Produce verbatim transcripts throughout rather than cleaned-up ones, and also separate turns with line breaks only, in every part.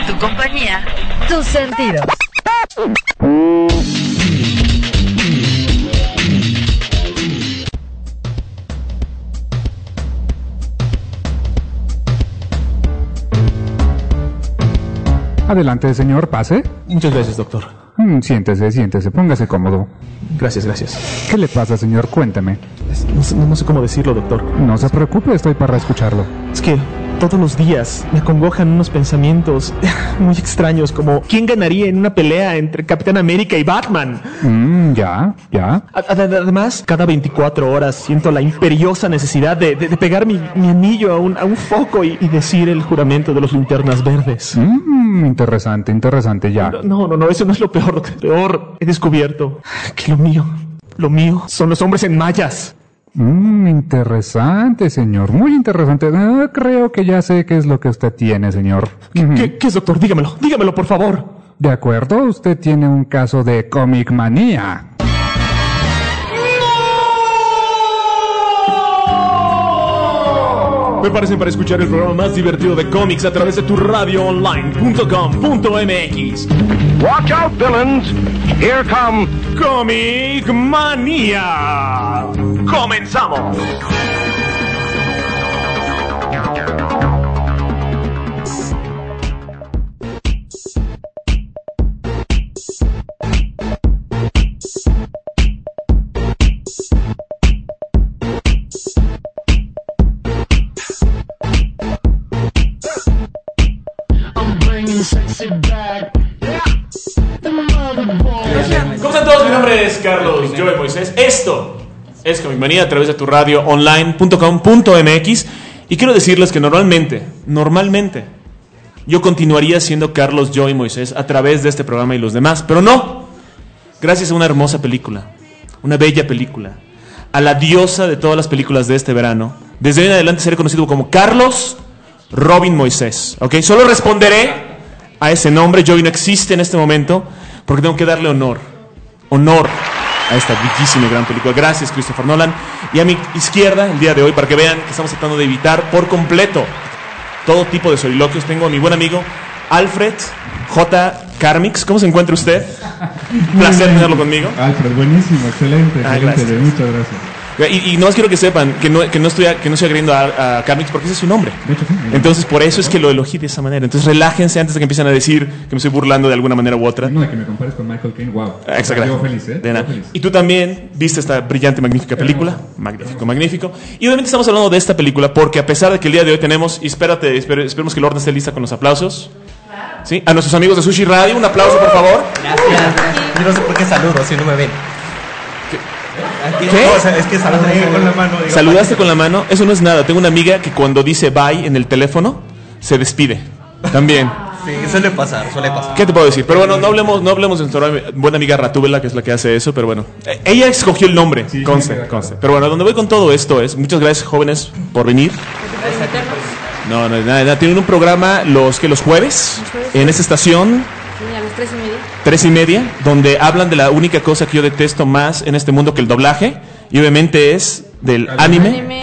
Tu compañía, tus sentidos.
Adelante, señor, pase.
Muchas gracias, doctor.
Mm, siéntese, siéntese, póngase cómodo.
Gracias, gracias.
¿Qué le pasa, señor? Cuéntame.
No sé, no sé cómo decirlo, doctor.
No se preocupe, estoy para escucharlo.
Es que todos los días me acongojan unos pensamientos muy extraños, como ¿quién ganaría en una pelea entre Capitán América y Batman?
Mm, ya, ya.
Además, cada veinticuatro horas siento la imperiosa necesidad de, de, de pegar mi, mi anillo a un, a un foco y, y decir el juramento de los linternas verdes.
Mm, interesante, interesante, ya.
No, no, no, eso no es lo peor. Lo peor, he descubierto que lo mío, lo mío son los hombres en mallas.
Mmm, interesante, señor. Muy interesante. Ah, creo que ya sé qué es lo que usted tiene, señor.
¿Qué, uh-huh. ¿qué, ¿Qué es, doctor? Dígamelo, dígamelo, por favor.
De acuerdo, usted tiene un caso de comic manía.
Prepárense para escuchar el programa más divertido de cómics a través de tu radio online punto com punto m x.
Watch out, villains. Here come
Comic Manía. ¡Comenzamos! ¿Cómo están todos? Mi nombre es Carlos Joey Moisés. Esto es Comic Manía a través de tu radio online punto com punto m x. Y quiero decirles que normalmente, normalmente, yo continuaría siendo Carlos Joey Moisés a través de este programa y los demás. Pero no, gracias a una hermosa película, una bella película, a la diosa de todas las películas de este verano, desde hoy en adelante seré conocido como Carlos Robin Moisés. ¿Ok? Solo responderé a ese nombre. Joey no existe en este momento porque tengo que darle honor, honor a esta bellísima y gran película. Gracias, Christopher Nolan. Y a mi izquierda, el día de hoy, para que vean que estamos tratando de evitar por completo todo tipo de soliloquios, tengo a mi buen amigo Alfred J. Carmix. ¿Cómo se encuentra usted? Un placer tenerlo conmigo.
Alfred, buenísimo, excelente,
ah,
excelente, muchas gracias.
Y, y no más quiero que sepan que no, que no estoy que no estoy agrediendo a, a Carmix porque ese es su nombre.
De hecho, sí,
entonces por eso es que lo elegí de esa manera. Entonces relájense antes de que empiecen a decir que me estoy burlando de alguna manera u otra.
No, de que me compares con Michael Caine, wow.
Exacto.
Yo feliz, ¿eh?
De nada.
Yo feliz.
Y tú también viste esta brillante, magnífica película. Magnífico, magnífico. Y obviamente estamos hablando de esta película porque a pesar de que el día de hoy tenemos, y espérate, espere, esperemos que el orden esté lista con los aplausos. ¿Sí? A nuestros amigos de Sushi Radio, un aplauso por favor.
Gracias. Yo no sé por qué saludo si no me ven.
¿Qué?
No, o sea, es que saludé con la mano. Digo,
¿Saludaste con la mano? Eso no es nada. Tengo una amiga que cuando dice bye en el teléfono, se despide. También.
Sí, suele pasar, suele pasar.
¿Qué te puedo decir? Pero bueno, no hablemos, no hablemos de nuestra buena amiga Ratúbela, que es la que hace eso, pero bueno. Ella escogió el nombre,
sí,
conste,
sí,
conste. Pero bueno, donde voy con todo esto es, muchas gracias jóvenes por venir. No, no, nada, nada. Tienen un programa los que los jueves, en esta estación.
Sí, a las tres y media.
Tres y media, donde hablan de la única cosa que yo detesto más en este mundo que el doblaje, y obviamente es del anime.
Anime,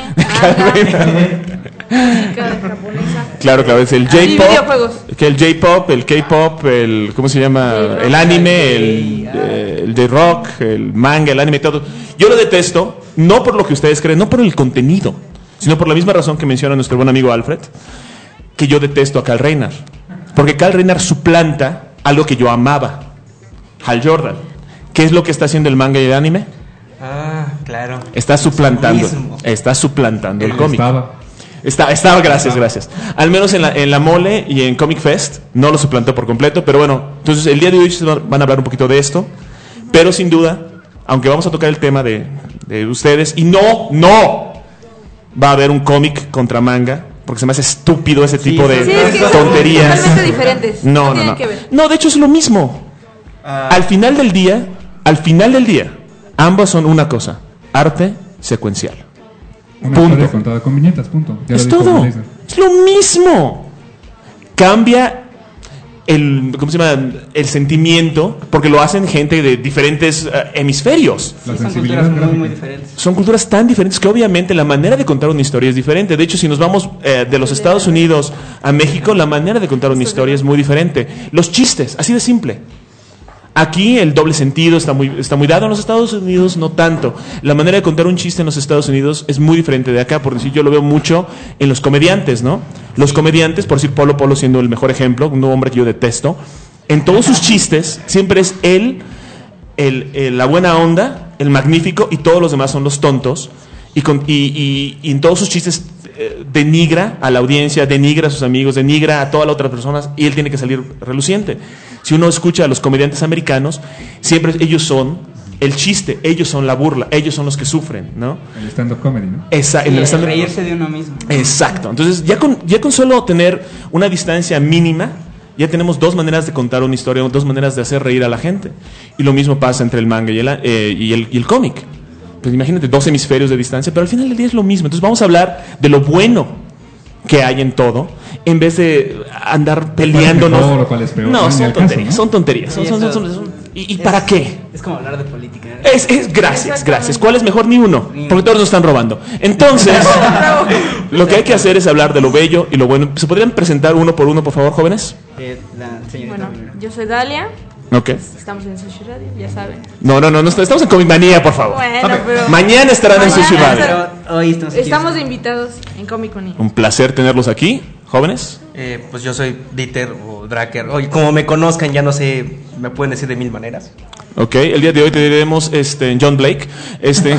música japonesa.
Claro, claro, es el
Y
J-pop,
videojuegos.
que el J-pop, el K-pop, el ¿cómo se llama? El anime, el eh, el de rock, el manga, el anime, todo. Yo lo detesto, no por lo que ustedes creen, no por el contenido, sino por la misma razón que menciona nuestro buen amigo Alfred, que yo detesto a Carl Reiner, porque Carl Reiner suplanta algo que yo amaba, Hal Jordan. ¿Qué es lo que está haciendo el manga y el anime?
Ah, claro.
Está suplantando, está suplantando el
Él
cómic.
estaba.
Está, estaba, gracias, gracias. Al menos en la, en la Mole y en Comic Fest no lo suplantó por completo, pero bueno, entonces el día de hoy van a hablar un poquito de esto, pero sin duda, aunque vamos a tocar el tema de, de ustedes, y no, no, va a haber un cómic contra manga, porque se me hace estúpido ese
Sí,
tipo de
Sí, es que son
tonterías.
totalmente diferentes.
No, no,
tienen
no.
que ver.
No, de hecho es lo mismo.
Ah,
Al final del día, al final del día, ambos son una cosa, arte secuencial.
Una
Punto.
historia contada con viñetas, punto. Ya
Es
lo dijo
todo.
Blazer.
Es lo mismo. Cambia el, ¿cómo se llama? El sentimiento, porque lo hacen gente de diferentes uh, hemisferios.
La
Sí, son
sensibilidad
culturas muy,
gráfica.
muy diferentes.
Son culturas tan diferentes que obviamente la manera de contar una historia es diferente. De hecho, si nos vamos eh, de los Estados Unidos a México, la manera de contar una historia es muy diferente. Los chistes, así de simple. Aquí el doble sentido está muy, está muy dado, en los Estados Unidos no tanto. La manera de contar un chiste en los Estados Unidos es muy diferente de acá, por decir, yo lo veo mucho en los comediantes, ¿no? Los comediantes, por decir Polo Polo siendo el mejor ejemplo, un hombre que yo detesto, en todos sus chistes siempre es él, el, el- la buena onda, el magnífico, y todos los demás son los tontos, y, con- y, y- y en todos sus chistes eh, denigra a la audiencia, denigra a sus amigos, denigra a todas las otras personas, y él tiene que salir reluciente. Si uno escucha a los comediantes americanos, siempre ellos son el chiste, ellos son la burla, ellos son los que sufren, ¿no?
El stand-up comedy, ¿no?
Esa, en
Sí,
el stand-up-
reírse de uno mismo.
Exacto. Entonces, ya con, ya con solo tener una distancia mínima, ya tenemos dos maneras de contar una historia, dos maneras de hacer reír a la gente. Y lo mismo pasa entre el manga y el, eh, y el, y el cómic. Pues imagínate, dos hemisferios de distancia, pero al final del día es lo mismo. Entonces vamos a hablar de lo bueno que hay en todo, en vez de andar peleándonos.
mejor o cuál es peor?
No,
No, ni
son
al caso,
tonterías,
¿no?
son tonterías. Son-
Sí,
son- son-
eso-
son- son- ¿Y, y
es-
para qué?
Es como hablar de política. ¿eh?
Es, es gracias, gracias. ¿Cuál es mejor? Ni uno, porque todos nos están robando. Entonces, lo que hay que hacer es hablar de lo bello y lo bueno. ¿Se podrían presentar uno por uno, por favor, jóvenes?
Eh, la señorita
Bueno,
primero.
yo soy Dalia.
Ok.
Estamos en Sushi Radio, ya saben.
No, no, no, no estamos en Comic Manía, por favor.
Bueno, pero.
Mañana estarán en
Mañana
Sushi Radio.
estarán-
Pero hoy estamos aquí.
Estamos de invitados en Comic Con.
Un placer tenerlos aquí, jóvenes.
Eh, pues yo soy Dieter o Draker. Oye, como me conozcan, ya no sé, me pueden decir de mil maneras.
Ok, el día de hoy te diremos este, John Blake. Este,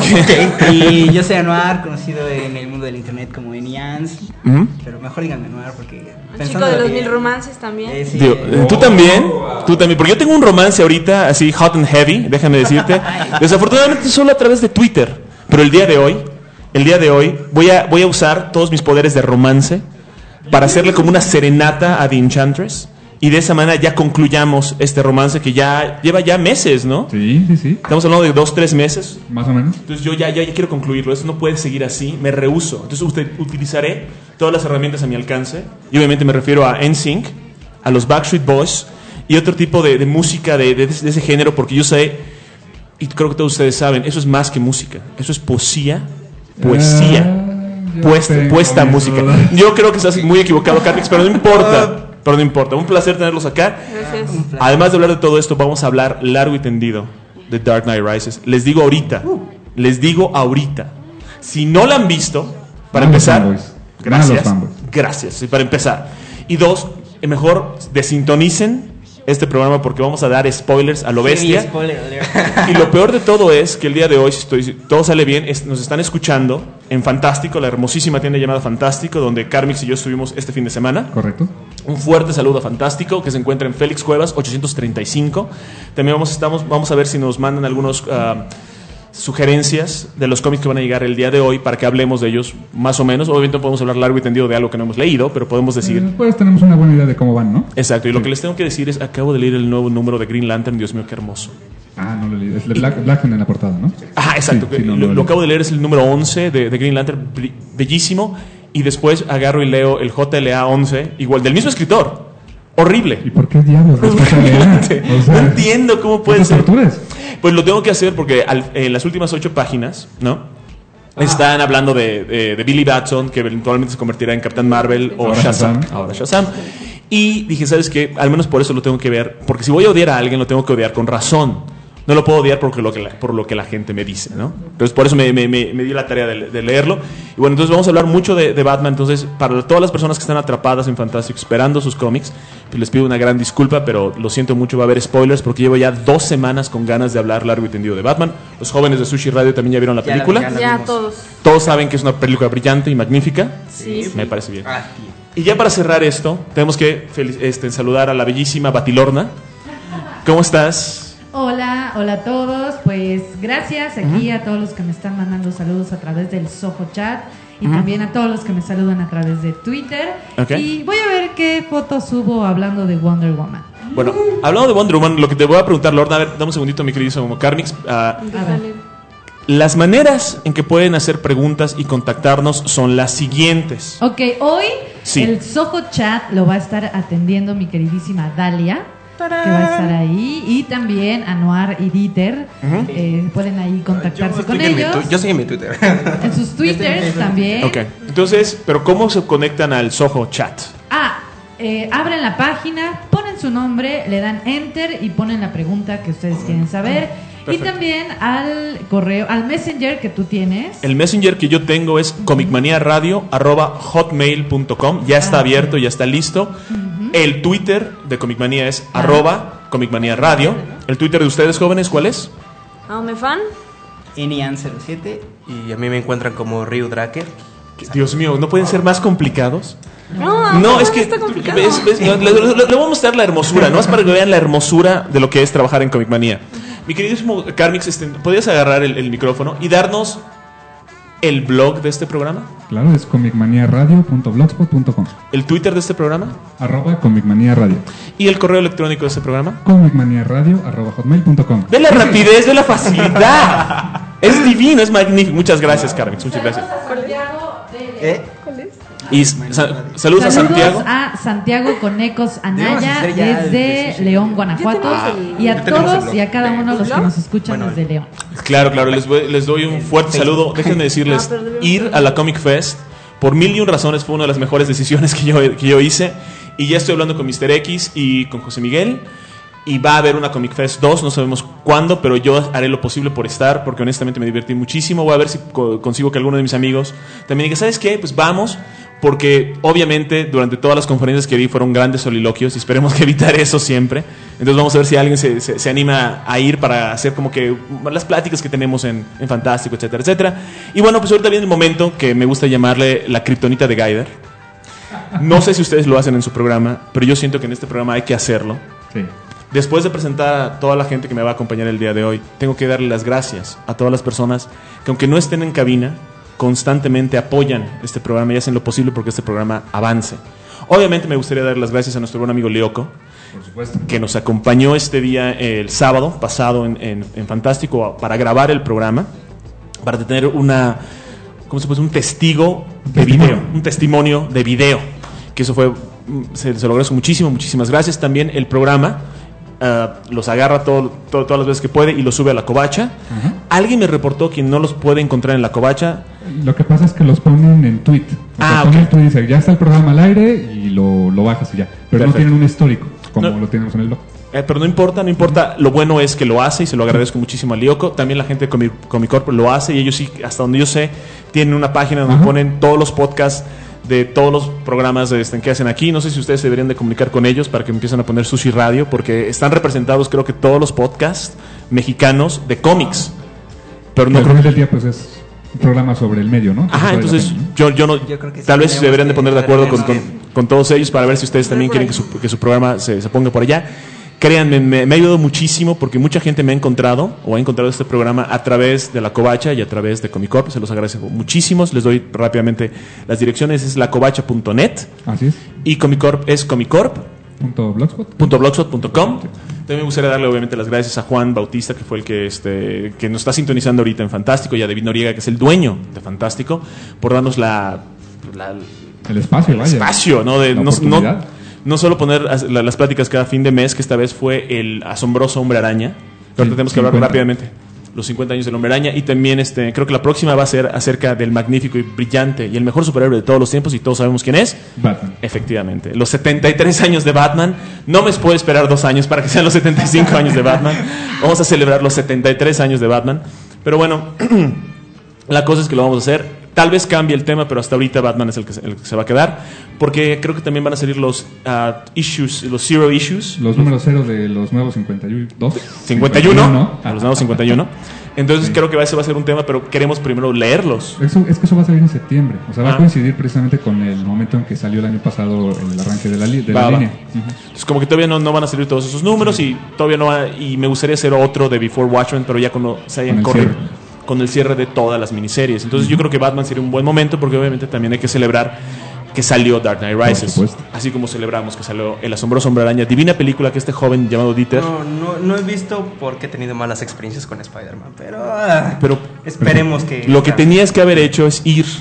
Y yo soy Anuar, conocido en el mundo del internet como Enians.
Ujú.
Pero mejor díganme Anuar porque.
Un chico
pensando
de los
bien-
mil romances también.
Eh, sí,
Digo,
eh,
eh, tú también, tú también, porque yo tengo un romance ahorita así hot and heavy, déjame decirte. Desafortunadamente solo a través de Twitter, pero el día de hoy, el día de hoy voy a voy a usar todos mis poderes de romance para hacerle como una serenata a The Enchantress y de esa manera ya concluyamos este romance que ya lleva ya meses, ¿no?
Sí, sí, sí.
Estamos hablando de dos, tres meses.
Más o menos.
Entonces yo ya, ya, ya quiero concluirlo, eso no puede seguir así, me rehúso. Entonces usted, utilizaré todas las herramientas a mi alcance, y obviamente me refiero a N Sync, a los Backstreet Boys, y otro tipo de, de música de, de- de ese género, porque yo sé, y creo que todos ustedes saben, eso es más que música, eso es poesía, poesía,
Ah, yo
puesta,
tengo
puesta
mis
música.
dudas.
Yo creo que estás muy equivocado, Carmix, pero no importa, pero no importa, un placer tenerlos acá.
Gracias.
Además de hablar de todo esto, vamos a hablar largo y tendido de Dark Knight Rises. Les digo ahorita, les digo ahorita, si no la han visto, para
Malos
empezar,
fanboys.
gracias,
Malos fanboys.
gracias, y para empezar. Y dos, eh, mejor desintonicen este programa porque vamos a dar spoilers a lo bestia.
heavy spoiler alert.
Y lo peor de todo es que el día de hoy, si estoy- si todo sale bien, es- nos están escuchando en Fantástico, la hermosísima tienda llamada Fantástico, donde Carmix y yo estuvimos este fin de semana.
Correcto.
Un fuerte saludo a Fantástico, que se encuentra en Félix Cuevas ochocientos treinta y cinco. También vamos, estamos, vamos a ver si nos mandan algunos ah, sugerencias de los cómics que van a llegar el día de hoy para que hablemos de ellos más o menos. Obviamente no podemos hablar largo y tendido de algo que no hemos leído, pero podemos decir...
Eh, Pues tenemos una buena idea de cómo van, ¿no?
Exacto, y lo que les tengo que decir es, acabo de leer el nuevo número de Green Lantern, Dios mío, qué hermoso.
Ah, no lo leí. Es de Black, Black en la portada, ¿no?
Ajá, exacto.
Sí, sí, no,
lo,
no,
lo
no.
acabo de leer, es el número once de, de Green Lantern, bri- bellísimo. Y después agarro y leo el J L A once, igual, del mismo escritor. Horrible.
¿Y por qué diablos después de leer? O sea,
No entiendo cómo puede
¿esas
ser.
torturas?
Pues lo tengo que hacer porque al- en las últimas ocho páginas, ¿no? Están hablando de, de- de Billy Batson, que eventualmente se convertirá en Capitán Marvel o
Ahora
Shazam.
Shazam.
Ahora Shazam. Y dije, ¿sabes qué? Al menos por eso lo tengo que ver. Porque si voy a odiar a alguien, lo tengo que odiar con razón. No lo puedo odiar porque lo que la- por lo que la gente me dice, ¿no? Entonces por eso me, me, me, me di la tarea de, de leerlo. Y bueno, entonces vamos a hablar mucho de, de Batman. Entonces, para todas las personas que están atrapadas en Fantástico esperando sus cómics, pues les pido una gran disculpa, pero lo siento mucho, va a haber spoilers porque llevo ya dos semanas con ganas de hablar largo y tendido de Batman. Los jóvenes de Sushi Radio también ya vieron la
Ya la-
película.
ya la-
Ya
vimos.
todos.
Todos saben que es una película brillante y magnífica.
Sí.
Me parece bien.
Ah, tío.
Y ya para cerrar esto, tenemos que fel- este, saludar a la bellísima Batilorna. ¿Cómo estás?
Hola, hola a todos. Pues gracias aquí a todos los que me están mandando saludos a través del Soho Chat y también a todos los que me saludan a través de Twitter.
Ok.
Y voy a ver qué fotos subo hablando de Wonder Woman.
Bueno, hablando de Wonder Woman, lo que te voy a preguntar, Lorna, a ver, dame un segundito, mi queridísimo Carmix. ah,
Dale.
las maneras en que pueden hacer preguntas y contactarnos son las siguientes.
Ok, hoy
Sí.
El Soho Chat lo va a estar atendiendo mi queridísima Dalia,
¡Tarán!
que va a estar ahí, y también Anuar y Dieter.
Ujú.
eh, pueden ahí contactarse
Yo
con
estoy en mi
ellos.
tu- Yo soy en mi Twitter.
En sus twitters también.
Ok, entonces, pero ¿cómo se conectan al Soho Chat?
Ah, eh, abren la página, ponen su nombre, le dan enter y ponen la pregunta que ustedes quieren saber.
Perfecto.
Y también al correo, al messenger que tú tienes.
El messenger que yo tengo es comicmaniaradio arroba hotmail punto com. Ya está
Ah,
abierto,
ok.
ya está listo. El Twitter de Comicmanía es
Ah.
arroba Comicmanía Radio. El Twitter de ustedes, jóvenes, ¿cuál es?
Aomefan.
Enian cero siete.
Y a mí me encuentran como Ryu Draker.
Dios mío, ¿no pueden ser más complicados?
No,
No, es que
está complicado.
es- es- no, le, le- le voy a mostrar la hermosura, ¿no? Es para que vean la hermosura de lo que es trabajar en Comicmanía. Mi queridísimo Carmix, este, ¿podrías agarrar el, el micrófono y darnos el blog de este programa?
Claro, es comicmaniaradio punto blogspot punto com.
¿El Twitter de este programa?
Arroba comicmaniaradio.
¿Y el correo electrónico de este programa?
comicmaniaradio arroba hotmail punto com.
Ve la rapidez, ve la facilidad. Es divino, es magnífico. Muchas gracias, Carmix, muchas gracias.
¿Eh?
Y sa- saludos a Santiago.
a Santiago Conecos
Debemos
Anaya
hacer ya el
desde
PlayStation.
León, Guanajuato.
Ya tenemos el-
Y a
ya tenemos el
todos
blog.
y a cada uno de los que
¿Blog?
nos escuchan
Bueno,
desde León.
Claro, claro, les, voy- les doy un fuerte saludo. Déjenme decirles,
Ah, pero debemos
ir
hacer-
a la Comic Fest, por mil y un razones, fue una de las mejores decisiones que yo, que yo hice. Y ya estoy hablando con mister X y con José Miguel. Y va a haber una Comic Fest dos, no sabemos cuándo, pero yo haré lo posible por estar, porque honestamente me divertí muchísimo. Voy a ver si co- consigo que alguno de mis amigos también diga, ¿sabes qué? Pues vamos, porque obviamente durante todas las conferencias que di fueron grandes soliloquios y esperemos que evitar eso siempre. Entonces vamos a ver si alguien se, se- se anima a ir para hacer como que las pláticas que tenemos en, en Fantástico, etcétera, etcétera. Y bueno, pues ahorita viene el momento que me gusta llamarle la kriptonita de Gaider. No sé si ustedes lo hacen en su programa, pero yo siento que en este programa hay que hacerlo.
Sí.
Después de presentar a toda la gente que me va a acompañar el día de hoy, tengo que darle las gracias a todas las personas que, aunque no estén en cabina, constantemente apoyan este programa y hacen lo posible porque este programa avance. Obviamente me gustaría dar las gracias a nuestro buen amigo Leoco,
Por supuesto.
que nos acompañó este día, eh, el sábado pasado en, en- en Fantástico, para grabar el programa, para tener una, ¿cómo se puede decir? Un testigo de
Testimonio.
video, un testimonio de video, que eso fue, mm, se, se lo agradezco muchísimo, muchísimas gracias. También el programa ah, los agarra todo, todo- todas las veces que puede y los sube a la covacha.
Ajá.
Alguien me reportó que no los puede encontrar en la covacha.
Lo que pasa es que los ponen en tweet. O sea,
Ah,
ponen
ok.
el tweet y dice, ya está el programa al aire y lo, lo bajas y ya. Pero
Perfecto.
no tienen un histórico, como
No.
lo tenemos en el blog.
Eh, pero no importa, no importa. Lo bueno es que lo hace y se lo agradezco muchísimo a Lioco. También la gente de Comi- Comicorp lo hace y ellos sí, hasta donde yo sé, tienen una página donde
Ajá.
ponen todos los podcasts de todos los programas este, que hacen aquí. No sé si ustedes se deberían de comunicar con ellos para que empiecen a poner Sushi Radio, porque están representados creo que todos los podcasts mexicanos de cómics. Pero no
al
creo
final
que...
del día, pues es un programa sobre el medio, ¿no?
Ajá,
vale la
entonces
pena, ¿no?
yo, yo no,
Yo creo que sí
tal vez se
tenemos
deberían de
que
poner de acuerdo con,
estar
con, con todos ellos para ver si ustedes también quieren que su, que su programa se, se ponga por allá. Créanme, me, me ha ayudado muchísimo porque mucha gente me ha encontrado o ha encontrado este programa a través de la Covacha y a través de Comicorp. Se los agradezco muchísimos. Les doy rápidamente las direcciones. Es lacovacha punto net
Así es.
y Comicorp es comicorp
Punto blogspot.
punto blogspot punto com. También me gustaría darle obviamente las gracias a Juan Bautista, que fue el que este que nos está sintonizando ahorita en Fantástico, y a David Noriega, que es el dueño de Fantástico, por darnos la, la-
El espacio,
el
vaya.
espacio, ¿no? De
La
no,
oportunidad.
no, no solo poner as- la- las pláticas cada fin de mes, que esta vez fue el asombroso Hombre Araña. Ahorita
Sí,
tenemos que hablar
cincuenta.
rápidamente. Los cincuenta años del Hombre Araña, y también este creo que la próxima va a ser acerca del magnífico y brillante y el mejor superhéroe de todos los tiempos, y todos sabemos quién es.
Batman.
Efectivamente, los setenta y tres años de Batman. No me puedo esperar dos años para que sean los setenta y cinco años de Batman. Vamos a celebrar los setenta y tres años de Batman. Pero bueno, la cosa es que lo vamos a hacer. Tal vez cambie el tema, pero hasta ahorita Batman es el que se, el que se va a quedar. Porque creo que también van a salir los ah, issues, los zero issues.
Los números cero de los nuevos cincuenta y dos.
cincuenta y uno,
¿no?
a los nuevos cincuenta y uno. Entonces
Sí.
creo que ese va a ser un tema, pero queremos primero leerlos.
Eso, es que eso va a salir en septiembre. O sea, va
Ah.
a coincidir precisamente con el momento en que salió el año pasado el arranque de la, li- de
Va,
la
va.
línea. Ujú.
Entonces, como que todavía no, no van a salir todos esos números, y todavía no va- y me gustaría hacer otro de Before Watchmen, pero ya cuando se hayan
Con el
corrido
cierre.
con el cierre de todas las miniseries. Entonces yo creo que Batman sería un buen momento, porque obviamente también hay que celebrar que salió Dark Knight Rises,
supuesto.
así como celebramos que salió El asombroso Hombre Araña, divina película que este joven llamado Dieter,
No, no, no he visto porque he tenido malas experiencias con Spider-Man, pero ah,
pero
esperemos que...
lo que tenías que haber hecho es ir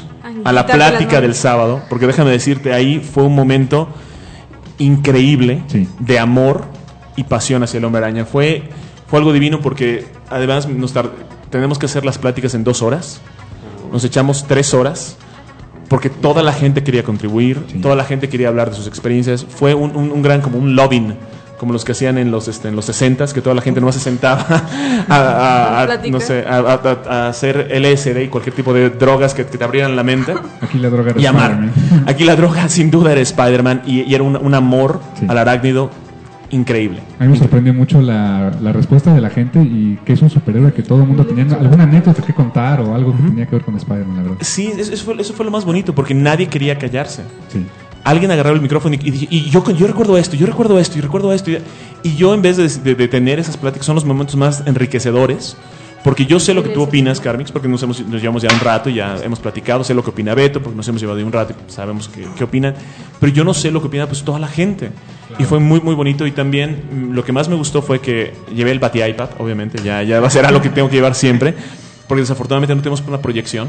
a la
Quitarte las
plática
manos.
del sábado, porque déjame decirte, ahí fue un momento increíble
Sí.
de amor y pasión hacia el Hombre Araña. Fue, fue algo divino porque además nos tar- tenemos que hacer las pláticas en dos horas. Nos echamos tres horas porque toda la gente quería contribuir,
Sí.
toda la gente quería hablar de sus experiencias. Fue un, un- un gran, como un lobbying, como los que hacían en los este, en los sesentas, que toda la gente no se sentaba a, a- a-
Platicar.
no sé, a, a- a hacer L S D y cualquier tipo de drogas que, que te abrieran la mente.
Aquí la droga era
Y amar.
Spider-Man.
Aquí la droga sin duda era Spider-Man y, y era un, un amor
Sí.
al arácnido increíble.
A mí me sorprendió mucho la, la respuesta de la gente y que es un superhéroe que todo el mundo tenía alguna anécdota que contar o algo que tenía que ver con Spider-Man, la verdad.
Sí, eso, eso fue, eso fue lo más bonito porque nadie quería callarse.
Sí.
Alguien agarraba el micrófono y, y, dije- y yo, yo recuerdo esto, yo recuerdo esto, yo recuerdo esto. Y, y yo en vez de, de- de tener esas pláticas son los momentos más enriquecedores. Porque yo sé lo que tú opinas, Carmix, porque nos, hemos, nos llevamos ya un rato y ya hemos platicado. Sé lo que opina Beto, porque nos hemos llevado ya un rato y sabemos qué, qué opinan. Pero yo no sé lo que opina pues toda la gente. Y fue muy, muy bonito. Y también mm, lo que más me gustó fue que llevé el Bati iPad, obviamente. Ya, ya va a ser algo que tengo que llevar siempre. Porque desafortunadamente no tenemos una proyección.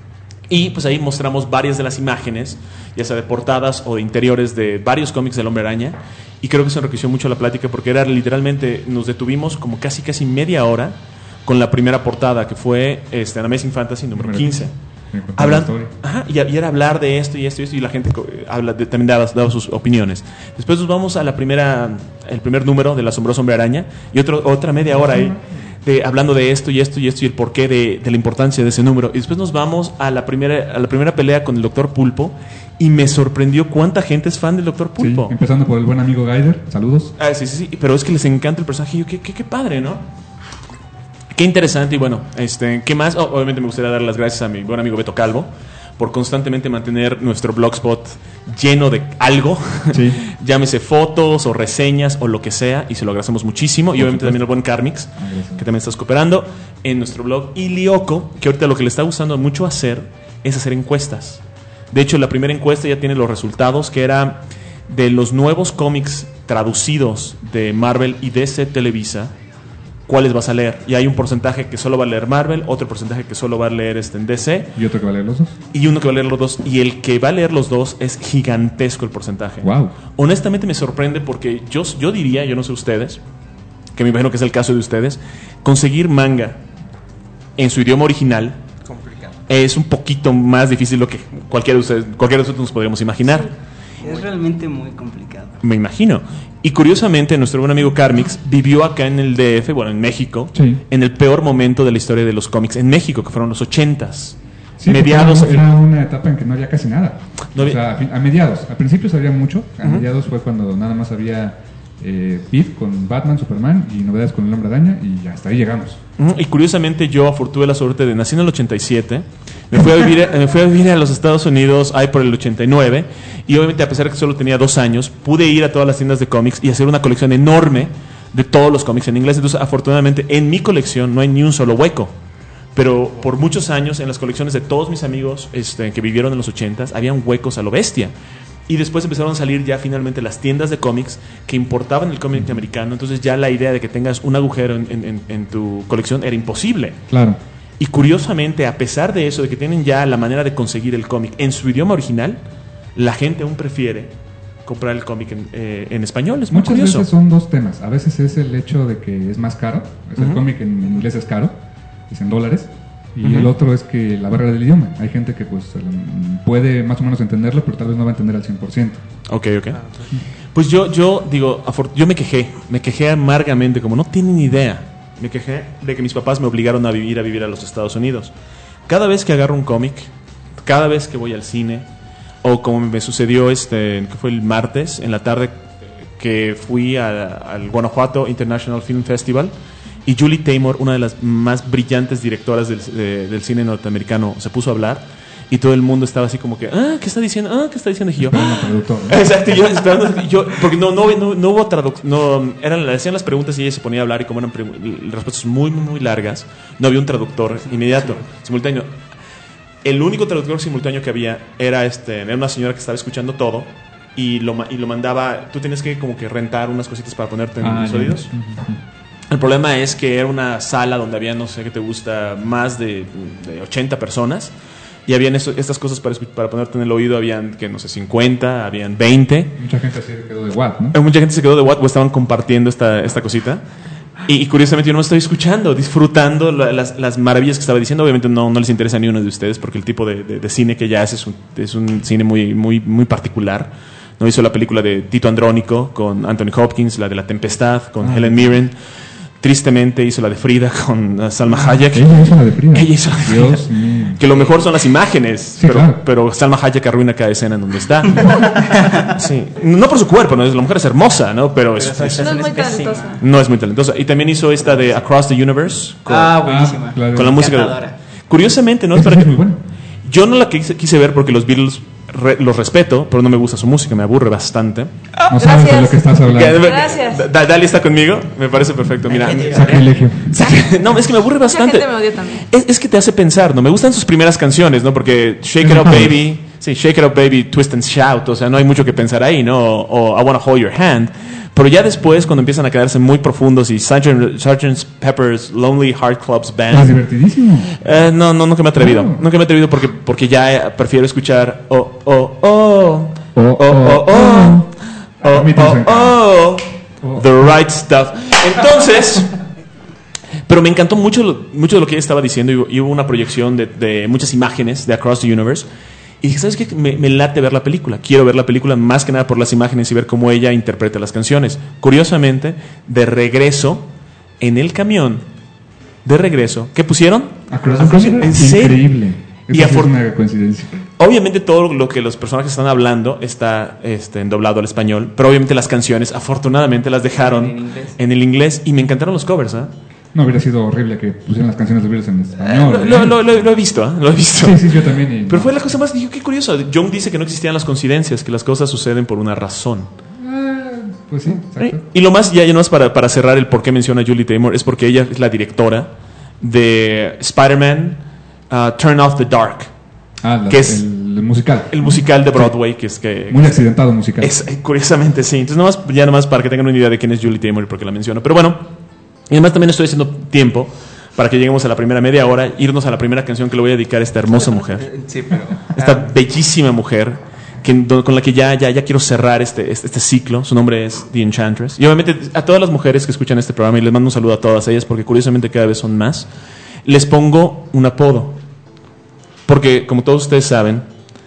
Y pues ahí mostramos varias de las imágenes, ya sea de portadas o de interiores de varios cómics del Hombre Araña. Y creo que se enriqueció mucho la plática porque era literalmente, nos detuvimos como casi casi media hora con la primera portada que fue este, Amazing Fantasy número
Número
quince.
Me contaba la
Hablan,
historia.
ajá, y, y era hablar de esto y esto y esto y la gente co- eh, habla de- también daba, daba sus opiniones. Después nos vamos a la primera, el primer número del asombroso Hombre Araña y otro, otra media hora ahí de, hablando de esto y esto y esto y el porqué de, de la importancia de ese número. Y después nos vamos a la primera, a la primera pelea con el Doctor Pulpo y me sorprendió cuánta gente es fan del Doctor
Sí,
Pulpo.
empezando por el buen amigo Gaider, saludos.
Ah, sí, sí, sí, pero es que les encanta el personaje. Y yo, qué, qué, qué padre, ¿no? Qué interesante. Y bueno, este, ¿qué más? Oh, obviamente me gustaría dar las gracias a mi buen amigo Beto Calvo por constantemente mantener nuestro blogspot lleno de algo.
Sí.
Llámese fotos o reseñas o lo que sea. Y se lo agradecemos muchísimo. Y
Por
obviamente
supuesto.
también al buen Carmix,
Ah, gracias.
que también estás cooperando en nuestro blog. Y Lioco, que ahorita lo que le está gustando mucho hacer es hacer encuestas. De hecho, la primera encuesta ya tiene los resultados, que era de los nuevos cómics traducidos de Marvel y D C Televisa, ¿cuáles vas a leer? Y hay un porcentaje que solo va a leer Marvel, otro porcentaje que solo va a leer este, en D C,
Y otro que va a leer los dos.
y uno que va a leer los dos. Y el que va a leer los dos es gigantesco el porcentaje.
Wow.
Honestamente me sorprende porque yo, yo diría, yo no sé ustedes, que me imagino que es el caso de ustedes, conseguir manga en su idioma original
Complicado.
es un poquito más difícil de lo que cualquiera de ustedes, cualquiera de nosotros nos podríamos imaginar.
Es realmente muy complicado.
Me imagino. Y curiosamente, nuestro buen amigo Carmix vivió acá en el D F, bueno, en México,
Sí.
en el peor momento de la historia de los cómics en México, que fueron los ochentas.
Sí, porque
mediados.
Era, era una etapa en que no había casi nada.
No
o
había-
sea, a, fin- a mediados. A principios había mucho. A
Ujú.
mediados fue cuando nada más había eh, beef con Batman, Superman y novedades con el Hombre Araña y hasta ahí llegamos.
Ujú, Y curiosamente yo tuve la suerte de nací en el ochenta y siete, me fui a vivir, me fui a vivir a los Estados Unidos ahí por el ochenta y nueve y obviamente a pesar de que solo tenía dos años, pude ir a todas las tiendas de cómics y hacer una colección enorme de todos los cómics en inglés. Entonces, afortunadamente, en mi colección no hay ni un solo hueco. Pero por muchos años en las colecciones de todos mis amigos este, que vivieron en los ochentas, habían huecos a lo bestia. Y después empezaron a salir ya finalmente las tiendas de cómics que importaban el cómic americano. Entonces ya la idea de que tengas un agujero en, en- en- en tu colección era imposible.
Claro.
Y curiosamente, a pesar de eso, de que tienen ya la manera de conseguir el cómic en su idioma original, la gente aún prefiere comprar el cómic en, eh, en español. Es muy
Muchas
curioso.
veces son dos temas. A veces es el hecho de que es más caro. O sea,
Ujú.
el cómic en inglés es caro, es en dólares. Y
Ujú.
el otro es que la barrera del idioma. Hay gente que pues um, puede más o menos entenderlo, pero tal vez no va a entender al cien por ciento.
Ok, ok. Pues yo, yo digo, afor- yo me quejé, me quejé amargamente, como no tienen idea. Me quejé de que mis papás me obligaron a vivir a vivir a los Estados Unidos. Cada vez que agarro un cómic, cada vez que voy al cine, o como me sucedió este, que fue el martes en la tarde que fui a- al Guanajuato International Film Festival, y Julie Taymor, una de las más brillantes directoras del, de- del cine norteamericano, se puso a hablar y todo el mundo estaba así como que, ah, ¿qué está diciendo? Ah, ¿qué está diciendo? Y yo,
Como traductor, ¿no?
exacto, y yo esperando, y yo, porque no, no, no, no hubo traducción, no, eran, le hacían las preguntas y ella se ponía a hablar y como eran pre- respuestas muy, muy, muy largas, no había un traductor inmediato, simultáneo. El único traductor simultáneo que había era, este, era una señora que estaba escuchando todo y lo, ma- y lo mandaba, tú tienes que como que rentar unas cositas para ponerte en
Ah,
los
ya.
oídos.
Ujú.
El problema es que era una sala donde había, no sé qué te gusta, más de, de ochenta personas. y habían eso, estas cosas para, para ponerte en el oído, habían, que no sé, cincuenta, habían veinte.
Mucha gente se quedó de Watt, ¿no?
Eh, Mucha gente se quedó de Watt o estaban compartiendo esta, esta cosita. Y, y curiosamente yo no me estoy escuchando, disfrutando la, las, las maravillas que estaba diciendo. Obviamente no, no les interesa a ni uno de ustedes porque el tipo de, de, de cine que ella hace es un, es un cine muy, muy, muy particular. No hizo la película de Tito Andrónico con Anthony Hopkins, la de La Tempestad con
Ah,
Helen Mirren. Tristemente hizo la de Frida con uh, Salma Hayek.
Ella hizo la de Frida.
Ella hizo la de Frida.
Dios mío.
Que lo mejor son las imágenes,
Sí,
pero,
claro.
pero Salma Hayek arruina cada escena en donde está. Sí. No por su cuerpo, ¿no? La mujer es hermosa, ¿no? Pero es,
Pero
es-
esa
No es muy
es pésima.
talentosa.
no es muy talentosa. Y también hizo esta de Across the Universe con,
Ah, buenísima.
Ah, claro.
con la música. de-
Encantadora.
Curiosamente, ¿no? Es
Esa
para
sí es
que-
muy buena.
Yo no la quise, quise ver porque los Beatles re- los respeto, pero no me gusta su música, me aburre bastante.
No sabes de
Gracias.
lo que estás hablando.
Gracias.
Da- Dali está conmigo, me parece perfecto. Mira,
Sacrilegio.
no, es que me aburre
Mucha
bastante.
gente me odia también.
Es, es que te hace pensar, ¿no? Me gustan sus primeras canciones, ¿no? Porque Shake It Up Baby, sí, Shake It Up Baby, Twist and Shout, o sea, no hay mucho que pensar ahí, ¿no? O, o I Wanna Hold Your Hand. Pero ya después, cuando empiezan a quedarse muy profundos y Sergeant Sergeant Pepper's Lonely Heart Club's
Es
Band.
divertidísimo.
Eh, no, no, nunca me he atrevido.
No.
Nunca me he atrevido porque, porque ya eh, prefiero escuchar oh, oh, oh,
Oh,
oh, oh, oh, oh,
A mí también.
oh, oh,
Oh.
the right stuff. Entonces, pero me encantó mucho, lo- mucho de lo que ella estaba diciendo y, hubo- y hubo una proyección de, de muchas imágenes de Across the Universe. Y dije, ¿sabes qué? Me, me late ver la película. Quiero ver la película más que nada por las imágenes y ver cómo ella interpreta las canciones. Curiosamente, de regreso, en el camión, de regreso, ¿qué pusieron?
Across the
Across the-
Universe.
¿En serio?
Increíble.
Y
Esa sí es
afor-
una coincidencia.
Obviamente todo lo que los personajes están hablando está este, en doblado al español, pero obviamente las canciones, afortunadamente, las dejaron
En inglés.
en el inglés y me encantaron los covers, ¿ah?
No hubiera sido horrible que pusieran las canciones de Beatles en español.
Lo,
¿eh?
lo- lo- lo he visto, ¿ah? Lo he visto.
Sí, sí, yo también. y-
Pero fue la cosa más, digo, qué curioso. Jung dice que no existían las coincidencias, que las cosas suceden por una razón.
Ah, pues sí, exacto.
Y lo más, ya, ya no es para, para cerrar el por qué menciona a Julie Taymor, es porque ella es la directora de Spider-Man uh, Turn Off the Dark,
Ah, la-
que es-
el, el musical.
el musical de Broadway, que es que...
Muy accidentado musical.
Es, eh, curiosamente, sí. Entonces, nomás, ya nomás para que tengan una idea de quién es Julie Taymor y por qué la menciono. Pero bueno, y además también estoy haciendo tiempo para que lleguemos a la primera media hora, irnos a la primera canción que le voy a dedicar a esta hermosa mujer,
Sí, pero.
esta
ah,
bellísima mujer, que, do- con la que ya, ya, ya quiero cerrar este, este, este ciclo. Su nombre es The Enchantress. Y obviamente a todas las mujeres que escuchan este programa, y les mando un saludo a todas ellas, porque curiosamente cada vez son más, les pongo un apodo. Porque, como todos ustedes saben,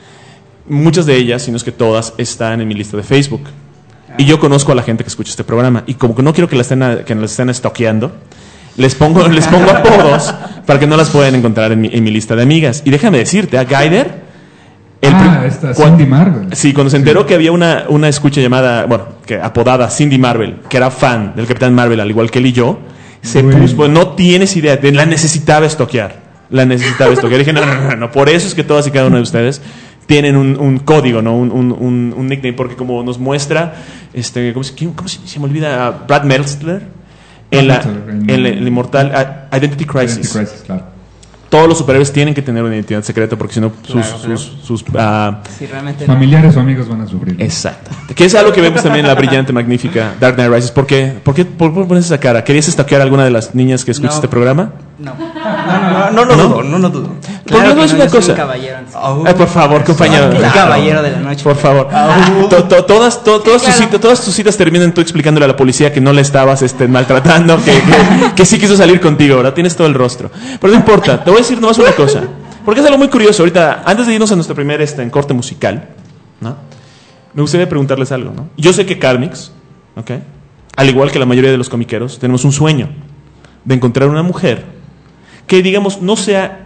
muchas de ellas, si no es que todas, están en mi lista de Facebook. Y yo conozco a la gente que escucha este programa. Y como que no quiero que las estén, que las estén stalkeando, les pongo, les pongo apodos para que no las puedan encontrar en mi, en mi lista de amigas. Y déjame decirte, a Gaider... el
Ah,
pri-
esta
cuan-
Cindy Marvel.
Sí, cuando se enteró que había una, una escucha llamada, bueno, que apodada Cindy Marvel, que era fan del Capitán Marvel, al igual que él y yo, se
Bueno.
puso, pues, no tienes idea, de- la necesitaba estoquear. La necesitaba estoquear. Dije, no, no, no, no, por eso es que todas y cada uno de ustedes tienen un, un código, ¿no? Un, un, un, un nickname, porque como nos muestra, este, ¿cómo se, quién- cómo se, se me olvida? Brad Meltzer, en, la,
Brad Meltzer, en-
en la- el inmortal ah, Identity Crisis.
Identity Crisis, claro.
Todos los superhéroes tienen que tener una identidad secreta porque si no sus,
Claro, claro.
sus, sus, ah,
Sí, realmente no.
Familiares o amigos van a sufrir.
exacto. Que es algo que vemos también en la brillante, magnífica Dark Knight Rises. ¿Por qué? ¿Por qué, por qué pones esa cara? ¿Querías stalkear a alguna de las niñas que escuchan
No.
este programa?
No.
No, no, no, no,
¿No?
dudo, no, no dudo.
Porque
Claro
no
que
es
no,
una
yo soy
cosa.
un caballero.
Oh,
Ay, por favor, compañero.
El caballero de la noche.
Por favor. To- to- todas, to- todas, tus citas, todas tus citas terminan tú explicándole a la policía que no le estabas este, maltratando, que, que, que sí quiso salir contigo, ¿verdad? Tienes todo el rostro. Pero no importa, te voy a decir nomás una cosa. Porque es algo muy curioso. Ahorita, antes de irnos a nuestro primer este, en corte musical, ¿no? Me gustaría preguntarles algo, ¿no? Yo sé que Carmix, ¿ok? Al igual que la mayoría de los comiqueros, tenemos un sueño de encontrar una mujer que, digamos, no sea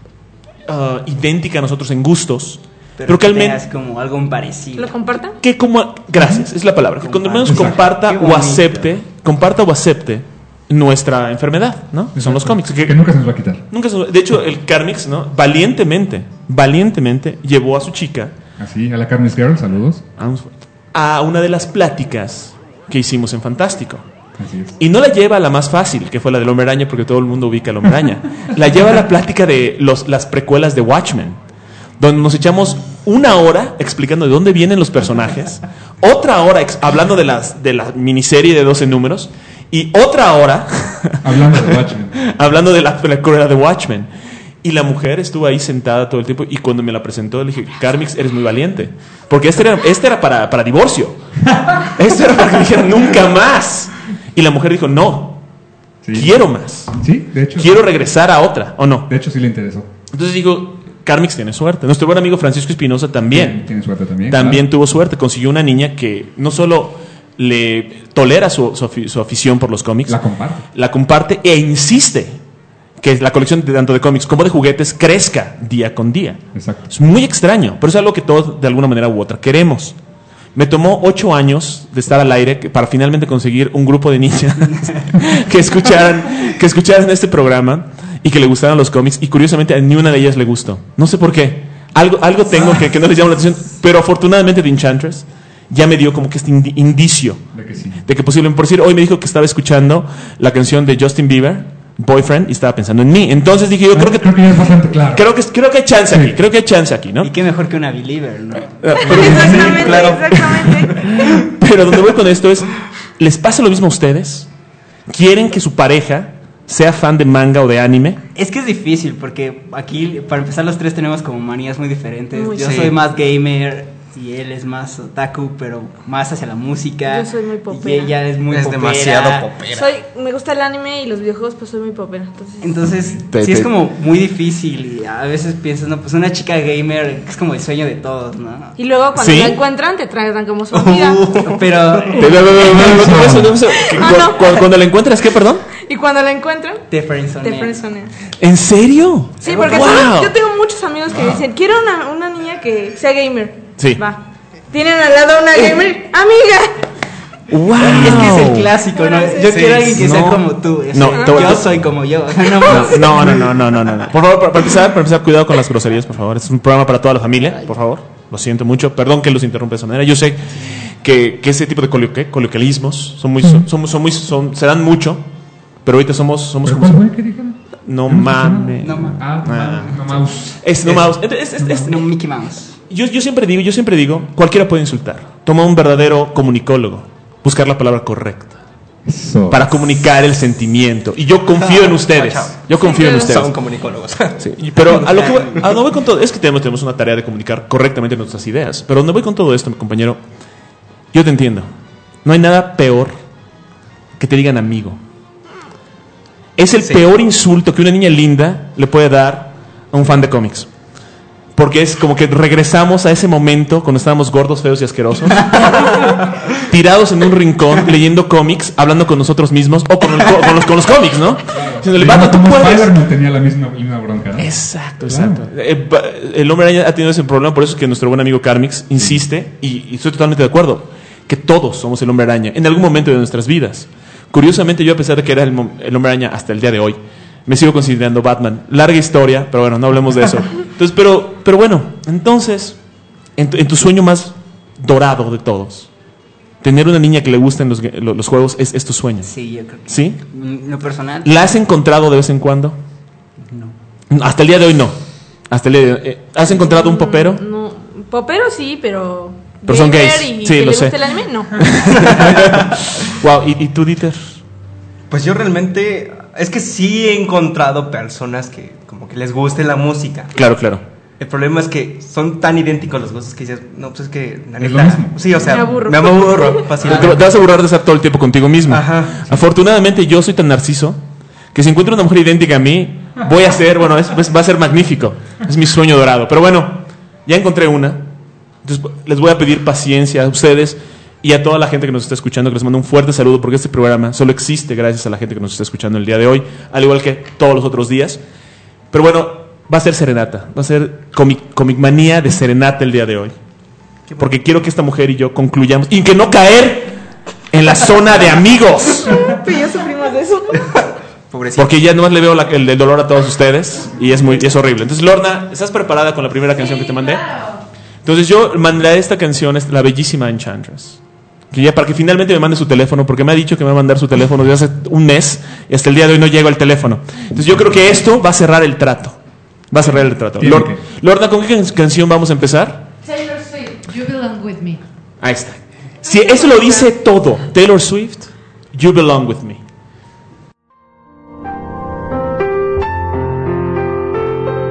ah, idéntica a nosotros en gustos, pero,
Pero
que
que
al menos...
tengas como algo parecido.
¿Lo compartan?
Que como, gracias, es la palabra. Que cuando menos
Exacto.
comparta
Qué
o
bonito.
acepte, comparta o acepte nuestra enfermedad, ¿no? Que son los cómics.
Que,
Que,
nunca se nos va a quitar.
nunca se- de hecho, el Carmix, ¿no? Valientemente, valientemente llevó a su chica
Así, a la Carnes Girl, saludos.
vamos, a una de las pláticas que hicimos en Fantástico.
Así es.
Y no la lleva a la más fácil, que fue la del Hombre Araña, porque todo el mundo ubica al Hombre Araña. La lleva a la plática de los, las precuelas de Watchmen, donde nos echamos una hora explicando de dónde vienen los personajes, otra hora ex- hablando de, las, de la miniserie de doce números, y otra hora
Hablando de Watchmen.
hablando de la película de Watchmen. Y la mujer estuvo ahí sentada todo el tiempo y cuando me la presentó le dije, Carmix, eres muy valiente. Porque este era, este era para, para divorcio. Este era para que dijeran nunca más. Y la mujer dijo, no, sí. quiero más.
Sí, de hecho.
Quiero regresar a otra, ¿o no?
De hecho sí le interesó.
Entonces digo, Carmix tiene suerte. Nuestro buen amigo Francisco Espinosa también.
Tiene suerte también.
También
claro.
tuvo suerte. Consiguió una niña que no solo le tolera su, su, su afición por los cómics.
La comparte.
La comparte e insiste que la colección de, tanto de cómics como de juguetes crezca día con día.
Exacto.
Es muy extraño, pero es algo que todos de alguna manera u otra queremos. Me tomó ocho años de estar al aire para finalmente conseguir un grupo de niñas que escucharan, que escucharan este programa y que le gustaran los cómics, y curiosamente a ni una de ellas le gustó. No sé por qué. Algo, algo tengo que, que no les llama la atención, pero afortunadamente The Enchantress ya me dio como que este indi- indicio
De que sí.
de que posiblemente, por decir, hoy me dijo que estaba escuchando la canción de Justin Bieber, Boyfriend, y estaba pensando en mí. Entonces dije, yo
Ah,
creo que
creo que ya es bastante claro.
creo que creo que hay chance
Sí.
aquí, creo que hay chance aquí, ¿no?
Y qué mejor que una Believer, ¿no?
Pero,
Exactamente,
claro.
exactamente.
Pero donde voy con esto es, ¿les pasa lo mismo a ustedes? ¿Quieren que su pareja sea fan de manga o de anime?
Es que es difícil porque aquí, para empezar, los tres tenemos como manías muy diferentes.
Muy
Yo
sí.
soy más gamer y él es más otaku, pero más hacia la música.
Yo soy muy popera.
Y ella es muy
Es
popera.
demasiado popera.
Soy, me gusta el anime y los videojuegos, pues soy muy popera. Entonces,
Entonces,
Te-
sí
te-
es como muy difícil y a veces piensas, no, pues una chica gamer es como el sueño de todos, ¿no?
y luego cuando
¿Sí?
la encuentran, te tratan como su amiga.
Pero
Ve, ve, ve, ve, ve, ve, eso, eso, eso.
Ah,
Cu-
no.
cu- Cuando la encuentras, ¿qué, perdón?
Y cuando la encuentran,
te friendzonean.
te friendzonean.
¿En serio?
Sí, porque
Wow.
¿sabes? Yo tengo muchos amigos que dicen, quiero una, una niña que sea gamer.
Sí.
Va. Tienen al lado una gamer, amiga.
Wow.
Es que es el clásico, ¿no? Yo
Sí,
quiero a alguien que
no.
sea como tú. o
No,
sea,
te voy a-
yo soy como yo.
No,
No,
no, no, no, no, no, no. Por favor, para para empezar, para empezar, cuidado con las groserías, por favor. Este es un programa para toda la familia, por favor. Lo siento mucho. Perdón que los interrumpa de esa manera. Yo sé que, que ese tipo de colo- ¿qué? coloquialismos son muy, son, son, son muy, son, se dan mucho, pero ahorita somos, somos
¿Pero
como...
cuál fue que dijeron?
No
¿No
mames.
No mames.
Ah,
Ah.
no mouse.
Es no mouse. Es- es- es-
No, Mickey Mouse.
Yo, yo siempre digo, yo siempre digo, cualquiera puede insultar. Toma un verdadero comunicólogo, buscar la palabra correcta
Eso.
para comunicar el sentimiento. Y yo confío en ustedes.
Chao.
Yo confío en
claro.
ustedes.
Son comunicólogos.
Sí, y- pero a lo que voy, a donde voy con todo es que tenemos, tenemos una tarea de comunicar correctamente nuestras ideas. Pero donde voy con todo esto, mi compañero, yo te entiendo. No hay nada peor que te digan amigo. Es el
Sí.
peor insulto que una niña linda le puede dar a un fan de cómics. Porque es como que regresamos a ese momento cuando estábamos gordos, feos y asquerosos, tirados en un rincón, leyendo cómics, hablando con nosotros mismos o con, el co- con los, con los cómics, ¿no? Diciéndole, "Vato, tú
Como
puedes".
Spider-Man tenía la misma, la misma bronca, ¿no?
Exacto,
Claro.
exacto. Eh, ba- el hombre araña ha tenido ese problema, por eso es que nuestro buen amigo Carmix insiste, y, y estoy totalmente de acuerdo, que todos somos el hombre araña en algún momento de nuestras vidas. Curiosamente, yo a pesar de que era el, mom- el hombre araña hasta el día de hoy, me sigo considerando Batman. Larga historia, pero bueno, no hablemos de eso. Entonces, pero, pero bueno, entonces, en tu, en tu sueño más dorado de todos, tener una niña que le gusten los, ge- lo- los juegos es, es tu sueño.
Sí, yo creo que.
¿Sí?
En lo personal,
¿La has encontrado de vez en cuando?
no.
Hasta el día de hoy no. Hasta el día de hoy. Eh, ¿Has encontrado un popero?
No, popero sí, pero.
Pero son
gamer
gays.
Y
Sí,
que
lo
le
sé.
guste el anime, no.
Wow, ¿y, y tú, Dieter?
Pues yo realmente, es que sí he encontrado personas que como que les guste la música.
Claro, claro.
El problema es que son tan idénticos los gustos que dices, no, pues es que la
Es
neta,
lo mismo.
sí, o sea,
Me aburro.
me aburro
Te, te
fácilmente.
vas a aburrir de estar todo el tiempo contigo mismo.
Ajá.
Afortunadamente yo soy tan narciso que si encuentro una mujer idéntica a mí, voy a ser, bueno, es- es- va a ser magnífico. Es mi sueño dorado. Pero bueno, ya encontré una. Entonces les voy a pedir paciencia a ustedes y a toda la gente que nos está escuchando, que les mando un fuerte saludo, porque este programa solo existe gracias a la gente que nos está escuchando el día de hoy, al igual que todos los otros días. Pero bueno, va a ser serenata, va a ser comic, comic manía de serenata el día de hoy. Porque quiero que esta mujer y yo concluyamos, y que no caer en la zona de amigos.
Tú y yo sufrimos de eso.
Pobrecito.
Porque ya nomás le veo la- el, el dolor a todos ustedes y es muy y es horrible. Entonces, Lorna, ¿estás preparada con la primera canción que te mandé? Entonces yo mandé esta canción, es la bellísima Enchantress. Que ya para que finalmente me mande su teléfono, porque me ha dicho que me va a mandar su teléfono desde hace un mes y hasta el día de hoy no llego al teléfono. Entonces yo creo que esto va a cerrar el trato. Va a cerrar el trato.
Tiene
Lor-
que.
Lorna, ¿con qué can- canción vamos a empezar?
Taylor Swift, You Belong With Me.
Ahí está. Si eso lo dice todo, Taylor Swift, You Belong With Me.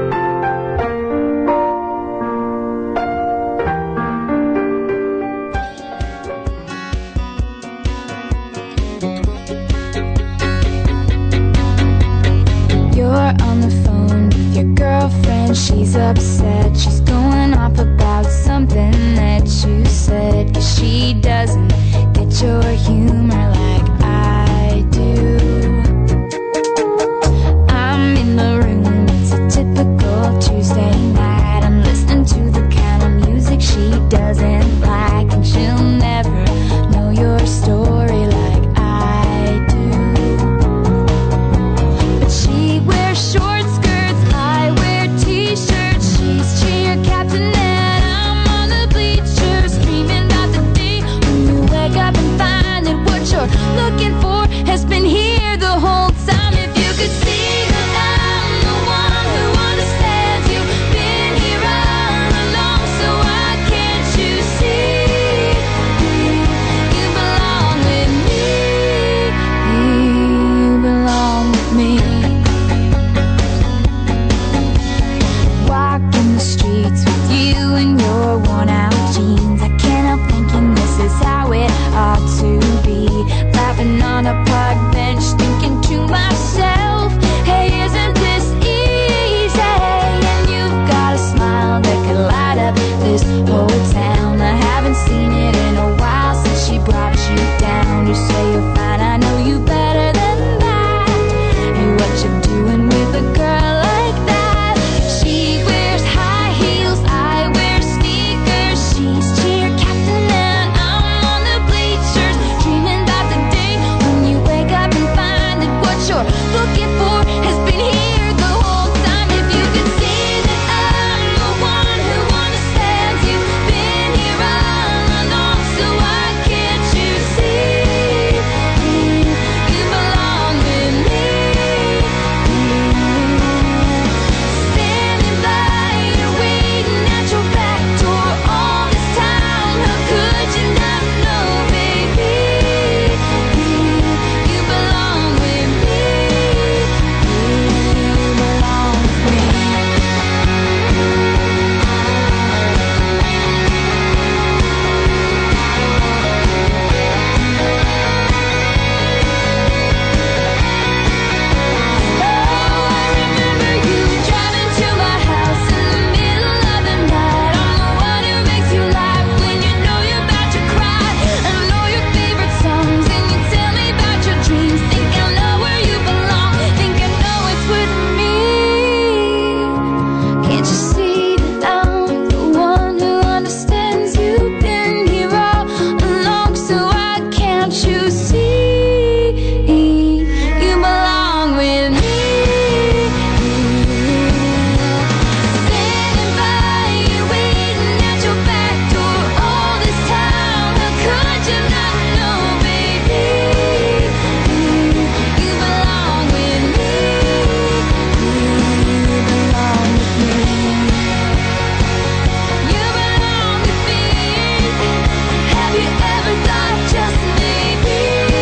on a park bench thinking to myself, hey, isn't this easy? And you've got a smile that could light up this whole town. I haven't seen it in a while since she brought you down. You say you're fine, I know you better than that. And what you're doing with a girl like that? She wears high heels, I wear sneakers. She's cheer captain and I'm on the bleachers, dreaming about the day when you wake up and find that what you're looking for has been here the whole time. If you could see that I'm the one who understands you, been here all along, so why can't you see you belong with me? Standing by you, waiting at your back door all this time. How could you not know, baby? You belong with me. You belong with me. Oh, I remember you driving to my house in the middle of the night. I'm the one who makes you laugh when you know you're about to cry. I know your favorite songs and you tell me about your dreams. Think I know where you belong, think I know it's with me. Can't you see that I'm the one who understands you? Been here all along, so why can't you see you belong with me? Standing by you, waiting at your back door all this time. How could you not know, baby? You belong with me. You belong with me. You belong with me. Have you ever thought just maybe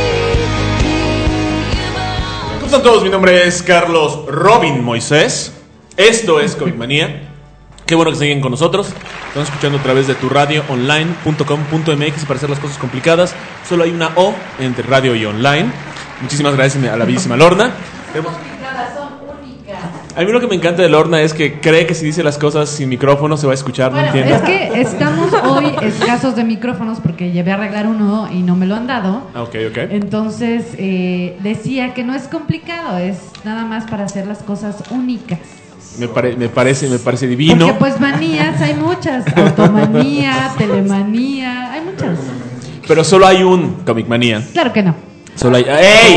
you belong?
¿Cómo están todos? Mi nombre es Carlos Robin Moisés. Esto es Comic Manía. Qué bueno que siguen con nosotros. Estamos escuchando a través de tu radio online punto com punto m x. Para hacer las cosas complicadas, solo hay una O entre radio y online. Muchísimas gracias a la bellísima Lorna. Tenemos- A mí lo que me encanta de Lorna es que cree que si dice las cosas sin micrófono se va a escuchar, no
Bueno,
entiendo.
es que estamos hoy escasos de micrófonos porque llevé a arreglar uno y no me lo han dado.
Ah, ok, ok.
Entonces eh, decía que no es complicado, es nada más para hacer las cosas únicas.
Me, pare- me parece, me parece divino.
Porque pues manías hay muchas, automanía, telemanía, hay muchas.
Pero solo hay un Comic Manía.
Claro que no.
Solo hay. ¡Ey!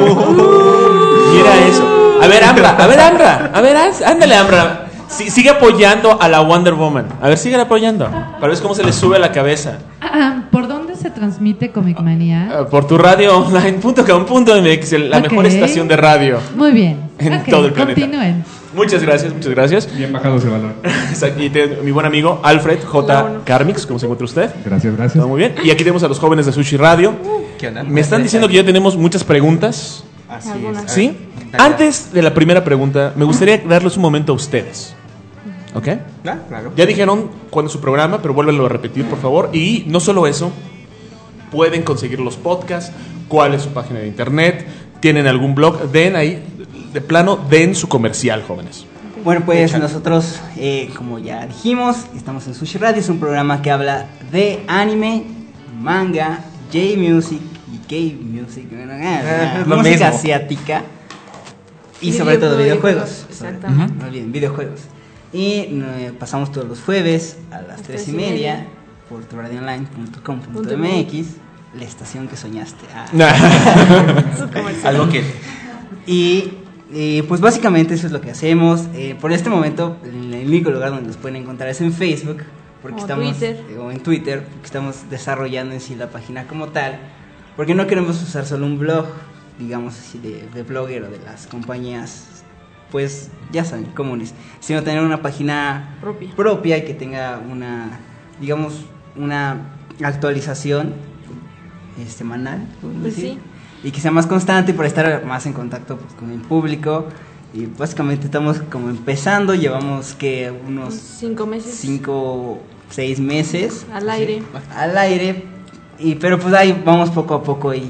Mira eso. A ver, Ambra, a ver, Ambra. A ver, haz- ándale, Ambra. Sí, sigue apoyando a la Wonder Woman. A ver, sigue apoyando. Para ver cómo se le sube a la cabeza.
Ah, ¿por dónde se transmite Comic Manía?
Ah, Por tu radio online punto com punto m x, la
Ok.
mejor estación de radio
Muy bien.
en
Ok,
todo el planeta.
continúen.
Muchas gracias, muchas gracias.
Bien bajado ese valor.
Aquí tenemos mi buen amigo Alfred J. Carmix. ¿Cómo se encuentra usted?
Gracias, gracias.
Todo muy bien. Y aquí tenemos a los jóvenes de Sushi Radio.
¿Qué onda?
Me están diciendo que ya tenemos muchas preguntas.
Así es.
¿Sí? Antes de la primera pregunta, me gustaría darles un momento a ustedes. ¿Ok?
Ah, claro.
Ya dijeron cuándo es su programa, pero vuélvelo a repetir, por favor. Y no solo eso, pueden conseguir los podcasts, cuál es su página de internet, tienen algún blog, den ahí, de plano, den su comercial, jóvenes.
Bueno, pues nosotros, eh, como ya dijimos, estamos en Sushi Radio, es un programa que habla de anime, manga, J-Music y K-Music, bueno, eh,
es lo
música
mismo.
asiática y sobre todo videojuegos.
Exactamente.
No olviden, videojuegos. Y eh, pasamos todos los jueves a las tres y media por tu radio online punto com punto m x, la estación que soñaste. Ah.
Algo que.
Y eh, pues básicamente eso es lo que hacemos. Eh, por este momento, el, el único lugar donde nos pueden encontrar es en Facebook, porque
O
estamos
Twitter.
eh, o en Twitter, porque estamos desarrollando en sí la página como tal, porque no queremos usar solo un blog, digamos así de, de blogger o de las compañías, pues ya saben, comunes, sino tener una página
Propia.
propia y que tenga una, digamos, una actualización eh, semanal, podemos
Pues
decir,
sí.
y que sea más constante para estar más en contacto pues, con el público. Y básicamente estamos como empezando, llevamos que unos
Cinco meses.
cinco, seis meses
Al aire.
al aire, y pero pues ahí vamos poco a poco y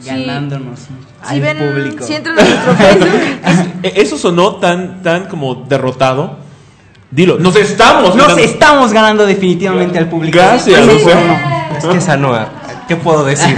ganándonos
Si
al
ven,
público.
si entran a nuestro Facebook,
Eh, Eso sonó tan, tan como derrotado. Dilo, nos estamos
Nos
ganando.
estamos ganando definitivamente al público.
Gracias,
Sí,
o
sí,
sea.
Es que esa no, ¿qué puedo decir?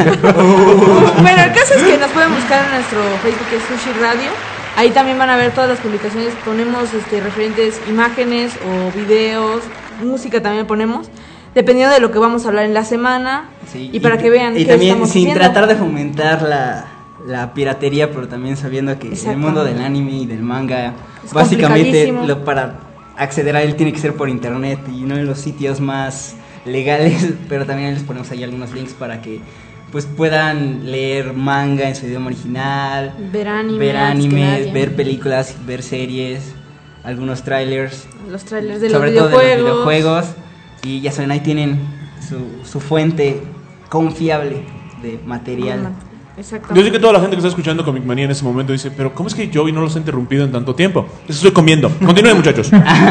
bueno, el caso es que nos pueden buscar en nuestro Facebook, que es Sushi Radio. Ahí también van a ver todas las publicaciones. Ponemos este, referentes, imágenes o videos, música también ponemos, dependiendo de lo que vamos a hablar en la semana.
Sí,
y, para que vean
Y
qué
también
estamos
sin
haciendo.
tratar de fomentar la, la piratería, pero también sabiendo que
Exacto.
el mundo del anime y del manga,
Es
básicamente
complicadísimo.
lo, para acceder a él tiene que ser por internet y no en los sitios más legales, pero también les ponemos ahí algunos links para que pues puedan leer manga en su idioma original,
Ver anime,
ver,
antes que
animes,
nadie.
ver películas, ver series, algunos trailers,
Los trailers de
sobre
los
todo de
videojuegos.
los videojuegos, y ya saben, ahí tienen su, su fuente confiable de material.
Exacto.
Yo sé que toda la gente que está escuchando Comic Manía en ese momento dice, pero ¿cómo es que Joey no los ha interrumpido en tanto tiempo? Eso estoy comiendo. Continúen, muchachos.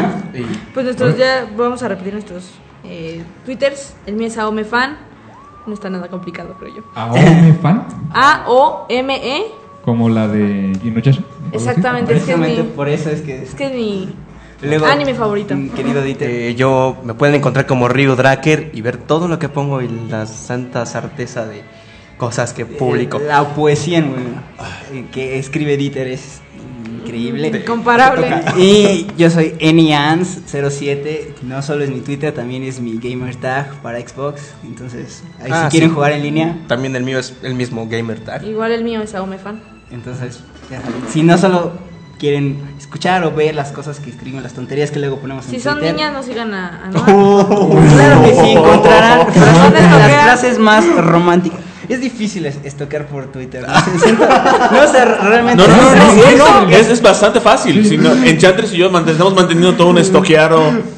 Pues nuestros, ya vamos a repetir nuestros eh, twitters. El mío es AOMEFan. No está nada complicado, creo yo.
¿Aome fan?
A O M E.
Como la de Inuyasha.
Exactamente, es que es
Precisamente
mi,
por eso es que
es que es mi
luego,
anime favorito.
mm, querido Dieter,
Eh, yo me pueden encontrar como Ryu Draker y ver todo lo que pongo y la santa certeza de cosas que publico.
eh, la poesía en- eh, que escribe Dieter es increíble.
Incomparable.
Y yo soy Enians cero siete, no solo es mi Twitter, también es mi gamer tag para Xbox. Entonces, ahí
Ah,
si quieren
sí.
jugar en línea,
También el mío es el mismo gamer tag.
Igual el mío es AOMEFan.
entonces, ya saben, si no solo quieren escuchar o ver las cosas que escriben, las tonterías que luego ponemos en
Si son
Twitter,
niñas, no sigan a, a Noah.
claro que sí, encontrarán frases-
¿Dónde
las
estoquear?
frases más románticas. Es difícil es- estoquear por Twitter. No sé, siento- no sé, realmente.
No, no, no, no,
Sí, sí,
no,
sí.
es, es bastante fácil. Si no, en Chantres y yo mant- estamos manteniendo todo un estoqueado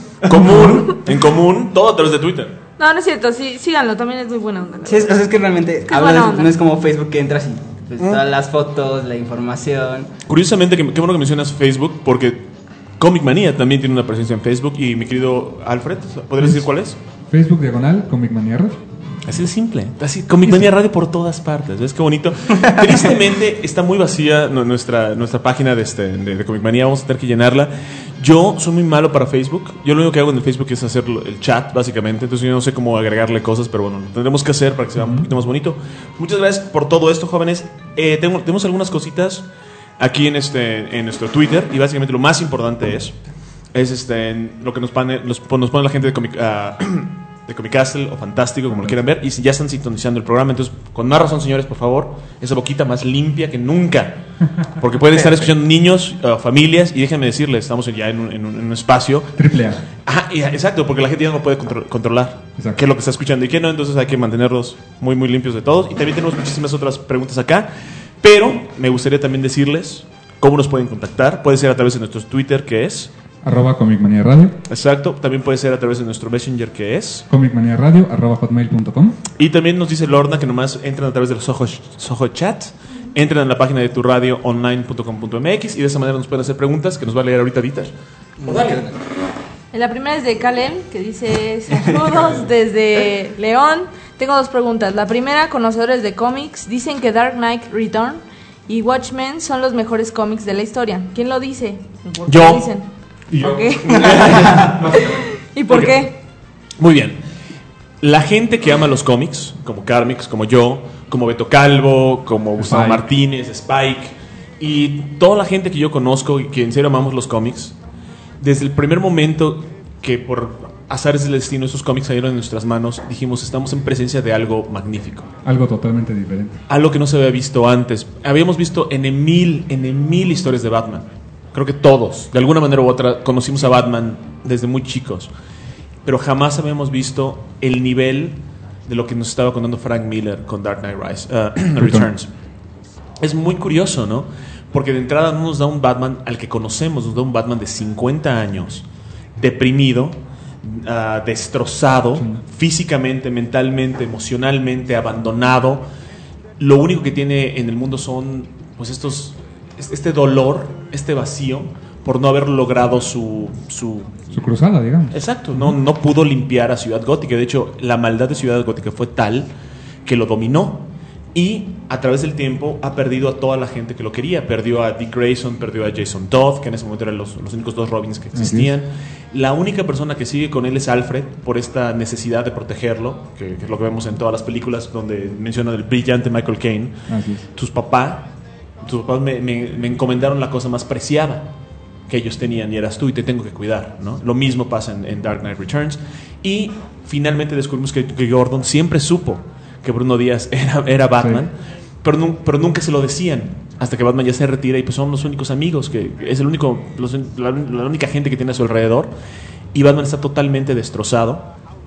común, en común, todo a través de Twitter.
No, no es cierto, sí, síganlo, también es muy buena onda. la
Sí, es, o
verdad.
sea, es que realmente
Es que es
hablas-
buena onda.
no es como Facebook que entras y pues, todas las fotos, la información.
Curiosamente, que, qué bueno que mencionas Facebook, porque Comic Manía también tiene una presencia en Facebook. Y mi querido Alfred, ¿podrías decir cuál es?
Facebook diagonal, Comic Manía Red.
Así de simple. Así, Comic Manía Radio por todas partes. ¿Ves qué bonito? Tristemente está muy vacía nu- nuestra, nuestra página de, este, de, de Comic Manía. Vamos a tener que llenarla. Yo soy muy malo para Facebook. Yo lo único que hago en el Facebook es hacer lo- el chat, básicamente. Entonces yo no sé cómo agregarle cosas, pero bueno, lo tendremos que hacer para que sea un poquito más bonito. Muchas gracias por todo esto, jóvenes. Eh, tengo, tenemos algunas cositas aquí en, este, en nuestro Twitter. Y básicamente lo más importante es, es este, en lo que nos pone, nos, nos pone la gente de Comic... ah, de Comic Castle o Fantástico, como lo quieran ver, y si ya están sintonizando el programa, entonces, con más razón, señores, por favor, esa boquita más limpia que nunca, porque pueden estar escuchando niños, uh, familias, y déjenme decirles, estamos ya en un, en un, en un espacio.
Triple A.
Ajá, y- exacto, porque la gente ya no puede contro- controlar
Exacto.
qué es lo que está escuchando y qué no, entonces hay que mantenerlos muy, muy limpios de todos. Y también tenemos muchísimas otras preguntas acá, pero me gustaría también decirles cómo nos pueden contactar. Puede ser a través de nuestro Twitter, que es...
Arroba Comic Manía Radio.
Exacto, también puede ser a través de nuestro Messenger, que es...
Comic Manía Radio, arroba hotmail punto com.
Y también nos dice Lorna que nomás entran a través del Soho, Soho Chat, entran en la página de tu radio online punto com punto m x y de esa manera nos pueden hacer preguntas que nos va a leer ahorita Dieter.
La primera es de Kalem, que dice: saludos desde León. Tengo dos preguntas. La primera, conocedores de cómics dicen que Dark Knight Return y Watchmen son los mejores cómics de la historia. ¿Quién lo dice? ¿Por qué
Yo.
lo dicen?
Y yo.
¿Por qué? ¿Y por
Ok.
qué?
Muy bien. La gente que ama los cómics, como Carmix, como yo, como Beto Calvo, como Gustavo
Spike.
Martínez, Spike, y toda la gente que yo conozco y que en serio amamos los cómics, desde el primer momento que por azares del destino esos cómics salieron en nuestras manos, dijimos, estamos en presencia de algo magnífico.
Algo totalmente diferente.
Algo que no se había visto antes. Habíamos visto en mil, en mil historias de Batman. Creo que todos, de alguna manera u otra, conocimos a Batman desde muy chicos. Pero jamás habíamos visto el nivel de lo que nos estaba contando Frank Miller con Dark Knight Rise, uh, Returns. Es muy curioso, ¿no? Porque de entrada no nos da un Batman al que conocemos, nos da un Batman de cincuenta años, deprimido, uh, destrozado, físicamente, mentalmente, emocionalmente, abandonado. Lo único que tiene en el mundo son, pues, estos, este dolor, este vacío, por no haber logrado su... su
Su cruzada, digamos.
Exacto, no, no pudo limpiar a Ciudad Gótica. De hecho, la maldad de Ciudad Gótica fue tal que lo dominó. Y a través del tiempo ha perdido a toda la gente que lo quería. Perdió a Dick Grayson, perdió a Jason Todd, que en ese momento eran los, los únicos dos Robins que existían. La única persona que sigue con él es Alfred, por esta necesidad de protegerlo, que, que es lo que vemos en todas las películas donde menciona el brillante Michael Caine. Tus papás, tus papás me, me, me encomendaron la cosa más preciada que ellos tenían y eras tú y te tengo que cuidar, ¿no? Lo mismo pasa en, en Dark Knight Returns. Y finalmente descubrimos que, que Gordon siempre supo que Bruno Díaz era, era Batman, sí. pero, nu- pero nunca se lo decían hasta que Batman ya se retira y pues son los únicos amigos, que es el único, los, la, la única gente que tiene a su alrededor, y Batman está totalmente destrozado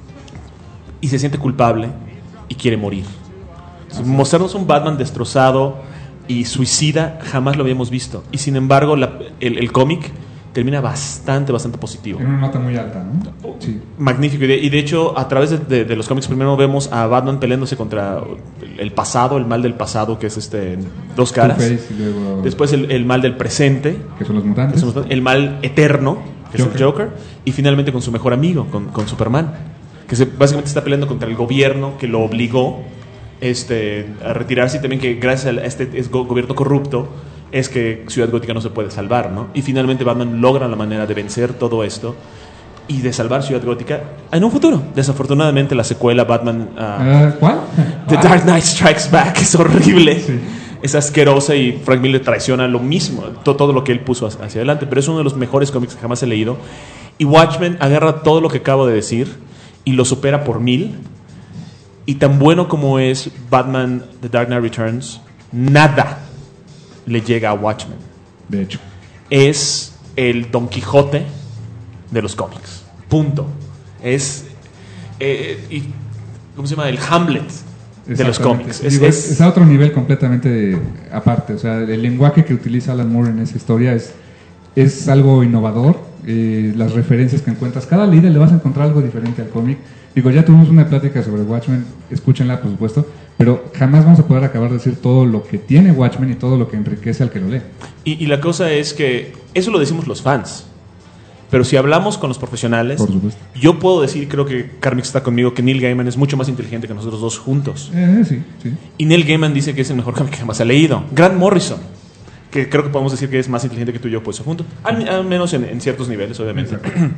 y se siente culpable y quiere morir. Entonces, mostrarnos un Batman destrozado y suicida jamás lo habíamos visto, y sin embargo la, el, el cómic termina bastante, bastante positivo.
En una nota muy alta, ¿no? Sí.
Magnífico. Y de, y de hecho, a través de, de, de los cómics, primero vemos a Batman peleándose contra el pasado, el mal del pasado, que es este dos caras.
Two-Face, y luego
después el, el mal del presente,
que son los mutantes.
Son los, el mal eterno, que Joker. es el Joker. Y finalmente con su mejor amigo, con, con Superman, que se, básicamente está peleando contra el gobierno que lo obligó este, a retirarse, y también que gracias a este, este gobierno corrupto es que Ciudad Gótica no se puede salvar, ¿no? Y finalmente Batman logra la manera de vencer todo esto y de salvar Ciudad Gótica en un futuro. Desafortunadamente la secuela Batman uh,
uh, ¿cuál?
The Dark Knight Strikes Back es horrible, sí. Es asquerosa, y Frank Miller traiciona lo mismo, todo, todo lo que él puso hacia adelante, pero es uno de los mejores cómics que jamás he leído. Y Watchmen agarra todo lo que acabo de decir y lo supera por mil. Y tan bueno como es Batman The Dark Knight Returns, nada le llega a Watchmen.
De hecho,
es el Don Quijote de los cómics. Punto. Es eh, y, ¿cómo se llama? El Hamlet de los cómics. Es,
Digo,
es,
es a otro nivel completamente aparte. O sea, el lenguaje que utiliza Alan Moore en esa historia es, es algo innovador. Eh, las referencias que encuentras, cada leída le vas a encontrar algo diferente al cómic. Digo, ya tuvimos una plática sobre Watchmen, escúchenla por supuesto, pero jamás vamos a poder acabar de decir todo lo que tiene Watchmen y todo lo que enriquece al que lo lee.
Y, y la cosa es que eso lo decimos los fans, pero si hablamos con los profesionales,
por supuesto,
yo puedo decir, creo que Carmix está conmigo, que Neil Gaiman es mucho más inteligente que nosotros dos juntos.
Eh, sí, sí.
Y Neil Gaiman dice que es el mejor cómic que jamás ha leído. Grant Morrison, que creo que podemos decir que es más inteligente que tú y yo puesto juntos, al, al menos en, en ciertos niveles, obviamente.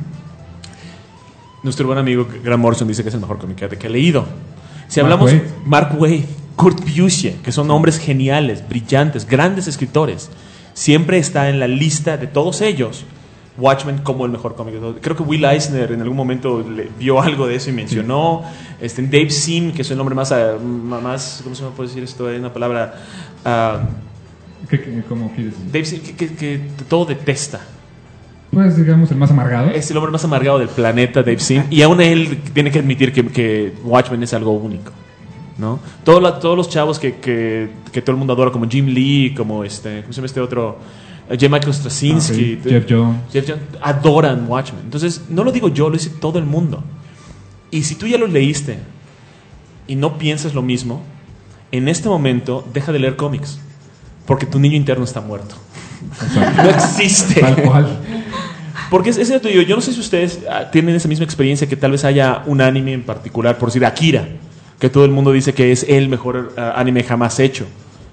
Nuestro buen amigo Grant Morrison dice que es el mejor cómic que ha leído. Si
Mark
hablamos
Waid.
Mark Waid, Kurt Busiek, que son hombres geniales, brillantes, grandes escritores, siempre está en la lista de todos ellos Watchmen como el mejor cómic de todos. Creo que Will Eisner en algún momento le vio algo de eso y mencionó. Sí. Este, Dave Sim, que es el nombre más, más, ¿cómo se me puede decir esto? Hay una palabra. Uh,
¿Qué, qué, ¿Cómo quieres decir?
Dave Sim, que, que, que todo detesta.
Pues digamos el más amargado.
Es el hombre más amargado del planeta, Dave Sim, y aún él tiene que admitir que, que Watchmen es algo único, ¿no? Todo la, todos los chavos que, que, que todo el mundo adora, como Jim Lee, como este, ¿cómo se llama este otro? J. Michael Straczynski,
okay. Jeff Jones.
Jeff Jones, adoran Watchmen. Entonces, no lo digo yo, lo dice todo el mundo. Y si tú ya lo leíste y no piensas lo mismo, en este momento deja de leer cómics, porque tu niño interno está muerto. No existe.
Tal cual.
Porque es, es cierto, yo, yo no sé si ustedes uh, tienen esa misma experiencia, que tal vez haya un anime en particular, por decir Akira, que todo el mundo dice que es el mejor uh, anime jamás hecho.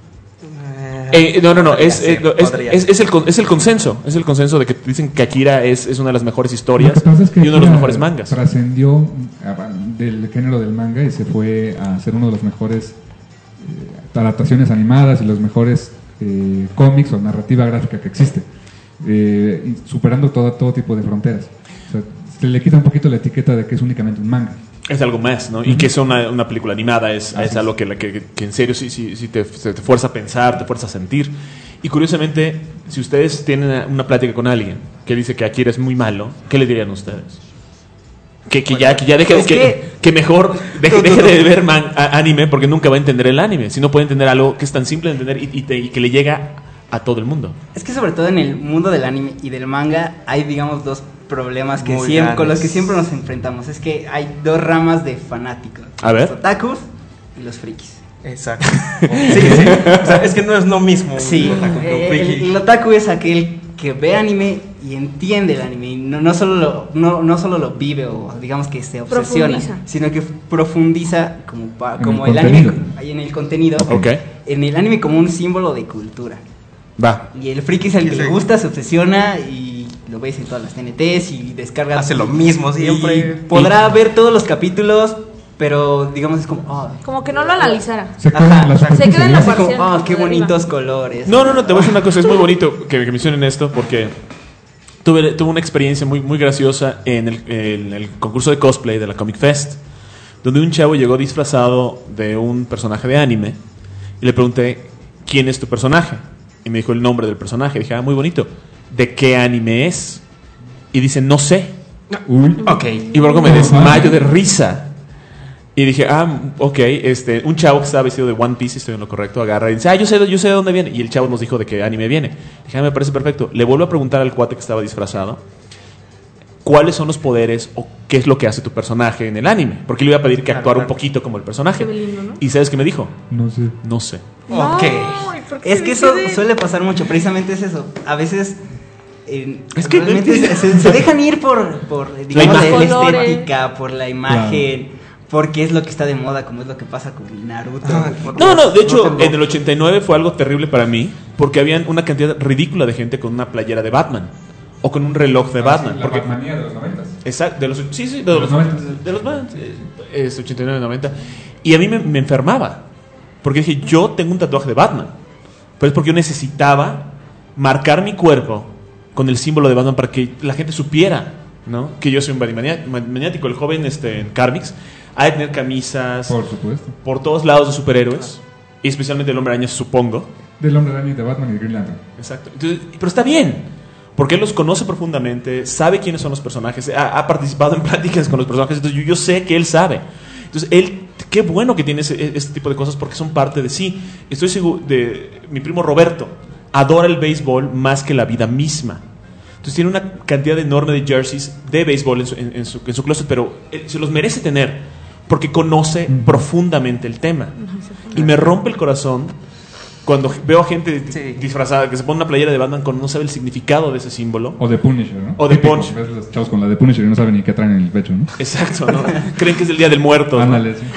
Eh, no, no, no, es, ser, eh, es, es, es, el, es el consenso, es el consenso de que dicen que Akira es, es una de las mejores historias
es que
y uno de los mejores mangas.
Trascendió del género del manga y se fue a ser uno de los mejores eh, adaptaciones animadas y los mejores eh, cómics o narrativa gráfica que existe, eh, superando todo, todo tipo de fronteras. O sea, se le quita un poquito la etiqueta de que es únicamente un manga.
Es algo más, ¿no? Uh-huh. Y que es una, una película animada, es, es algo que, que, que en serio sí, sí, sí te, te fuerza a pensar, te fuerza a sentir. Y curiosamente, si ustedes tienen una plática con alguien que dice que Akira es muy malo, ¿qué le dirían ustedes? Que, que, ya, que ya deje, que, que, que mejor deje, deje de ver man, a, anime, porque nunca va a entender el anime, si no puede entender algo que es tan simple de entender y, y, te, y que le llega a todo el mundo.
Es que sobre todo en el mundo del anime y del manga hay, digamos, dos problemas que siempre, con los que siempre nos enfrentamos. Es que hay dos ramas de fanáticos.
A ver.
Los otakus y los frikis.
Exacto. Sí, sí. O sea, es que no es lo mismo.
Sí,
un otaku que un
eh,
friki.
el, el otaku es aquel que ve anime y entiende el anime. Y no, no, solo lo, no, no solo lo vive o digamos que se obsesiona,
Profundiza.
sino que profundiza como, pa-
En
como
el
el, anime,
contenido.
ahí en el contenido,
Ok.
en el anime como un símbolo de cultura.
Va.
Y el friki es el
Sí,
que
sí.
le gusta, se obsesiona y lo ves en todas las T N Ts y descarga.
Hace lo mismo siempre.
Y podrá ver todos los capítulos, pero digamos es como, ah,
Como que no lo analizara.
Se queda
Ajá,
en la
o sea,
se queda en la
así
parcial.
como, ah, qué
de arriba.
bonitos colores.
No, no, no, te voy a decir una cosa, es muy bonito que, que mencionen esto porque tuve, tuve una experiencia muy, muy graciosa en el, en el concurso de cosplay de la Comic Fest, donde un chavo llegó disfrazado de un personaje de anime y le pregunté, ¿quién es tu personaje? Y me dijo el nombre del personaje. Dije, ah, muy bonito. ¿De qué anime es? Y dice, no sé.
Uy.
Ok.
Y luego me desmayo de risa. Y dije, ah, ok, este, un chavo que estaba vestido de One Piece, estoy en lo correcto, agarra y dice, ah, yo sé, yo sé de dónde viene. Y el chavo nos dijo de qué anime viene. Dije, ah, me parece perfecto. Le vuelvo a preguntar al cuate que estaba disfrazado, ¿cuáles son los poderes o qué es lo que hace tu personaje en el anime? Porque le iba a pedir que
Claro,
actuara un
claro.
poquito como el personaje.
Qué lindo, ¿no?
¿Y sabes qué me dijo?
No sé.
No sé.
Ok.
Ay, ¿por qué
Es
se
que eso
decide?
suele pasar mucho, precisamente es eso. A veces eh,
Es que-
realmente
es que-
se, se dejan ir por, por digamos, la,
imagen.
la
Colores.
estética, por la imagen, porque es lo que está de moda, como es lo que pasa con Naruto.
Ah,
por
No,
los-
no, de hecho,
tengo-
en el ochenta y nueve fue algo terrible para mí, porque habían una cantidad ridícula de gente con una playera de Batman o con un reloj de Batman.
La
porque,
Batmanía de los noventas.
exacto, de los, sí, sí, de,
De
los,
los noventa.
de los noventa, eh, es ochenta y nueve, noventa. Y a mí me, me enfermaba, porque dije, yo tengo un tatuaje de Batman, pero es porque yo necesitaba marcar mi cuerpo con el símbolo de Batman para que la gente supiera, ¿no? Que yo soy un Batmania- maniático. El joven este, en Carmix ha de tener camisas
Por supuesto.
por todos lados de superhéroes, y especialmente el Hombre Araña, supongo.
Del Hombre Araña, de Batman y de Green Lantern.
Exacto. Entonces, pero está bien, porque él los conoce profundamente, sabe quiénes son los personajes, ha, ha participado en pláticas con los personajes, entonces yo, yo sé que él sabe. Entonces, él, qué bueno que tiene ese- este tipo de cosas porque son parte de sí. Estoy seguro de mi primo Roberto, adora el béisbol más que la vida misma. Entonces tiene una cantidad enorme de jerseys de béisbol en su, en, en su, en su closet, pero él se los merece tener porque conoce
Ujú.
profundamente el tema. Y me rompe el corazón cuando veo a gente
Sí.
disfrazada que se pone una playera de Batman cuando no sabe el significado de ese símbolo.
O de Punisher, ¿no?
O de
Típico,
Punisher.
ves los chavos con la de Punisher y no saben ni qué traen en el pecho, ¿no?
Exacto, ¿no? Creen que es el Día del Muerto, ¿no?
Ándale, sí.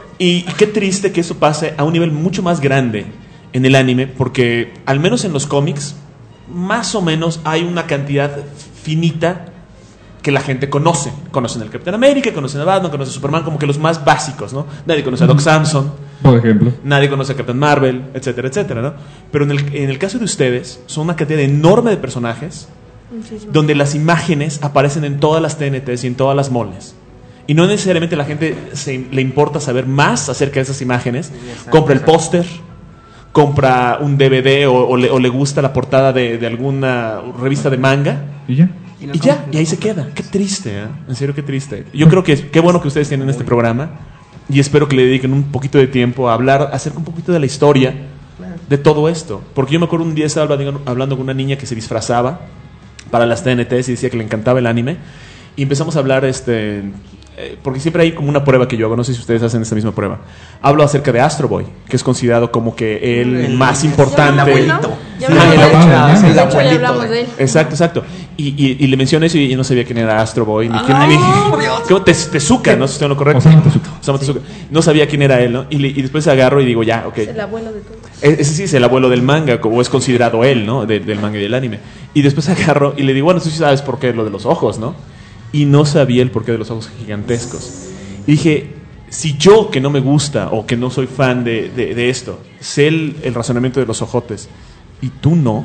Y qué triste que eso pase a un nivel mucho más grande en el anime, porque al menos en los cómics, más o menos hay una cantidad finita que la gente conoce. Conocen al Capitán América, conocen a Batman, conocen a Superman, como que los más básicos, ¿no? Nadie conoce a Doc Samson,
Por ejemplo.
nadie conoce a Capitán Marvel, etcétera, etcétera, ¿no? Pero en el, en el caso de ustedes, son una cantidad enorme de personajes
Muchísimo.
donde las imágenes aparecen en todas las T N Ts y en todas las moles. Y no necesariamente la gente se, le importa saber más acerca de esas imágenes.
exacto,
Compra el
exacto.
póster, compra un D V D o, o le, o le gusta la portada de, de alguna revista de manga.
¿Y ya?
no
Y ya,
como-
y ahí se queda. Qué triste, ¿eh? En serio, qué triste. Yo creo que qué bueno que ustedes tienen este programa y espero que le dediquen un poquito de tiempo a hablar acerca un poquito de la historia de todo esto. Porque yo me acuerdo un día estaba hablando, hablando con una niña que se disfrazaba para las T N Ts y decía que le encantaba el anime. Y empezamos a hablar, este, eh, porque siempre hay como una prueba que yo hago, no sé si ustedes hacen esta misma prueba. Hablo acerca de Astro Boy, que es considerado como que el,
El-
más
el
importante.
abuelito.
Ya
Sí,
hablamos
el
de él.
abuelito.
De
Es el
hecho, ya
abuelito
hablamos
de-
de él.
Exacto, exacto. Y, y, y le mencioné eso y yo no sabía quién era Astro Boy, ni quién
Ay,
ni.
por Dios.
¿Cómo? Te- Tezuka, ¿no? Si estoy en lo correcto.
Osamu Tezuka.
Osamu Tezuka. No sabía quién era él, ¿no? Y, le- y después agarro y digo, ya, ok.
Es el abuelo de todos.
E- Ese sí es el abuelo del manga, como es considerado él, ¿no? De- del manga y del anime. Y después agarro y le digo, bueno, tú sí sabes por qué lo de los ojos, ¿no? Y no sabía el porqué de los ojos gigantescos. Y dije, si yo, que no me gusta o que no soy fan de, de- de esto, sé el, el razonamiento de los ojotes, y tú no,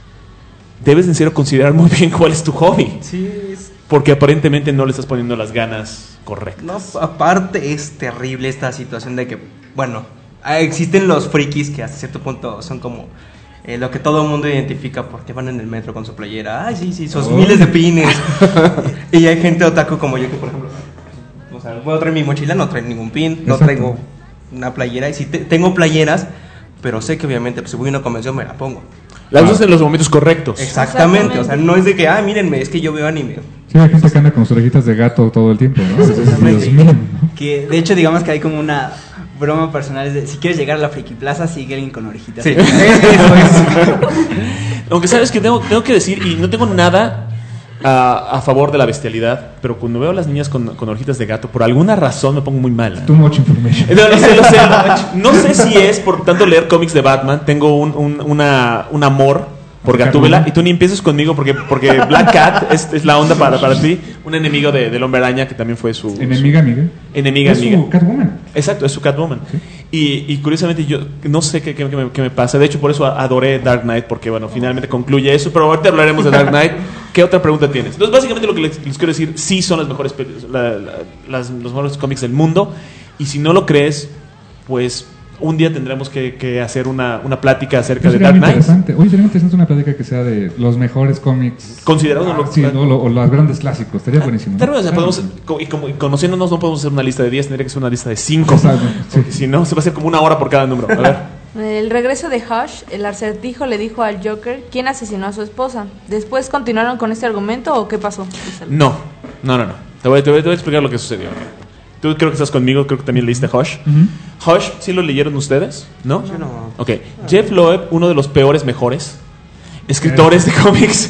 debes en serio considerar muy bien cuál es tu hobby.
Sí, es-
Porque aparentemente no le estás poniendo las ganas correctas.
no, aparte es terrible esta situación de que, bueno, ah, existen los frikis que hasta cierto punto son como eh, lo que todo el mundo identifica porque van en el metro con su playera. Ay, sí, sí, sus
Oh.
miles de pines. Y hay gente otaku como yo que, por ejemplo, o sea, puedo traer mi mochila, no traigo ningún pin, no
Exacto.
traigo una playera. Y si te- tengo playeras, pero sé que obviamente pues, si voy a una convención me la pongo.
Las usas en los momentos correctos.
Exactamente, o sea, no es de que, ah, mírenme, es que yo veo anime.
Sí, hay gente que anda con sus orejitas de gato todo el tiempo, ¿no? Dios mío, ¿no?
Que de hecho digamos que hay como una broma personal es de, si quieres llegar a la Friki Plaza, sigue alguien con orejitas.
Sí.
Aunque sabes que tengo, tengo que decir, y no tengo nada a, a favor de la bestialidad, pero cuando veo a las niñas con, con orejitas de gato, por alguna razón me pongo muy mala.
Too much information.
No, no sé, no sé, no sé si es por tanto leer cómics de Batman, tengo un, un, una, un amor por Gatúbela, y tú ni empieces conmigo porque, porque Black Cat es, es la onda para, para ti, un enemigo de, del Hombre Araña que también fue su...
Enemiga, amiga.
Enemiga,
es
amiga.
su Catwoman.
Exacto, es su Catwoman. ¿Sí? Y, y curiosamente yo no sé qué, qué, qué, me, qué me pasa, de hecho por eso adoré Dark Knight, porque bueno, finalmente concluye eso, pero ahorita hablaremos de Dark Knight. ¿Qué otra pregunta tienes? Entonces básicamente lo que les, les quiero decir, sí son las mejores, la, la, las, los mejores cómics del mundo, y si no lo crees, pues... un día tendremos que, que hacer una, una plática acerca
pues
de Dark Knight.
Interesante. Oye, sería interesante una plática que sea de los mejores cómics.
Considerados
ah,
los
sí, no, lo, o los grandes clásicos. Estaría buenísimo.
Claro,
¿no?
o sea, podemos, y, como, y conociéndonos no podemos hacer una lista de diez, tendría que ser una lista de cinco.
Exacto, sí.
Si no, se va a hacer como una hora por cada número. A ver.
El regreso de Hush, el acertijo le dijo al Joker quién asesinó a su esposa. ¿Después continuaron con este argumento o qué pasó?
No, no, no, no. Te voy, te voy, te voy a explicar lo que sucedió. Tú creo que estás conmigo, creo que también leíste Hush. Uh-huh. Hush, ¿sí lo leyeron ustedes? ¿No?
Yo no.
Ok. Jeff Loeb, uno de los peores mejores escritores de cómics.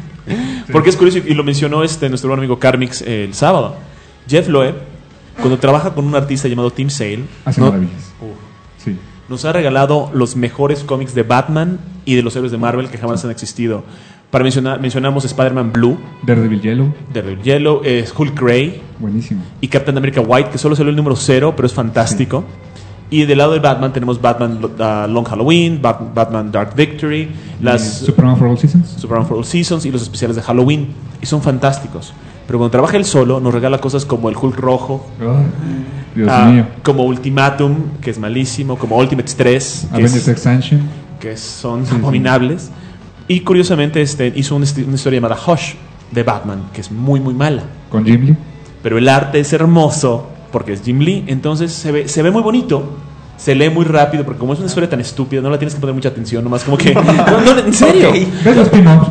Porque es curioso, y lo mencionó este nuestro buen amigo Carmix eh, el sábado. Jeff Loeb, cuando trabaja con un artista llamado Tim Sale,
hace
¿no?
maravillas. Uh, sí.
Nos ha regalado los mejores cómics de Batman y de los héroes de Marvel que jamás han existido. Para mencionar, mencionamos Spider-Man Blue,
Daredevil Yellow,
Daredevil Yellow, eh, Hulk Grey,
buenísimo,
y Captain America White, que solo salió el número cero, pero es fantástico. Sí. Y del lado de Batman tenemos Batman uh, Long Halloween, Bat- Batman Dark Victory, las
Superman for All Seasons,
Superman for All Seasons y los especiales de Halloween, y son fantásticos. Pero cuando trabaja él solo, nos regala cosas como el Hulk rojo,
oh, Dios
uh,
mío,
como Ultimatum, que es malísimo, como Ultimate Stress, que,
Avengers Expansion,
que son
sí,
abominables. Sí. Y curiosamente este, hizo una, una historia llamada Hush de Batman, que es muy muy mala.
Con Jim Lee.
Pero el arte es hermoso porque es Jim Lee, entonces se ve, se ve muy bonito, se lee muy rápido, porque como es una historia tan estúpida, no la tienes que poner mucha atención, nomás como que... no, no, en serio.
Okay. ¿Ves los spin-offs?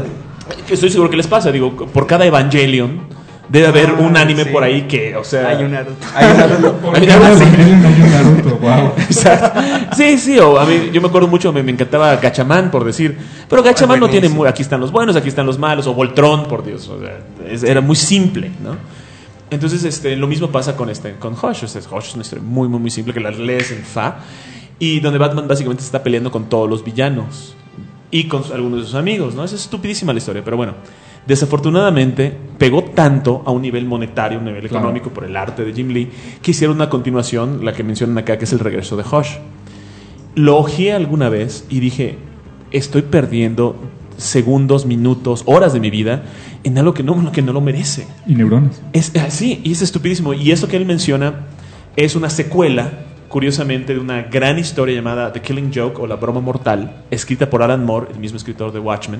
Estoy seguro que les pasa, digo, por cada Evangelion debe haber ah, un anime sí. por ahí que, o sea...
Hay un Naruto. Hay un Naruto.
Hay un Naruto.
Hay un Naruto, wow.
Exacto. Sí, sí, o a mí, yo me acuerdo mucho, me, me encantaba Gatchaman, por decir. Pero Gatchaman no tiene... Muy, aquí están los buenos, aquí están los malos, o Voltron, por Dios. O sea, es, era muy simple, ¿no? Entonces, este, lo mismo pasa con, este, con Hush. O sea, Hush es una historia muy, muy, muy simple, que la lees en fa. Y donde Batman básicamente está peleando con todos los villanos. Y con algunos de sus amigos, ¿no? Es estupidísima la historia, pero bueno... Desafortunadamente pegó tanto a un nivel monetario, un nivel claro. económico por el arte de Jim Lee, que hicieron una continuación, la que mencionan acá, que es el regreso de Hush. Lo ojeé alguna vez y dije, estoy perdiendo segundos, minutos, horas de mi vida en algo que no, que no lo merece.
Y neuronas.
Es, sí, y es estupidísimo. Y eso que él menciona es una secuela, curiosamente, de una gran historia llamada The Killing Joke, o La Broma Mortal, escrita por Alan Moore, el mismo escritor de Watchmen,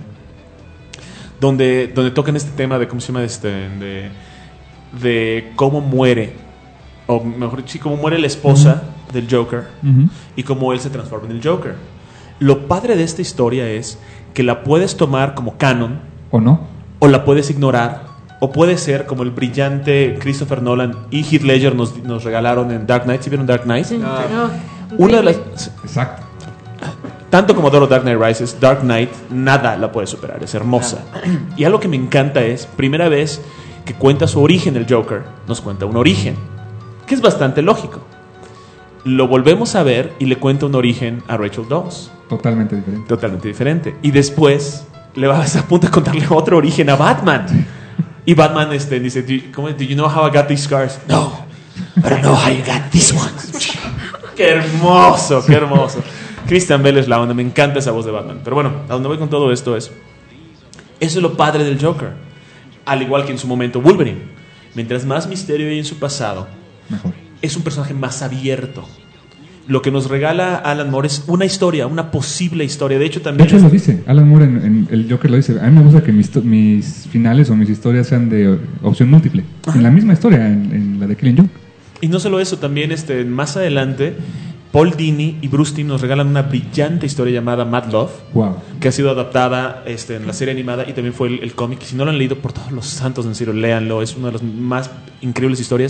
donde, donde tocan este tema de cómo se llama este de, de cómo muere, o mejor dicho, cómo muere la esposa uh-huh. del Joker uh-huh. y cómo él se transforma en el Joker. Lo padre de esta historia es que la puedes tomar como canon
o no,
o la puedes ignorar, o puede ser como el brillante Christopher Nolan y Heath Ledger nos, nos regalaron en Dark Knight. ¿Sí vieron Dark Knight?
Sí, no.
Una de las...
Exacto.
Tanto como adoro Dark Knight Rises, Dark Knight nada la puede superar, es hermosa. Y algo que me encanta es, primera vez que cuenta su origen el Joker, nos cuenta un origen, que es bastante lógico. Lo volvemos a ver y le cuenta un origen a Rachel Dawes.
Totalmente diferente.
Totalmente diferente. Y después le vas a punto de contarle otro origen a Batman. Y Batman este, dice, do you, ¿cómo, do you know how I got these scars? No, but I know how you got these ones. Qué hermoso, qué hermoso. Christian Bale es la onda, me encanta esa voz de Batman. Pero bueno, a donde voy con todo esto es, eso es lo padre del Joker. Al igual que en su momento Wolverine. Mientras más misterio hay en su pasado,
mejor.
Es un personaje más abierto. Lo que nos regala Alan Moore es una historia, una posible historia. De hecho, también...
De hecho, lo dice. Alan Moore en, en el Joker lo dice. A mí me gusta que mis, mis finales o mis historias sean de opción múltiple. Ajá. En la misma historia, en, en la de Killing Joke.
Y no solo eso, también este, más adelante... Paul Dini y Bruce Timm nos regalan una brillante historia llamada Mad Love,
wow.
que ha sido adaptada este, en la serie animada y también fue el, el cómic. Si no lo han leído, por todos los santos, en serio, léanlo. Es una de las más increíbles historias.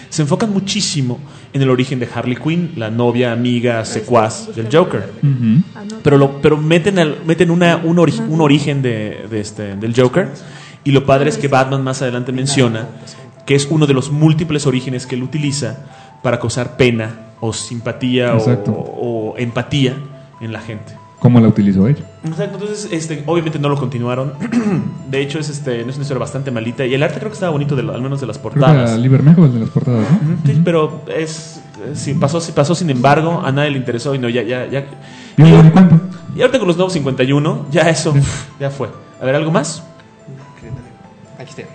se enfocan muchísimo en el origen de Harley Quinn, la novia, amiga, secuaz del Joker.
Ujú.
Pero, lo, pero meten, al, meten una, un, ori- un origen de, de este, del Joker. Y lo padre es que Batman más adelante menciona que es uno de los múltiples orígenes que él utiliza para causar pena o simpatía o,
Exacto.
o empatía en la gente.
¿Cómo la utilizó ella?
Exacto, entonces este, obviamente no lo continuaron. De hecho es, este, es una historia bastante malita. Y el arte creo que estaba bonito, de lo- al menos de las
Creo que era
portadas.
Lee Bermejo, el de las portadas, ¿no?
Ujú, sí, pero es, sí, pasó, sí, pasó sin embargo, a nadie le interesó y no, ya, ya, ya.
Yo
Y,
me di cuenta.
y ahorita con los nuevos cincuenta y uno, ya eso, ya fue. A ver, ¿algo más?
Aquí está.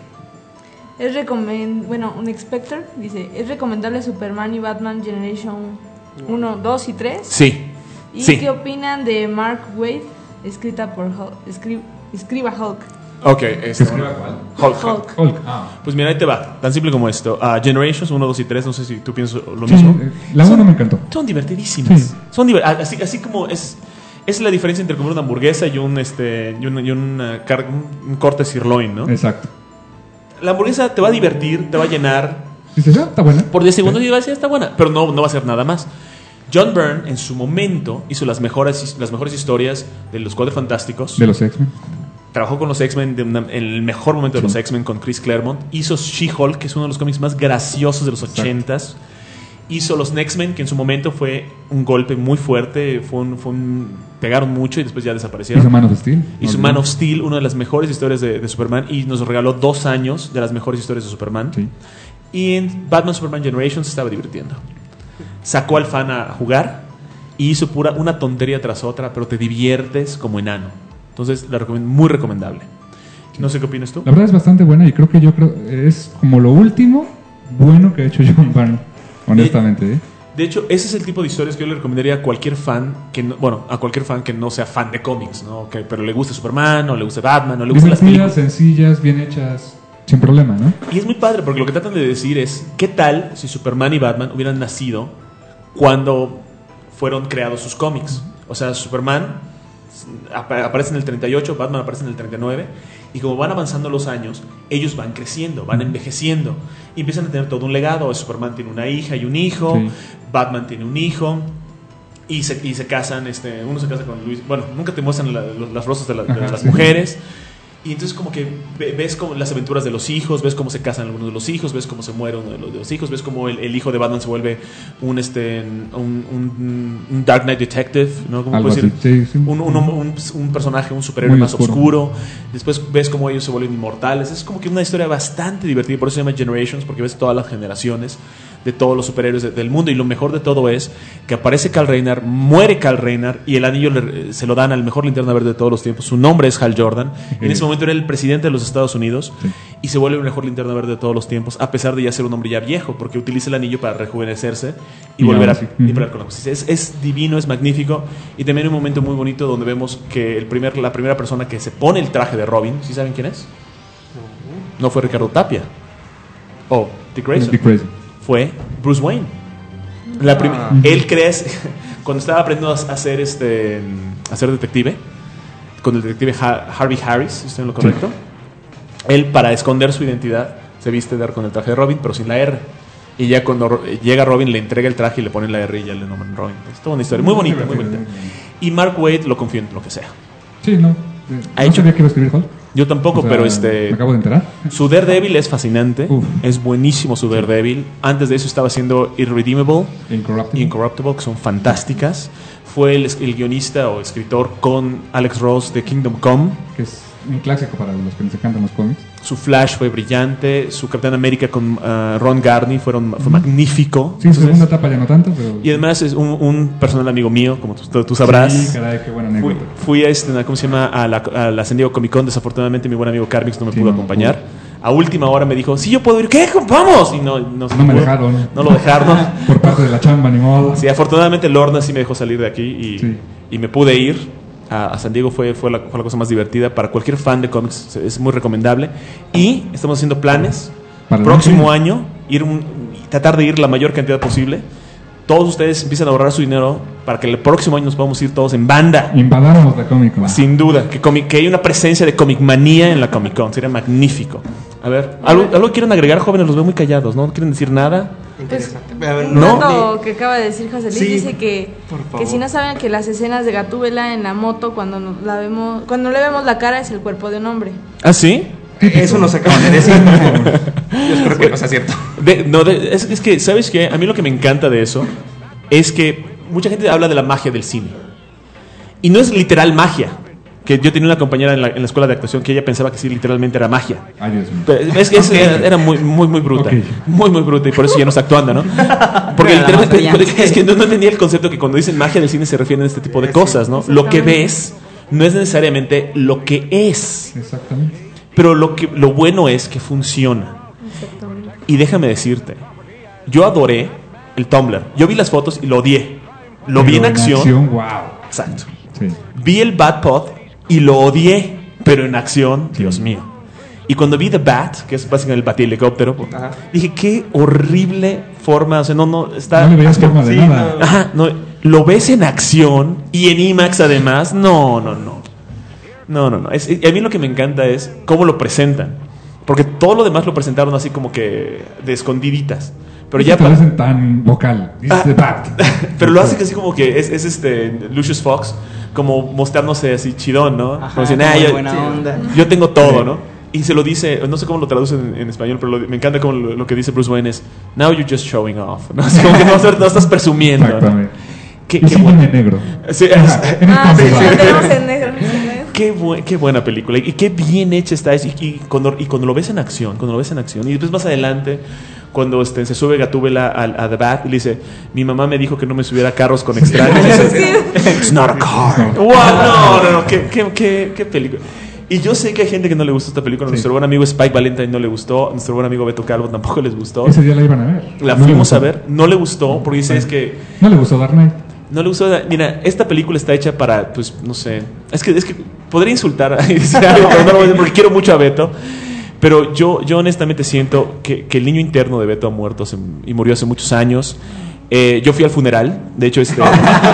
Es recomend... Bueno, un Expector dice, ¿es recomendable Superman y Batman Generation uno, dos y tres?
Sí.
¿Y
sí.
qué opinan de Mark Waid, escrita por Hulk, escri- escriba Hulk?
Ok, este,
escriba
Hulk.
Hulk.
Hulk. Ah.
Pues mira, ahí te va, tan simple como esto. Ah, Generations uno, dos y tres, no sé si tú piensas lo
Sí,
mismo.
eh, la uno me encantó.
Son divertidísimas.
Sí.
Son diver- ah, así, así como es, es la diferencia entre comer una hamburguesa y un, este, y un, y un, ah, car- un- un corte sirloin, ¿no?
Exacto.
La hamburguesa te va a divertir, te va a llenar
Dices, ah, está buena.
por diez segundos y va a decir, está buena, pero no, no va a ser nada más. John Byrne en su momento hizo las mejores, las mejores historias de los Cuatro Fantásticos.
De los X-Men.
Trabajó con los X-Men de una- en el mejor momento de
Sí.
los X-Men con Chris Claremont. Hizo She-Hulk, que es uno de los cómics más graciosos de los ochentas. Hizo los X-Men, que en su momento fue un golpe muy fuerte. Fue un, fue un- pegaron mucho y después ya desaparecieron.
Hizo Man of Steel.
Hizo
No,
Man
no.
of Steel, una de las mejores historias de, de Superman. Y nos regaló dos años de las mejores historias de Superman.
Sí.
Y en Batman Superman Generations se estaba divirtiendo. Sacó al fan a jugar y hizo pura una tontería tras otra, pero te diviertes como enano. Entonces la recomiendo, muy recomendable. No sé qué opinas tú.
La verdad es bastante buena y creo que yo creo es como lo último bueno que ha hecho John Byrne, honestamente. ¿eh?
De hecho, ese es el tipo de historias que yo le recomendaría a cualquier fan que no, bueno, a cualquier fan que no sea fan de cómics, ¿no? Que, pero le guste Superman, o le guste Batman, o le gusten las
Divertidas,
películas.
sencillas, bien hechas, sin problema, ¿no?
Y es muy padre porque lo que tratan de decir es, ¿qué tal si Superman y Batman hubieran nacido cuando fueron creados sus cómics? O sea, Superman apa- aparece en el treinta y ocho, Batman aparece en el treinta y nueve, y como van avanzando los años, ellos van creciendo, van envejeciendo, y empiezan a tener todo un legado. Superman tiene una hija y un hijo,
Sí.
Batman tiene un hijo, y se, y se casan, este, uno se casa con Luis, bueno, nunca te muestran la- los- las rostros de, la- de
Ajá,
las
sí.
mujeres. Y entonces como que ve- ves como las aventuras de los hijos, ves cómo se casan algunos de los hijos, ves cómo se muere uno de los, de los hijos, ves cómo el, el hijo de Batman se vuelve un este un, un, un Dark Knight Detective, ¿no? ¿Cómo
Algo
puedo decir?
así, sí, sí.
Un, un, un, un personaje, un superhéroe
Muy
más oscuro.
oscuro.
Después ves cómo ellos se vuelven inmortales. Es como que una historia bastante divertida, por eso se llama Generations, porque ves todas las generaciones de todos los superhéroes de- del mundo. Y lo mejor de todo es que aparece Kal Rayner, muere Kal Rayner y el anillo le- se lo dan al mejor linterna verde de todos los tiempos. Su nombre es Hal Jordan. En ese momento era el presidente de los Estados Unidos
Sí.
y se vuelve el mejor linterna verde de todos los tiempos, a pesar de ya ser un hombre ya viejo, porque utiliza el anillo para rejuvenecerse y,
Y
volver a
ahora sí.
y
Ujú.
pelear con la justicia. Es, es divino, es magnífico. Y también hay un momento muy bonito donde vemos que el primer, la primera persona que se pone el traje de Robin, ¿sí saben quién es? No fue Ricardo Tapia. O Dick Grayson.
Dick Grayson.
Fue Bruce Wayne. La prim-
Ah.
Él crees cuando estaba aprendiendo a hacer este a ser detective con el detective Ha- Harvey Harris, si estoy en lo correcto. Él para esconder su identidad se viste de- con el traje de Robin, pero sin la R. Y ya cuando Ro- llega Robin le entrega el traje y le ponen la R y ya le nombran Robin. Es toda una historia muy bonita, muy bonita. Y Mark Waid lo confió en lo que sea.
Sí, no.
Ha
no
hecho-
sabía que iba a escribir Hulk.
Yo tampoco,
O sea,
pero este
Me acabo de enterar.
su Daredevil es fascinante.
Uf.
Es buenísimo su Daredevil. Antes de eso estaba haciendo Irredeemable
Incorruptible.
y Incorruptible, que son fantásticas. Fue el, el guionista o escritor con Alex Ross de Kingdom Come.
Que es un clásico para los que nos encantan los cómics.
Su Flash fue brillante. Su Capitán América con uh, Ron Garney fueron, fue magnífico.
Sí, su
Entonces-
segunda etapa ya no tanto, pero...
y además es un, un personal amigo mío, como tú, tú- tú sabrás.
Sí, caray, qué buena
Fui,
anécdota.
fui a, este, ¿cómo se llama? A la, a la San Diego Comic Con. Desafortunadamente mi buen amigo Carmix no me
Sí,
pudo
no,
acompañar.
pudo.
A última hora me dijo, sí, yo puedo ir. ¿Qué? ¡Vamos! Y no, no, se
No me
pudo.
dejaron.
No lo dejaron.
Por parte de la chamba, ni modo.
Sí, afortunadamente Lorna sí me dejó salir de aquí y,
Sí.
y me pude ir. A, a San Diego fue, fue, la, fue la cosa más divertida. Para cualquier fan de cómics es muy recomendable. Y estamos haciendo planes.
Para el
próximo
año.
año, ir un- tratar de ir la mayor cantidad posible. Todos ustedes empiezan a ahorrar su dinero para que el próximo año nos podamos ir todos en banda.
Invadáramos la Comic Con.
Sin duda, que, comi- que hay una presencia de Comic Manía en la Comic Con, sería magnífico. A ver, ¿algo, algo quieren agregar, jóvenes? Los veo muy callados, ¿no? ¿No quieren decir nada?
Interesante.
Un
¿No?
dato que acaba de decir José Luis
Sí,
dice que,
por favor.
que si no saben que las escenas de Gatúbela en la moto cuando nos la vemos, cuando le vemos la cara es el cuerpo de un hombre.
¿Ah, sí?
Eso nos acaban de decir. Yo espero que no sea cierto.
De- no, de- es, es que, ¿sabes qué? A mí lo que me encanta de eso es que mucha gente habla de la magia del cine. Y no es literal magia. Que yo tenía una compañera en la, en la escuela de actuación que ella pensaba que sí, literalmente era magia.
Ay, Dios mío.
Pero es que es- era, era muy, muy, muy bruta.
Ok.
Muy, muy bruta. Y por eso ya no está actuando, ¿no? Porque
Era la más
literalmente
brillante.
es que no, no entendía el concepto que cuando dicen magia del cine se refieren a este tipo de cosas, ¿no? Lo que ves no es necesariamente lo que es.
Exactamente.
Pero lo, que, lo bueno es que funciona.
Exactamente.
Y déjame decirte, yo adoré el Tumblr. Yo vi las fotos y lo odié. Lo vi en
Pero
acción.
wow.
Exacto.
Sí.
Vi el Batpod y lo odié, pero en acción, Dios mío. Y cuando vi The Bat, que es básicamente el batihelicóptero,
Ajá.
dije, qué horrible forma, o sea, no, no, está...
No le veías forma de
Sí,
nada.
no.
Ajá, no, lo ves en acción y en IMAX además, no, no, no. No, no, no. Es, y a mí lo que me encanta es cómo lo presentan. Porque todo lo demás lo presentaron así como que de escondiditas. Pero ya...
te
pa-
lo hacen tan vocal. This is the bat.
pero lo hace que así como que es, es este Lucius Fox, como mostrándose así chidón, ¿no?
Ajá,
como diciendo,
como
"Ah,
de
yo,
buena onda".
yo tengo todo, ¿no? Y se lo dice, no sé cómo lo traducen en, en español, pero lo- me encanta como lo, lo que dice Bruce Wayne es, now you're just showing off, ¿no? Así como que no, no estás presumiendo, ¿no?
Exactamente.
Qué,
Y
qué
siguen
bueno.
en negro.
Sí, es-
Ajá, en el
Ah,
campo,
sí,
va.
lo tenemos en negro. en negro.
Qué, bu- qué buena película y qué bien hecha está. Y, y, cuando, y cuando lo ves en acción, cuando lo ves en acción, y después más adelante, cuando este, se sube Gatúbela a, a The Bat y le dice, mi mamá me dijo que no me subiera a carros con extraños. Y dice, it's not a car. Wow, no, no, no, qué, qué, qué, qué película. Y yo sé que hay gente que no le gustó esta película.
Sí.
Nuestro buen amigo Spike Valentine no le gustó. Nuestro buen amigo Beto Calvo tampoco les gustó.
Ese día la iban a ver.
La
No le
fuimos
gustó.
a ver. No le gustó porque dice es que...
No le gustó Dark Knight.
No le gustó. Mira, esta película está hecha para, pues, no sé. Es que, es que podría insultar y decir algo, pero no lo voy a decir porque quiero mucho a Beto. Pero yo, yo honestamente siento que, que el niño interno de Beto ha muerto hace- y murió hace muchos años. Eh, yo fui al funeral. De hecho, este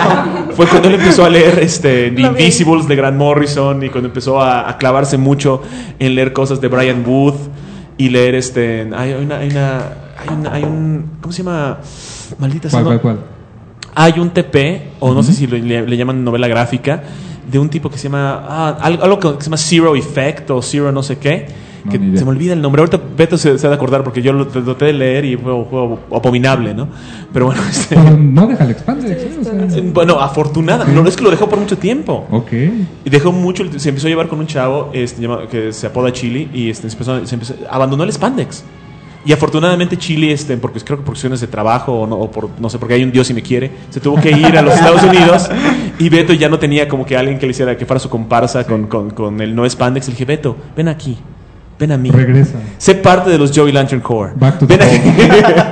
fue cuando él empezó a leer este, The
Lo vi.
Invisibles de Grant Morrison y cuando empezó a, a clavarse mucho en leer cosas de Brian Wood y leer este. Hay una, hay una, hay una, hay un, ¿cómo se llama? Maldita sea.
¿Cuál,
no-
cuál, cuál?
Hay un T P, o no sé si le, le- le llaman novela gráfica, de un tipo que se llama. Ah, algo, algo que se llama Zero Effect o Zero no sé qué.
No,
Que
ni idea.
se me olvida el nombre. Ahorita Beto se, se ha de acordar porque yo lo lo traté de leer y fue, fue abominable, ¿no? Pero bueno, este,
Pero no deja el expanse. ¿sí? O sea,
bueno, afortunada. No, es que lo dejó por mucho tiempo.
ok.
Y dejó mucho, se empezó a llevar con un chavo este, llamado- que se apoda Chili y este, se empezó, se empezó- abandonó el spandex. Y afortunadamente Chili, este, porque creo que por cuestiones de trabajo o, no, o por no sé, porque hay un Dios y me quiere, se tuvo que ir a los Estados Unidos y Beto ya no tenía como que alguien que le hiciera que fuera su comparsa con, con, con el no spandex. Le dije, Beto, ven aquí, ven a mí.
Regresa.
Sé parte de los Joey Lantern Corps.
Back to the
Ven aquí.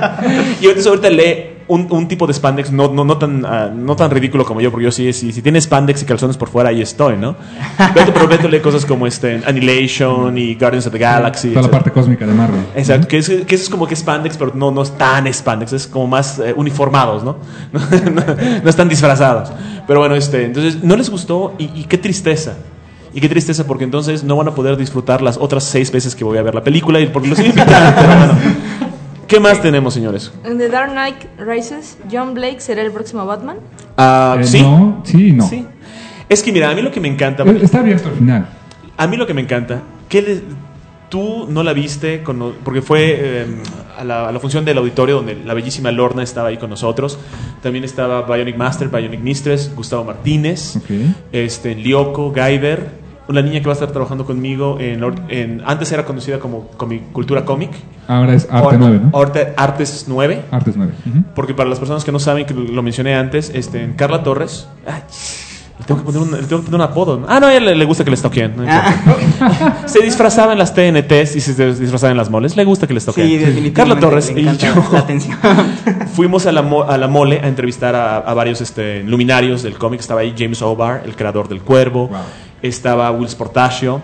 Y entonces ahorita lee un, un tipo de spandex no, no, no, tan, ah, no tan ridículo como yo, porque yo sí, si, si tiene spandex y calzones por fuera, ahí estoy, ¿no? Beto, pero Beto lee cosas como este, Annihilation y Guardians of the Galaxy.
Toda la
etcétera.
parte cósmica de Marvel.
Exacto, que, es, que eso es como que spandex, pero no, no es tan spandex, es como más eh, uniformados, ¿no? No, no están disfrazados. Pero bueno, este, entonces no les gustó y, y qué tristeza. Y qué tristeza porque entonces no van a poder disfrutar las otras seis veces que voy a ver la película y porque los invitan. Pero bueno, ¿qué más tenemos, señores?
En The Dark Knight Rises, John Blake será el próximo Batman.
Ah,
Eh,
sí.
No, sí, no.
Sí. Es que mira, a mí lo que me encanta,
Eh, Está abierto al final.
a mí lo que me encanta, que le- tú no la viste, con- porque fue eh, a, la, a la función del auditorio donde la bellísima Lorna estaba ahí con nosotros. También estaba Bionic Master, Bionic Mistress, Gustavo Martínez,
Ok.
este, Lyoko, Guyver, una niña que va a estar trabajando conmigo en, or- en antes era conocida como Comi- Cultura Cómic.
Ahora es Arte
Ahora-
nueve, ¿no?
ahorita Artes nueve.
Artes nueve. Ujú.
Porque para las personas que no saben, que lo mencioné antes, este, en Carla Torres. Ay, le tengo que poner un, le tengo que poner un apodo, ¿no? Ah, no, a ella le, le gusta que le toquen. No importa. Se disfrazaba en las T N Ts y se disfrazaba en las moles. Le gusta que les toquen.
Sí, definitivamente.
Carla Torres
le
y
encanta
yo
la atención.
fuimos a la, mo- a la mole a entrevistar a, a varios este, luminarios del cómic. Estaba ahí James O'Barr, el creador del Cuervo.
Wow.
Estaba Will Sportacio.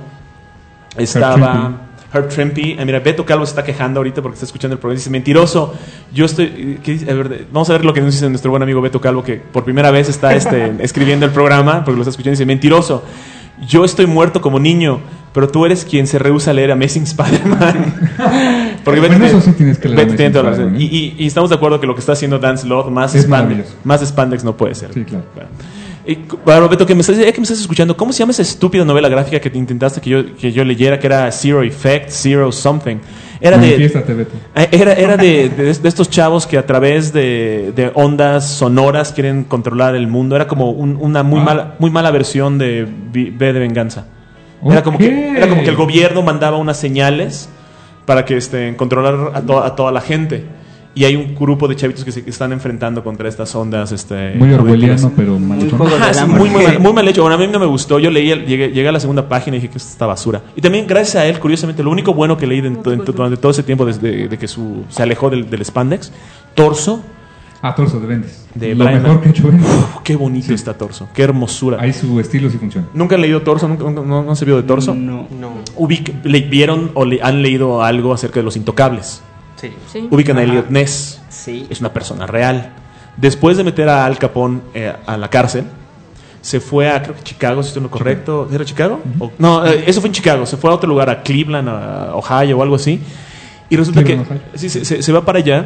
Estaba Herb Trimpe. Eh, mira, Beto Calvo se está quejando ahorita porque está escuchando el programa y dice, mentiroso. Yo estoy... ¿qué dice? A ver, vamos a ver lo que nos dice nuestro buen amigo Beto Calvo, que por primera vez está este, escribiendo el programa, porque lo está escuchando y dice, mentiroso. yo estoy muerto como niño, pero tú eres quien se rehúsa a leer Amazing Spider-Man. Porque
Bueno,
Betty
eso
tiene-
sí tienes que leer
Betty
Amazing
tiene toda la razón.
Spider-Man,
y, y- y estamos de acuerdo que lo que está haciendo Dan Slott, más,
Es
spandex,
maravilloso.
más spandex no puede ser.
Sí, claro.
Bueno. Y, bueno, Beto, que me estás, ya que me estás escuchando, ¿cómo se llama esa estúpida novela gráfica que te intentaste que yo, que yo leyera, que era Zero Effect, Zero Something? Era de,
Manifiéstate, Beto.
eh, Era, era de, de, de estos chavos que a través de, de ondas sonoras quieren controlar el mundo. Era como un- una muy,
Ah.
mala, muy mala versión de V V de Venganza. Era, como que,
Ok.
era como que el gobierno mandaba unas señales para que este, controlar a, to- a toda la gente. Y hay un grupo de chavitos que se que están enfrentando contra estas ondas. Este,
Muy orwelliano,
ridículas.
pero mal hecho.
juego
Ajá,
del
sí,
hambre.
muy, muy mal, muy mal hecho. Bueno, a mí no me gustó. Yo leí, el- llegué, llegué a la segunda página y dije que esto está basura. Y también, gracias a él, curiosamente, lo único bueno que leí de- de- durante todo ese tiempo desde de que su, se alejó del, del spandex, Torso,
Ah, Torso de Bendis.
de
Lo
Brian-
mejor que ha hecho Bendis.
Uf, qué bonito está Torso, qué hermosura.
Ahí su estilo sí funciona.
¿Nunca han leído Torso? ¿Nunca, nunca- no, no se vio de Torso?
No.
No.
Ubic- le, ¿Vieron o le, han leído algo acerca de los intocables?
Sí.
Sí.
Ubican a
Ajá.
Elliot Ness.
Sí.
Es una persona real. Después de meter a Al Capone eh, a la cárcel, se fue a, creo que Chicago, si estoy en lo correcto. ¿Era Chicago? O- no, eh, eso fue en Chicago. Se fue a otro lugar, a Cleveland, a Ohio o algo así. Y resulta
Cleveland,
que
Ohio.
sí, se, se- se va para allá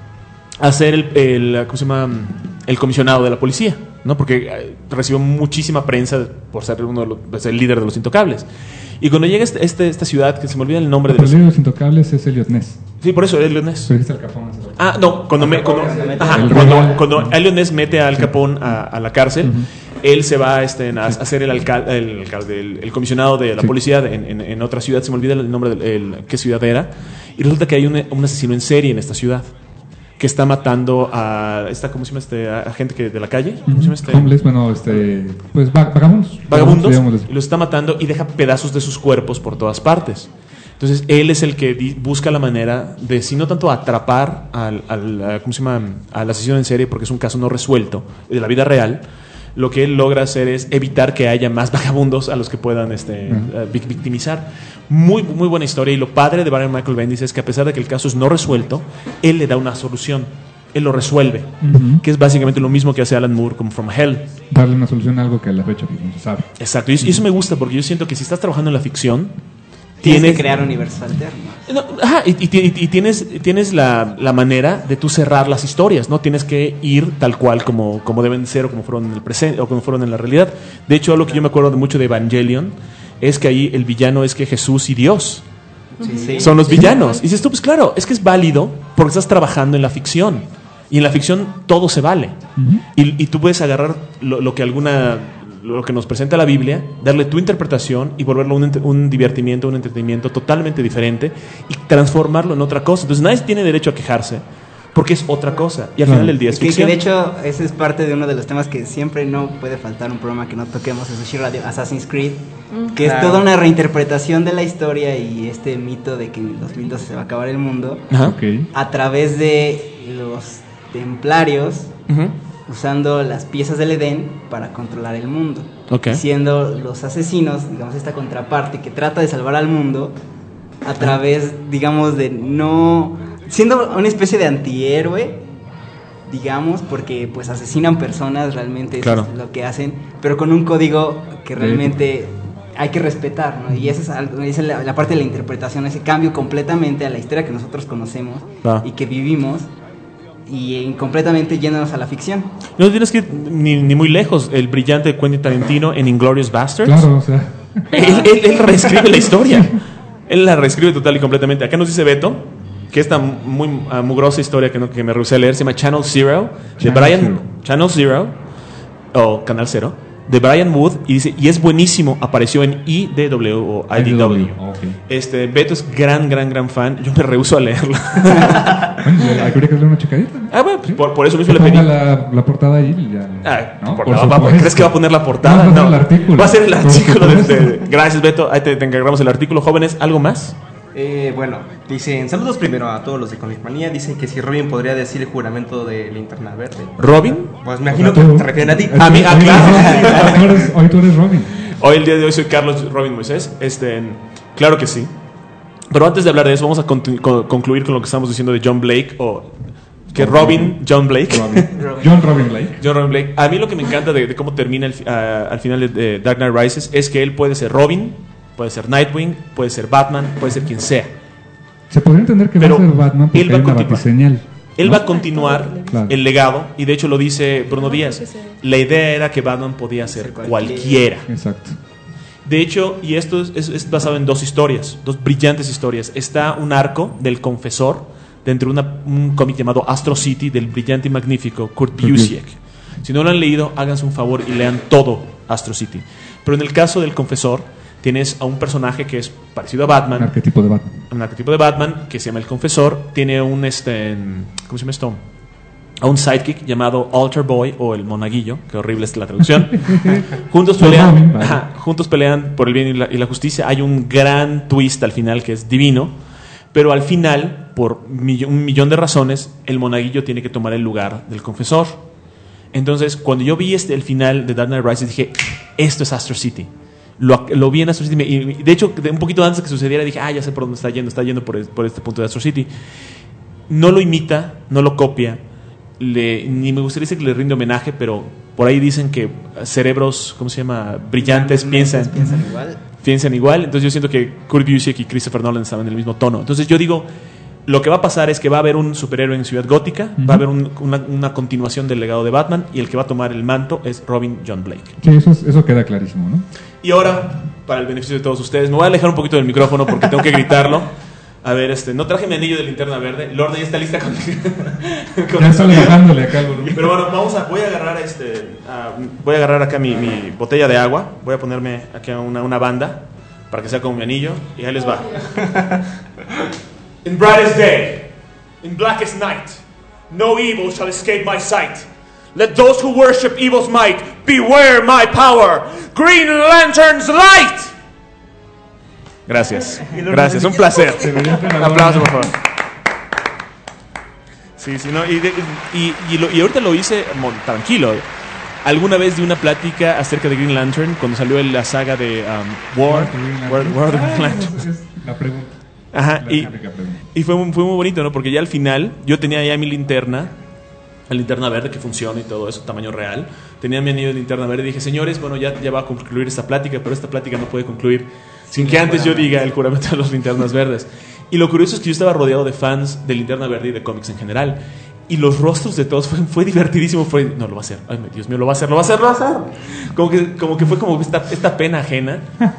a ser el, el, ¿cómo se llama? El comisionado de la policía, ¿no? Porque eh, recibió muchísima prensa por ser uno de los, de ser el líder de los intocables. Y cuando llega este, este- esta ciudad, que se me olvida el nombre de
Pero
los...
el libro de los intocables es Elliot Ness.
Sí, por eso, Elliot Ness.
Pero dijiste Al Capone. hace rato.
Ah, no, cuando, me, cuando, ajá,
El
cuando,
rival.
cuando Elliot Ness mete a Al Capone a, a la cárcel, él se va este, a, a ser el alcalde, el, alcalde, el, el comisionado de la
Sí.
policía de- en, en- en otra ciudad, se me olvida el nombre de el- qué ciudad era, y resulta que hay un, un asesino en serie en esta ciudad que está matando a esta, ¿cómo se llama este? A, a gente que de la calle, ¿cómo se llama este?
Homeless, bueno, este. Pues va- vagabundos.
Vagabundos,
digámosles.
y los está matando y deja pedazos de sus cuerpos por todas partes. Entonces él es el que di- busca la manera de, si no tanto atrapar al, al, a- ¿cómo se llama? Al asesino en serie, porque es un caso no resuelto de la vida real. Lo que él logra hacer es evitar que haya más vagabundos a los que puedan este,
Ujú.
eh, vic- victimizar. Muy, muy buena historia. Y lo padre de Brian Michael Bendis es que a pesar de que el caso es no resuelto, él le da una solución. Él lo resuelve.
Ujú.
Que es básicamente lo mismo que hace Alan Moore con From Hell.
Darle una solución a algo que a la fecha pues, no se sabe.
Exacto, y eso- y eso me gusta porque yo siento que si estás trabajando en la ficción,
Tienes
tienes
que crear universos alternos.
No, ajá, y, y- y- y tienes, tienes la, la manera de tú cerrar las historias, ¿no? Tienes que ir tal cual como, como deben ser o como fueron en el presente o como fueron en la realidad. De hecho, algo que yo me acuerdo de mucho de Evangelion es que ahí el villano es que Jesús y Dios
Sí.
son los villanos. Y dices tú, pues claro, es que es válido porque estás trabajando en la ficción. Y en la ficción todo se vale. y, y tú puedes agarrar lo, lo que alguna lo que nos presenta la Biblia, darle tu interpretación y volverlo un, ent- un divertimiento, un entretenimiento totalmente diferente y transformarlo en otra cosa. Entonces nadie tiene derecho a quejarse porque es otra cosa. Y al
Claro.
final del día es
Que, que
ficción.
de hecho, ese es parte de uno de los temas que siempre no puede faltar un programa que no toquemos en Sushi Radio, Assassin's Creed, que
Claro.
es toda una reinterpretación de la historia y este mito de que en el dos mil doce se va a acabar el mundo
Ajá.
Ok.
a través de los templarios
Ujú.
usando las piezas del Edén para controlar el mundo.
Ok.
Siendo los asesinos, digamos, esta contraparte que trata de salvar al mundo a través, digamos, de no... Siendo una especie de antihéroe, digamos, porque pues asesinan personas, realmente eso
Claro.
es lo que hacen, pero con un código que realmente hay que respetar, ¿no? Y esa es, algo- esa es la, la parte de la interpretación, ese cambio completamente a la historia que nosotros conocemos
Ah.
y que vivimos, y eh, completamente yéndonos a la ficción.
No tienes que ir ni, ni muy lejos. El brillante Quentin Tarantino en Inglourious Basterds.
Claro, o sea.
Él, él- él reescribe la historia. Él la reescribe total y completamente. Acá nos dice Beto que esta muy uh, mugrosa historia que, no, que me rehusé a leer se llama Channel Zero de
Channel
Brian
Zero.
Channel Zero o Canal Cero de Brian Wood y dice y es buenísimo. Apareció en I D W o I D W.
Ok.
Este Beto es gran gran gran fan. Yo me rehuso a leerlo.
Bueno, habría que darle una checadita. ¿no?
Ah, bueno, pues, por, por eso
Que
mismo le pedí.
ponga la, la portada ahí y ya.
Ah,
¿no?
por
Por
la- va-
supuesto.
¿Crees que va a poner la portada?
No, va a ser
No.
el artículo.
Va a ser el
Por
artículo de
supuesto.
este. Gracias, Beto. Ahí te, te encargamos el artículo. Jóvenes, ¿algo más?
Eh, bueno, dicen, saludos primero a todos los de Comic Manía. Dicen que si Robin podría decir el juramento de Linterna Verde.
¿Robin?
Pues me imagino
O
que
sea, tú-
te refieren a ti.
A mí, ah,
Hoy-
claro.
hoy tú eres- Hoy tú eres Robin.
Hoy, el día de hoy, soy Carlos Robin Moisés. Este, claro que sí. Pero antes de hablar de eso, vamos a continu- co- concluir con lo que estamos diciendo de John Blake o que Robin John Blake.
Robin. John Robin Blake.
John Robin Blake. A mí lo que me encanta de, de cómo termina el, uh, al final de, de Dark Knight Rises es que él puede ser Robin, puede ser Nightwing, puede ser Batman, puede ser quien sea.
Se podría entender que
Pero
va a ser Batman porque
él va
hay
a
una
continuar.
batiseñal.
Él
¿no?
va a continuar
Claro.
el legado, y de hecho lo dice Bruno Díaz. La idea era que Batman podía ser cualquiera.
Exacto.
De hecho, y esto es, es, es basado en dos historias, dos brillantes historias. Está un arco del Confesor dentro de una, un cómic llamado Astro City del brillante y magnífico Kurt Busiek. Si no lo han leído, háganse un favor y lean todo Astro City. Pero en el caso del Confesor, tienes a un personaje que es parecido a Batman.
Un arquetipo de Batman.
Un arquetipo de Batman que se llama el Confesor. Tiene un, este, ¿cómo se llama esto? A un sidekick llamado Altar Boy o el Monaguillo, que horrible es la traducción. juntos pelean, ajá, juntos pelean por el bien y la, y la justicia. Hay un gran twist al final que es divino, pero al final, por mill- un millón de razones, el Monaguillo tiene que tomar el lugar del Confesor. Entonces, cuando yo vi este, el final de Dark Knight Rises, dije, esto es Astro City. Lo, lo vi en Astro City, y de hecho, de un poquito antes de que sucediera, dije, ah, ya sé por dónde está yendo, está yendo por, por este punto de Astro City. No lo imita, no lo copia. Le, ni me gustaría decir que le rinde homenaje, pero por ahí dicen que cerebros, ¿cómo se llama? Brillantes piensan,
piensan igual.
piensan igual. Entonces yo siento que Kurt Busiek y Christopher Nolan estaban en el mismo tono. Entonces yo digo, lo que va a pasar es que va a haber un superhéroe en Ciudad Gótica, uh-huh. va a haber un, una, una continuación del legado de Batman, y el que va a tomar el manto es Robin John Blake.
Sí, eso, es, eso queda clarísimo, ¿no?
Y ahora, para el beneficio de todos ustedes, me voy a alejar un poquito del micrófono porque tengo que gritarlo. A ver, este, no traje mi anillo de linterna verde. Lorna ya está lista con, con
ya está bajándole acá el volumen.
Pero bueno, vamos a, voy a agarrar este, uh, voy a agarrar acá mi, mi botella de agua. Voy a ponerme aquí una, una banda para que sea como mi anillo, y ahí les va. In brightest day, in blackest night, no evil shall escape my sight. Let those who worship evil's might beware my power. Green Lantern's light. Gracias, gracias, un placer. Un aplauso, por favor. Sí, sí, no, y, de, y, y, lo, y ahorita lo hice mon, tranquilo. Alguna vez di una plática acerca de Green Lantern cuando salió la saga de um, War, War, War of the Green Lantern.
La pregunta.
Ajá,
la
y, y fue, muy, fue muy bonito, ¿no? Porque ya al final yo tenía ya mi linterna, la linterna verde que funciona y todo eso, tamaño real. Tenía mi anillo de linterna verde y dije, señores, bueno, ya, ya va a concluir esta plática, pero esta plática no puede concluir sin que antes yo diga el juramento de los linternas verdes. Y lo curioso es que yo estaba rodeado de fans de Linterna Verde y de cómics en general. Y los rostros de todos fue, fue divertidísimo. Fue, no, lo va a hacer. Ay, Dios mío, lo va a hacer, lo va a hacer, lo va a hacer. Como que, como que fue como esta, esta pena ajena.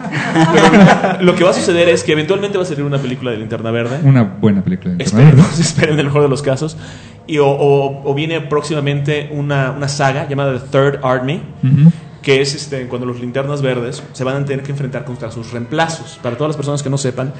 Pero lo que va a suceder es que eventualmente va a salir una película de Linterna Verde.
Una buena película de Linterna
Esperemos,
Verde.
esperen en el mejor de los casos. Y o, o, o viene próximamente una, una saga llamada The Third Army. Uh-huh. Que es este, cuando los linternas verdes se van a tener que enfrentar contra sus reemplazos. Para todas las personas que no sepan,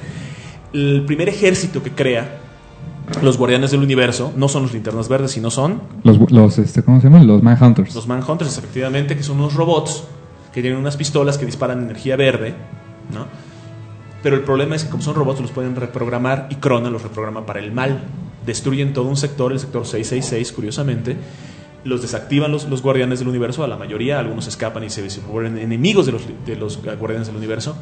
el primer ejército que crea los Guardianes del Universo no son los linternas verdes, sino son
los, los este, ¿cómo se llaman? Los Manhunters.
Los Manhunters, efectivamente, que son unos robots que tienen unas pistolas que disparan energía verde, ¿no? Pero el problema es que como son robots los pueden reprogramar, y Crona los reprograma para el mal. Destruyen todo un sector, el sector seiscientos sesenta y seis, curiosamente. Los desactivan los, los Guardianes del Universo, a la mayoría, algunos escapan y se, se vuelven enemigos de los, de los Guardianes del Universo,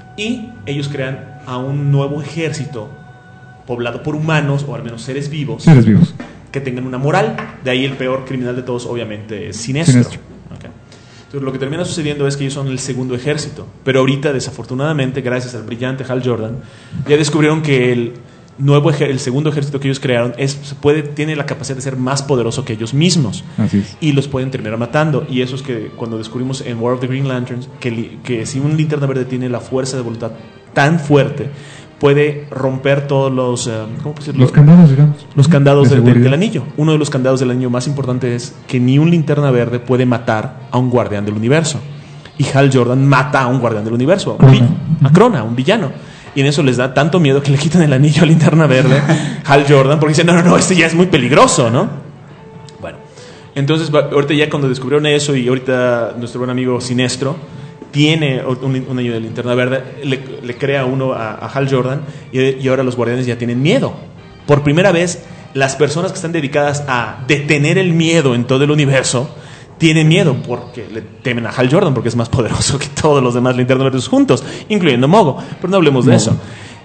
y ellos crean a un nuevo ejército poblado por humanos, o al menos seres vivos,
seres vivos
que tengan una moral. De ahí el peor criminal de todos, obviamente, es Sinestro.
Sinestro.
Okay. Entonces lo que termina sucediendo es que ellos son el segundo ejército, pero ahorita, desafortunadamente, gracias al brillante Hal Jordan, ya descubrieron que el nuevo ejer- el segundo ejército que ellos crearon es, puede, tiene la capacidad de ser más poderoso que ellos mismos.
Así es.
Y los pueden terminar matando. Y eso es que cuando descubrimos en War of the Green Lanterns que, li- que si un linterna verde tiene la fuerza de voluntad tan fuerte, puede romper todos los uh, ¿cómo puedo decirlo?
Los candados, digamos.
Los candados
de
de, de,
seguridad.
del anillo. Uno de los candados del anillo más importante es que ni un linterna verde puede matar a un guardián del universo. Y Hal Jordan mata a un guardián del universo, a, un vi- a Crona, un villano. Y en eso les da tanto miedo que le quitan el anillo a Linterna Verde, Hal Jordan, porque dicen, no, no, no, este ya es muy peligroso, ¿no? Bueno, entonces ahorita ya cuando descubrieron eso, y ahorita nuestro buen amigo Sinestro tiene un, un anillo de Linterna Verde, le, le crea uno a, a Hal Jordan, y, y ahora los guardianes ya tienen miedo. Por primera vez, las personas que están dedicadas a detener el miedo en todo el universo tienen miedo porque le temen a Hal Jordan, porque es más poderoso que todos los demás Linternas Verdes juntos, incluyendo Mogo. Pero no hablemos de
no.
eso.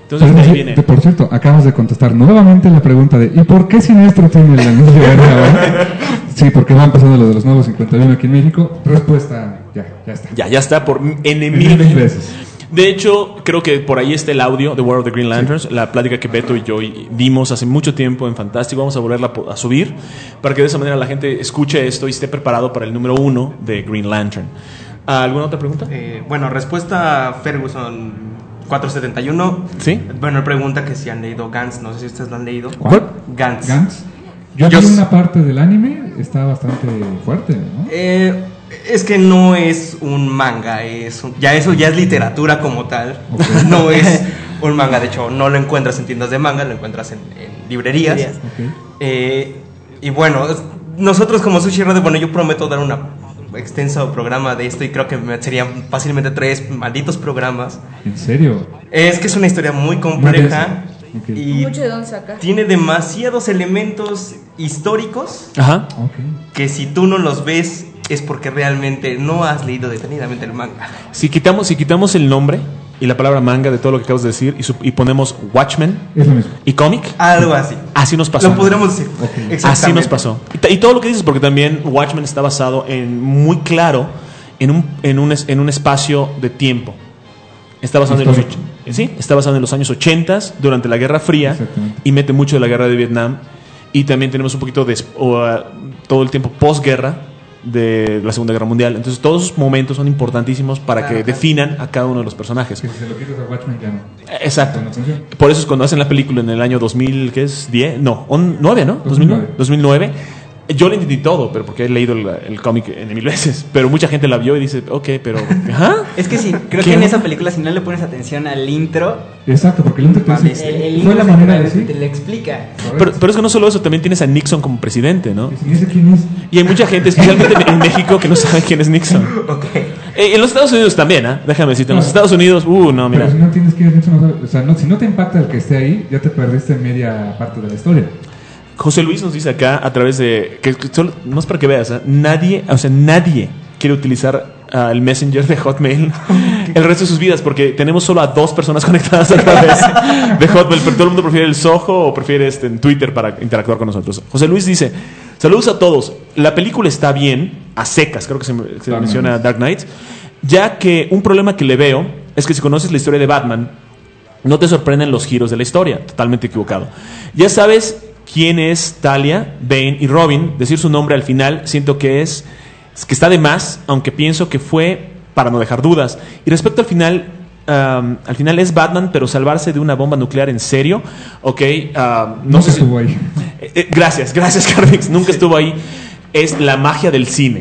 Entonces,
Pero,
de ahí
sí,
viene.
de- por cierto, acabas de contestar nuevamente la pregunta de ¿y por qué Sinestro tiene el anillo verde ahora? Sí, porque va empezando lo de los nuevos cincuenta y uno aquí en México. Respuesta, ya, ya está.
Ya, ya está por N
Mil
mil
veces.
veces. De hecho, creo que por ahí está el audio de War of the Green Lanterns, la plática que Beto y yo dimos hace mucho tiempo en Fantástico. Vamos a volverla po- a subir para que de esa manera la gente escuche esto y esté preparado para el número uno de Green Lantern. ¿Alguna otra pregunta?
Eh, bueno, respuesta Ferguson cuatrocientos setenta y uno.
¿Sí?
Bueno, pregunta que si han leído Gantz. No sé si ustedes lo han leído.
¿Cuál?
Gantz.
Gantz. Yo,
Yo
vi
s-
una parte del anime, está bastante fuerte, ¿no?
Eh, es que no es un manga, es un- ya eso ya es literatura como tal.
Ok.
No es un manga, de hecho no lo encuentras en tiendas de manga, lo encuentras en, en librerías.
Librerías.
Ok.
Eh, y bueno, es- nosotros como Sushi Radio, bueno, yo prometo dar un extenso programa de esto y creo que me serían fácilmente tres malditos programas.
¿En serio?
Es que es una historia muy compleja
Ok.
y
Mucho de dónde sacar.
tiene demasiados elementos históricos
Ajá.
Ok.
que si tú no los ves es porque realmente no has leído detenidamente el manga.
Si quitamos, si quitamos el nombre y la palabra manga de todo lo que acabas de decir y, su- y ponemos Watchmen
Es lo mismo.
y cómic,
Algo así.
así nos pasó.
Lo podríamos decir.
Ok.
Exactamente.
Así nos pasó. Y, ta- y todo lo que dices, porque también Watchmen está basado en muy claro en un, en un, es- en un espacio de tiempo. Está basado en los,
Histórico.
och- sí, está basado en los años ochenta, durante la Guerra Fría,
Exactamente.
y mete mucho de la guerra de Vietnam. Y también tenemos un poquito de es- o, uh, todo el tiempo posguerra de la Segunda Guerra Mundial. Entonces todos esos momentos son importantísimos para
Claro,
que
claro.
definan a cada uno de los personajes.
Que si se lo quitas a Watchmen ya no.
Exacto.
Ya no funciona.
Por eso es cuando hacen la película en el año dos mil, ¿qué es? ¿diez? No, on- nueve, ¿no?
dos mil nueve.
dos mil nueve. Yo le entendí todo, pero porque he leído el, el cómic en mil veces. Pero mucha gente la vio y dice, ok, pero... ¿ajá?
Es que sí, creo
¿Qué?
que en esa película, si no le pones atención al intro,
Exacto, porque el intro te
el,
dice,
el
fue
intro
la
se
manera de
te,
decir.
te lo explica.
Pero, pero es que no solo eso, también tienes a Nixon como presidente, ¿no?
¿Y ese quién es?
Y hay mucha gente, especialmente en México, que no sabe quién es Nixon.
Ok.
Eh, en los Estados Unidos también, ¿ah? Déjame decirte, en los
No.
Estados Unidos, uh, no, mira.
Pero si no entiendes quién es Nixon, no sabes- o sea, no, si no te impacta el que esté ahí, ya te perdiste media parte de la historia.
José Luis nos dice acá a través de que, que solo, no es para que veas, ¿eh? nadie, o sea, nadie quiere utilizar uh, el Messenger de Hotmail el resto de sus vidas porque tenemos solo a dos personas conectadas a través de Hotmail, pero todo el mundo prefiere el Soho o prefiere este en Twitter para interactuar con nosotros. José Luis dice, saludos a todos. La película está bien, a secas, creo que se, se
Dark
menciona
Knight.
Dark Knight, ya que un problema que le veo es que si conoces la historia de Batman, no te sorprenden los giros de la historia, totalmente equivocado. Ya sabes quién es Talia, Bane y Robin. Decir su nombre al final siento que es que está de más, aunque pienso que fue para no dejar dudas. Y respecto al final, um, al final es Batman, pero salvarse de una bomba nuclear en serio, ok. Uh, no
No
sé
se
si-
estuvo ahí.
Eh, eh, gracias, gracias Carvix, nunca estuvo ahí. Es la magia del cine.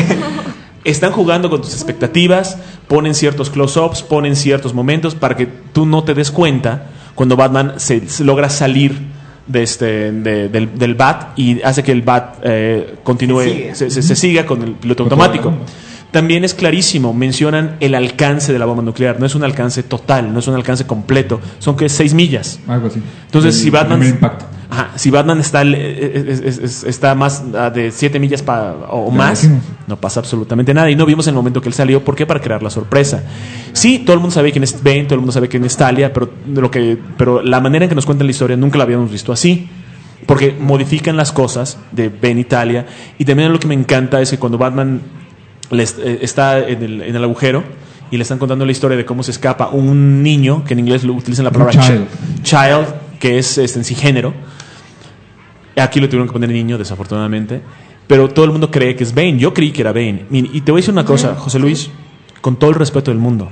Están jugando con tus expectativas, ponen ciertos close-ups, ponen ciertos momentos para que tú no te des cuenta cuando Batman se, se logra salir de este, de- del, del Bat y hace que el Bat eh, continúe,
Se sigue.
se, se- se siga con el piloto automático. También es clarísimo, mencionan el alcance de la bomba nuclear, no es un alcance total, no es un alcance completo, son que seis millas.
Algo así.
Entonces,
El
si Batman,
primer impacto.
ajá, si Batman está, eh, es- es- es- está más ah, de siete millas pa- o
Ya
más,
dijimos.
no pasa absolutamente nada. Y no vimos el momento que él salió. ¿Por qué? Para crear la sorpresa. Sí, todo el mundo sabe quién es Bane, todo el mundo sabe quién es Talia, pero, de lo que, pero la manera en que nos cuentan la historia nunca la habíamos visto así. Porque modifican las cosas de Bane y Talia. Y también lo que me encanta es que cuando Batman les- eh, está en el, en el agujero y le están contando la historia de cómo se escapa un niño, que en inglés lo utilizan la palabra
child.
chi- child, que es este, en sí género. Aquí lo tuvieron que poner niño, desafortunadamente. Pero todo el mundo cree que es Bane. Yo creí que era Bane. Mira, y te voy a decir una cosa, José Luis, con todo el respeto del mundo.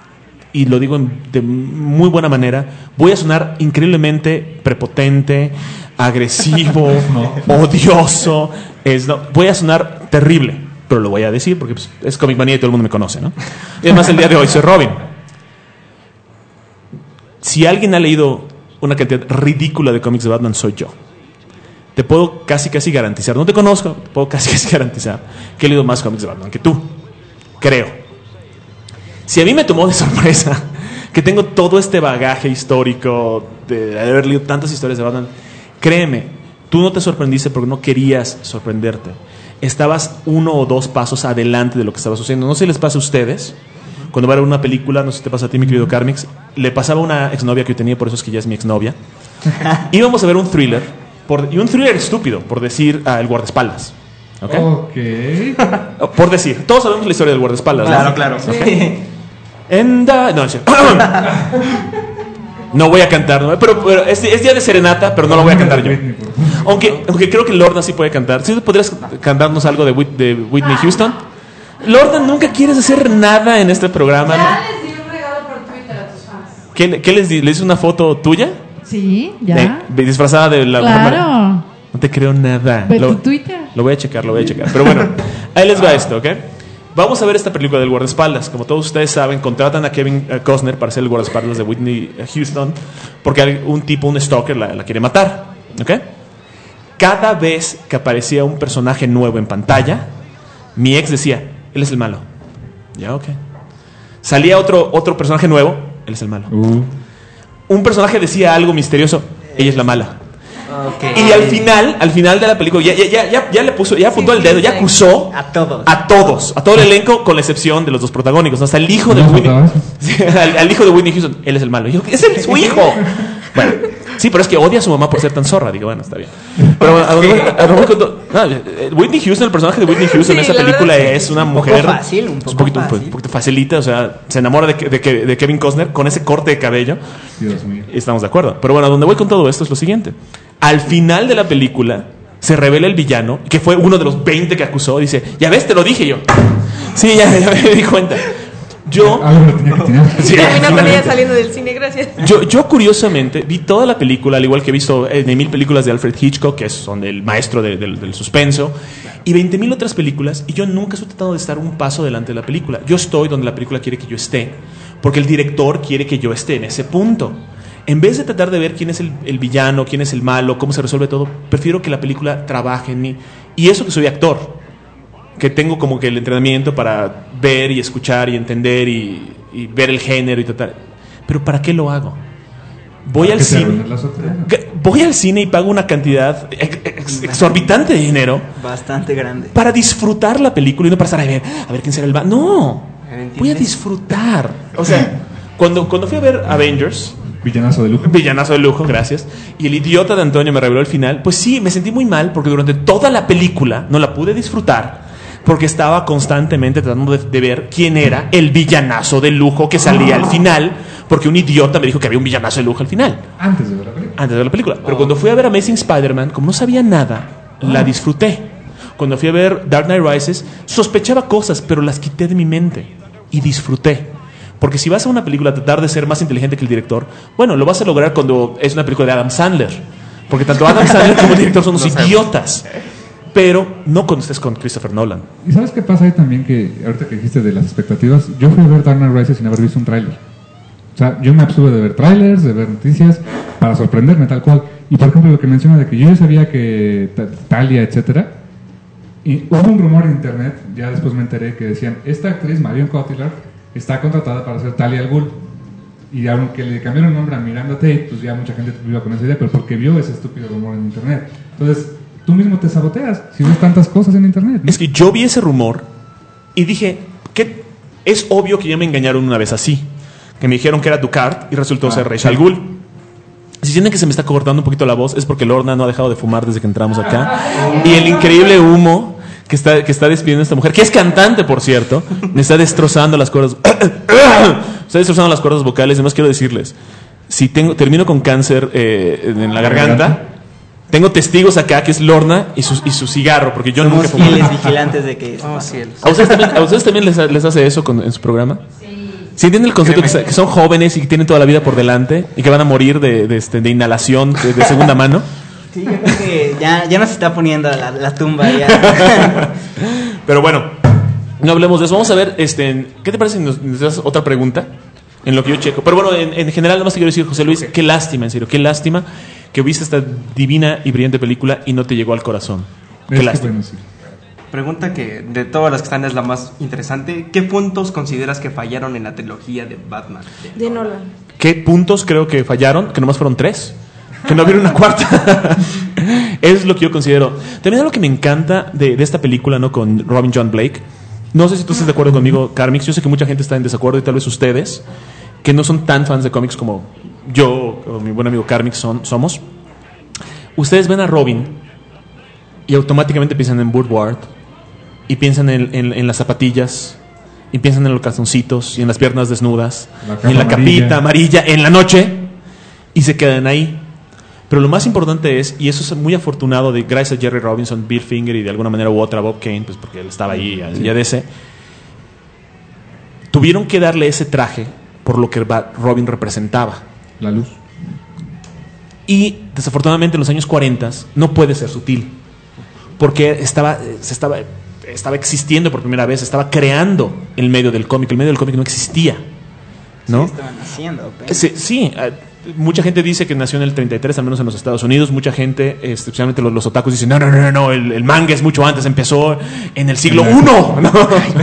Y lo digo en- de muy buena manera. Voy a sonar increíblemente prepotente, agresivo, odioso. Es, no, voy a sonar terrible, pero lo voy a decir porque pues, es Comic Manía y todo el mundo me conoce, ¿no? Y además el día de hoy soy Robin. Si alguien ha leído una cantidad ridícula de cómics de Batman, soy yo. Te puedo casi casi garantizar, no te conozco, te puedo casi casi garantizar que he leído más cómics de Batman que tú. Creo. Si a mí me tomó de sorpresa que tengo todo este bagaje histórico de haber leído tantas historias de Batman, créeme, tú no te sorprendiste porque no querías sorprenderte. Estabas uno o dos pasos adelante de lo que estaba sucediendo. No sé si les pasa a ustedes cuando va a ver una película, no sé si te pasa a ti, mi querido Carmix, le pasaba a una exnovia que yo tenía, por eso es que ya es mi exnovia. Íbamos a ver un thriller, por, y un thriller estúpido, por decir ah, El guardaespaldas. ¿Ok?
Ok.
Por decir, todos sabemos la historia del guardaespaldas.
Claro,
¿no?
claro.
Okay. And, uh, no, no, no voy a cantar, ¿no? pero, pero es, es día de serenata, pero no lo voy a cantar yo. Aunque, aunque creo que Lorna sí puede cantar. ¿Sí podrías cantarnos algo de, Whit, de Whitney Houston? Lorna, nunca quieres hacer nada en este programa.
Ya les di un regalo por Twitter a tus fans.
¿Qué, qué les di? ¿Les hice una foto tuya?
Sí, ya.
De, disfrazada de la
Claro.
mujer. No te creo nada.
Ve
Lo,
tu Twitter.
lo voy a checar, lo voy a checar. Pero bueno, ahí les va esto, ¿ok? Vamos a ver esta película del guardaespaldas. Como todos ustedes saben, contratan a Kevin Costner para ser el guardaespaldas de Whitney Houston porque un tipo, un stalker, la, la quiere matar, ¿ok? Cada vez que aparecía un personaje nuevo en pantalla, mi ex decía, él es el malo. Ya, ok. Salía otro, otro personaje nuevo, él es el malo.
Uh.
Un personaje decía algo misterioso, ella es la mala.
Okay.
Y al final, al final de la película, ya, ya, ya, ya, ya le puso, ya apuntó el dedo, ya acusó
A todos.
a todos, a todo el elenco, con la excepción de los dos protagónicos, ¿no? Hasta el hijo de
No,
Whitney,
no,
sí, al, al hijo de Whitney Houston, él es el malo. Y yo, es el, su hijo. Bueno, sí, pero es que odia a su mamá por ser tan zorra. Digo, bueno, está bien. Pero a, a, a, a, a, no, Whitney Houston, el personaje de Whitney Houston
Sí,
en esa
la
película
verdad,
es una
un
mujer
poco fácil, un poco
poquito,
fácil.
un poquito facilita, o sea, se enamora de, de, de, de Kevin Costner con ese corte de cabello.
Dios mío.
Estamos de acuerdo. Pero bueno, a donde voy con todo esto es lo siguiente. Al final de la película se revela el villano, que fue uno de los veinte que acusó. Dice, ya ves, te lo dije yo. Sí, ya, ya me di cuenta. Yo,
Algo lo tenía que tener.
sí,
Terminó con ella saliendo del cine, gracias.
yo, yo curiosamente vi toda la película, al igual que he visto eh, de mil películas de Alfred Hitchcock, que son el maestro de, del, del suspenso, y veinte mil otras películas, y yo nunca estoy tratando de estar un paso delante de la película. Yo estoy donde la película quiere que yo esté, porque el director quiere que yo esté en ese punto. En vez de tratar de ver quién es el, el villano, quién es el malo, cómo se resuelve todo, prefiero que la película trabaje en mí. Y eso que soy actor, que tengo como que el entrenamiento para ver y escuchar y entender y, y ver el género y tratar. Pero ¿para qué lo hago? Voy al cine. Voy al cine y pago una cantidad ex, ex, exorbitante de dinero.
Bastante grande.
Para disfrutar la película y no para estar a ver, a ver quién será el va. No, voy a disfrutar. O sea, cuando, cuando fui a ver Avengers.
Villanazo de lujo.
Villanazo de lujo, gracias. Y el idiota de Antonio me reveló el final. Pues sí, me sentí muy mal porque durante toda la película no la pude disfrutar porque estaba constantemente tratando de, de ver quién era el villanazo de lujo que salía al final, porque un idiota me dijo que había un villanazo de lujo al final.
Antes de ver la película.
Antes de ver la película. Pero cuando fui a ver Amazing Spider-Man, como no sabía nada, la disfruté. Cuando fui a ver Dark Knight Rises, sospechaba cosas, pero las quité de mi mente y disfruté. Porque si vas a una película a tratar de ser más inteligente que el director, bueno, lo vas a lograr cuando es una película de Adam Sandler. Porque tanto Adam Sandler como el director son unos idiotas. Pero no cuando estés con Christopher Nolan.
¿Y sabes qué pasa ahí también? Que ahorita que dijiste de las expectativas, yo fui a ver Dark Knight Rises sin haber visto un tráiler. O sea, yo me abstuve de ver trailers, de ver noticias, para sorprenderme tal cual. Y por ejemplo, lo que menciona de que yo ya sabía que Talia, etcétera, y hubo un rumor en internet, ya después me enteré, que decían, esta actriz, Marion Cotillard, está contratada para ser Talia al Ghul. Y aunque le cambiaron el nombre a Miranda Tate, pues ya mucha gente iba con esa idea, pero porque vio ese estúpido rumor en internet. Entonces, tú mismo te saboteas si ves tantas cosas en internet, ¿no?
Es que yo vi ese rumor y dije, que es obvio que ya me engañaron una vez así. Que me dijeron que era Ducard y resultó ah, ser Ra's al Ghul. Si sienten que se me está cortando un poquito la voz, es porque Lorna no ha dejado de fumar desde que entramos acá. Y el increíble humo que está, que está despidiendo esta mujer, que es cantante, por cierto, me está destrozando las cuerdas. Está destrozando las cuerdas vocales. Además, quiero decirles, si tengo, termino con cáncer eh, en la garganta, tengo testigos acá, que es Lorna y su, y su cigarro, porque yo
Somos
nunca fumé.
fieles vigilantes de que...
Oh, cielos.
¿A ustedes también, ¿a ustedes también les, les hace eso con, en su programa? ¿Sí entienden el concepto que, que son jóvenes y que tienen toda la vida por delante y que van a morir de, de, este, de inhalación de, de segunda mano?
Sí, yo creo que ya, ya nos está poniendo la, la tumba ya.
Pero bueno, no hablemos de eso. Vamos a ver, este, ¿qué te parece si nos, nos das otra pregunta? En lo que yo checo. Pero bueno, en, en general, nada más te quiero decir, José Luis, qué lástima, en serio, qué lástima que viste esta divina y brillante película y no te llegó al corazón. Qué
Es
lástima.
que, bueno, sí.
Pregunta que de todas las que están es la más interesante. ¿Qué puntos consideras que fallaron en la trilogía de Batman?
De Nolan.
¿Qué puntos creo que fallaron? Que nomás fueron tres. Que no hubiera una cuarta. Es lo que yo considero. También algo que me encanta de, de esta película, ¿no? Con Robin John Blake, No sé si tú estás de acuerdo conmigo, Carmix. Yo sé que mucha gente está en desacuerdo y tal vez ustedes, que no son tan fans de cómics como yo o mi buen amigo Carmix son, somos. Ustedes ven a Robin y automáticamente piensan en Woodward y piensan en, en, en las zapatillas y piensan en los calzoncitos y en las piernas desnudas y en la
amarilla.
capita amarilla en la noche y se quedan ahí. Pero lo más importante es, y eso es muy afortunado de gracias a Jerry Robinson, Bill Finger y de alguna manera u otra Bob Kane, pues porque él estaba ahí, sí. ya de ese, tuvieron que darle ese traje por lo que Robin representaba.
La luz.
Y desafortunadamente en los años cuarenta no puede ser sutil, porque estaba, se estaba, estaba existiendo por primera vez, estaba creando el medio del cómic, el medio del cómic no existía, ¿no?
Sí, estaban haciendo. Pero...
Sí, sí, mucha gente dice que nació en el treinta y tres, al menos en los Estados Unidos. Mucha gente, especialmente los, los otakus, dicen no, no, no, no, el, el manga es mucho antes, empezó en el siglo primero. ¿no?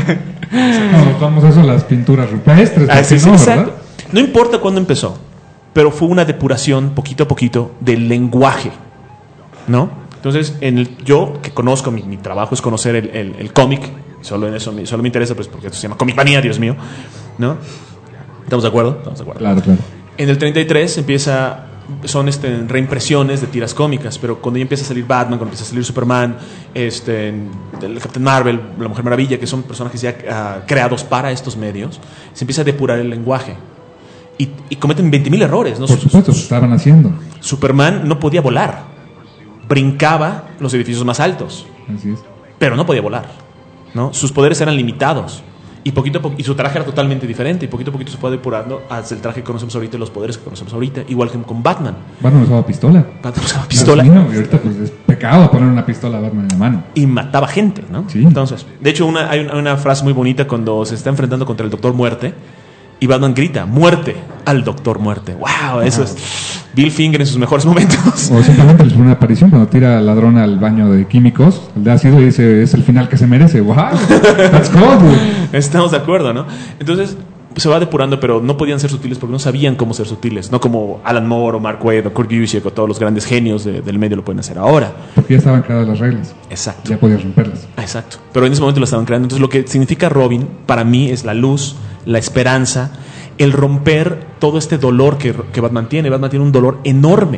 No, vamos a eso, las pinturas rupestres.
Ah, sí, sí,
no,
exacto.
¿verdad?
No importa cuándo empezó, pero fue una depuración poquito a poquito del lenguaje, ¿no? Entonces, en el, yo que conozco, mi, mi trabajo es conocer el, el, el cómic, solo en eso me, solo me interesa, pues porque esto se llama Comic Manía, Dios mío, ¿no? ¿Estamos de acuerdo? Estamos de acuerdo.
Claro, claro.
En el treinta y tres empieza, son este, reimpresiones de tiras cómicas, pero cuando ya empieza a salir Batman, cuando empieza a salir Superman, este, el Captain Marvel, la Mujer Maravilla, que son personajes ya uh, creados para estos medios, se empieza a depurar el lenguaje. Y, y cometen veinte mil errores, ¿no?
Por supuesto, lo estaban haciendo.
Superman no podía volar, brincaba los edificios más altos,
Así es.
pero no podía volar, ¿no? Sus poderes eran limitados. Y poquito a po- y su traje era totalmente diferente. Y poquito a poquito se fue depurando hasta el traje que conocemos ahorita y los poderes que conocemos ahorita. Igual que con Batman.
Batman usaba pistola.
Batman usaba pistola.
Dios mío, y ahorita pues es pecado poner una pistola a Batman en la mano.
Y mataba gente, ¿no?
Sí.
Entonces, de hecho, una, hay una, una frase muy bonita cuando se está enfrentando contra el Doctor Muerte. Y Batman grita, muerte al Doctor Muerte. ¡Wow! Eso es Bill Finger en sus mejores momentos.
O simplemente les pone una aparición cuando tira al ladrón al baño de químicos, el de ácido, y ese es el final que se merece. ¡Wow! ¡That's cool, dude!
Estamos de acuerdo, ¿no? Entonces se va depurando, pero no podían ser sutiles porque no sabían cómo ser sutiles. No como Alan Moore o Mark Waid o Kurt Busiek o todos los grandes genios de, del medio lo pueden hacer ahora.
Porque ya estaban creadas las reglas.
Exacto.
Ya podías romperlas.
Exacto. Pero en ese momento lo estaban creando. Entonces lo que significa Robin para mí es la luz, la esperanza, el romper todo este dolor que, que Batman tiene. Batman tiene un dolor enorme.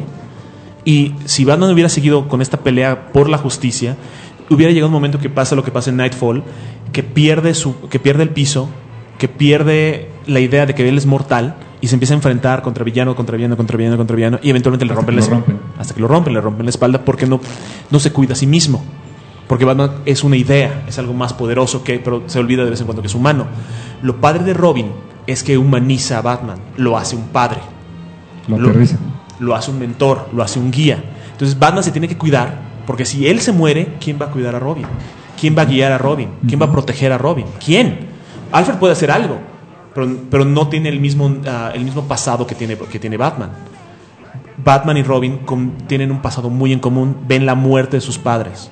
Y si Batman hubiera seguido con esta pelea por la justicia, hubiera llegado un momento que pasa lo que pasa en Nightfall, que pierde, su, que pierde el piso, que pierde la idea de que él es mortal y se empieza a enfrentar contra villano, contra villano, contra villano, contra villano, y eventualmente le
Hasta
rompen
que
la
lo
espalda.
rompen.
Hasta que lo rompen, le rompen la espalda porque no, no se cuida a sí mismo. Porque Batman es una idea, es algo más poderoso que, pero se olvida de vez en cuando que es humano. Lo padre de Robin es que humaniza a Batman, lo hace un padre.
Lo
Lo,
aterriza.
lo hace un mentor, lo hace un guía. Entonces Batman se tiene que cuidar, porque si él se muere, ¿quién va a cuidar a Robin? ¿Quién va a guiar a Robin? ¿Quién va a proteger a Robin? ¿Quién? Alfred puede hacer algo, pero, pero no tiene el mismo, uh, el mismo pasado que tiene, que tiene Batman. Batman y Robin com, tienen un pasado muy en común, ven la muerte de sus padres.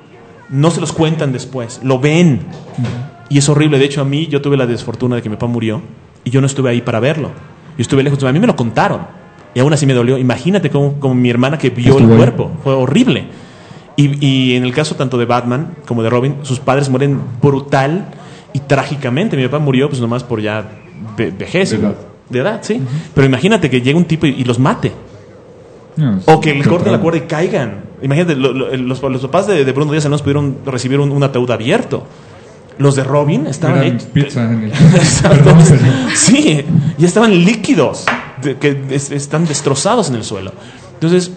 No se los cuentan después, lo ven. Y es horrible. De hecho, a mí, yo tuve la desfortuna de que mi papá murió y yo no estuve ahí para verlo. Yo estuve lejos. A mí me lo contaron y aún así me dolió. Imagínate como, como mi hermana que vio
Estuvo
el
ahí.
cuerpo. Fue horrible. Y, y en el caso tanto de Batman como de Robin, sus padres mueren brutal y trágicamente. Mi papá murió pues nomás por ya ve- vejez.
De edad.
De edad, sí. Pero imagínate que llegue un tipo y, y los mate.
No,
O que le
qué
corten la
horror.
cuerda y caigan. Imagínate, lo, lo, los, los papás de, de Bruno Díaz al menos pudieron recibir un, un ataúd abierto. Los de Robin estaban
Eran
hechos.
pizza en el...
Exacto.
Perdón, pero-
Sí, ya estaban líquidos, de- que es- están destrozados en el suelo. Entonces,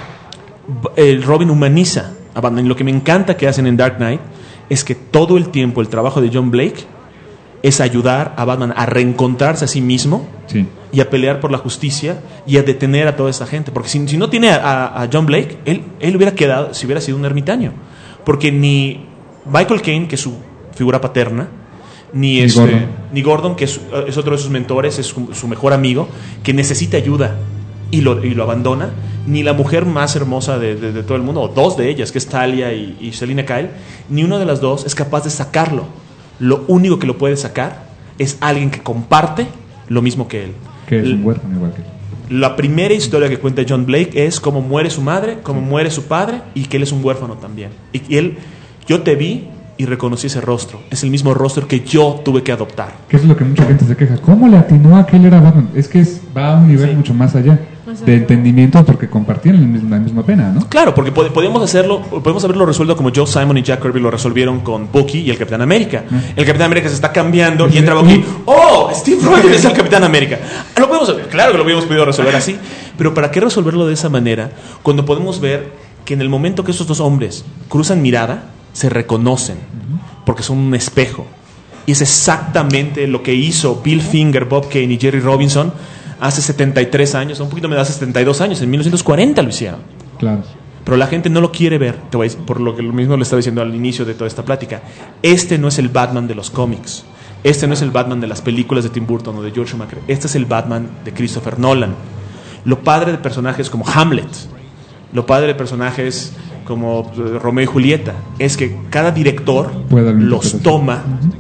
b- el Robin humaniza a Batman. Y lo que me encanta que hacen en Dark Knight es que todo el tiempo el trabajo de John Blake es ayudar a Batman a reencontrarse a sí mismo
Sí.
y a pelear por la justicia y a detener a toda esta gente. Porque si, si no tiene a, a- a John Blake, él, él hubiera quedado, si hubiera sido un ermitaño. Porque ni Michael Caine, que es su figura paterna, ni,
Ni
este,
Gordon.
ni Gordon, que es, es otro de sus mentores, es su, su mejor amigo, que necesita ayuda y lo, y lo abandona, ni la mujer más hermosa de, de- de todo el mundo, o dos de ellas, que es Talia y, y Selina Kyle, ni una de las dos es capaz de sacarlo. Lo único que lo puede sacar es alguien que comparte lo mismo que él.
Que es
L-
un huérfano igual que él.
La primera historia que cuenta John Blake es cómo muere su madre, cómo muere su padre y que él es un huérfano también. Y y él, yo te vi y reconocí ese rostro. Es el mismo rostro que yo tuve que adoptar.
Que es lo que mucha gente se queja. ¿Cómo le atinó a que él era Batman? Es que es, va a un nivel
Sí.
mucho más allá de entendimiento porque compartían el mismo- la misma pena, ¿no?
Claro, porque pod- podíamos hacerlo, podemos haberlo resuelto como Joe Simon y Jack Kirby lo resolvieron con Bucky y el Capitán América. El Capitán América se está cambiando y entra Bucky. ¡Oh! Steve Rogers es el Capitán América. Ah, Lo podemos, claro que lo hubiéramos podido resolver así. Pero ¿para qué resolverlo de esa manera cuando podemos ver que en el momento que esos dos hombres cruzan mirada, se reconocen? Porque son un espejo. Y es exactamente lo que hizo Bill Finger, Bob Kane y Jerry Robinson hace setenta y tres años, un poquito me da hace setenta y dos años, en mil novecientos cuarenta lo hicieron.
Claro.
Pero la gente no lo quiere ver, te voy a decir, por lo que lo mismo le estaba diciendo al inicio de toda esta plática. Este no es el Batman de los cómics. Este no es el Batman de las películas de Tim Burton o de George Schumacher. Este es el Batman de Christopher Nolan. Lo padre de personajes como Hamlet, lo padre de personajes como eh, Romeo y Julieta, es que cada director
Puede dar una
los
interpretación.
toma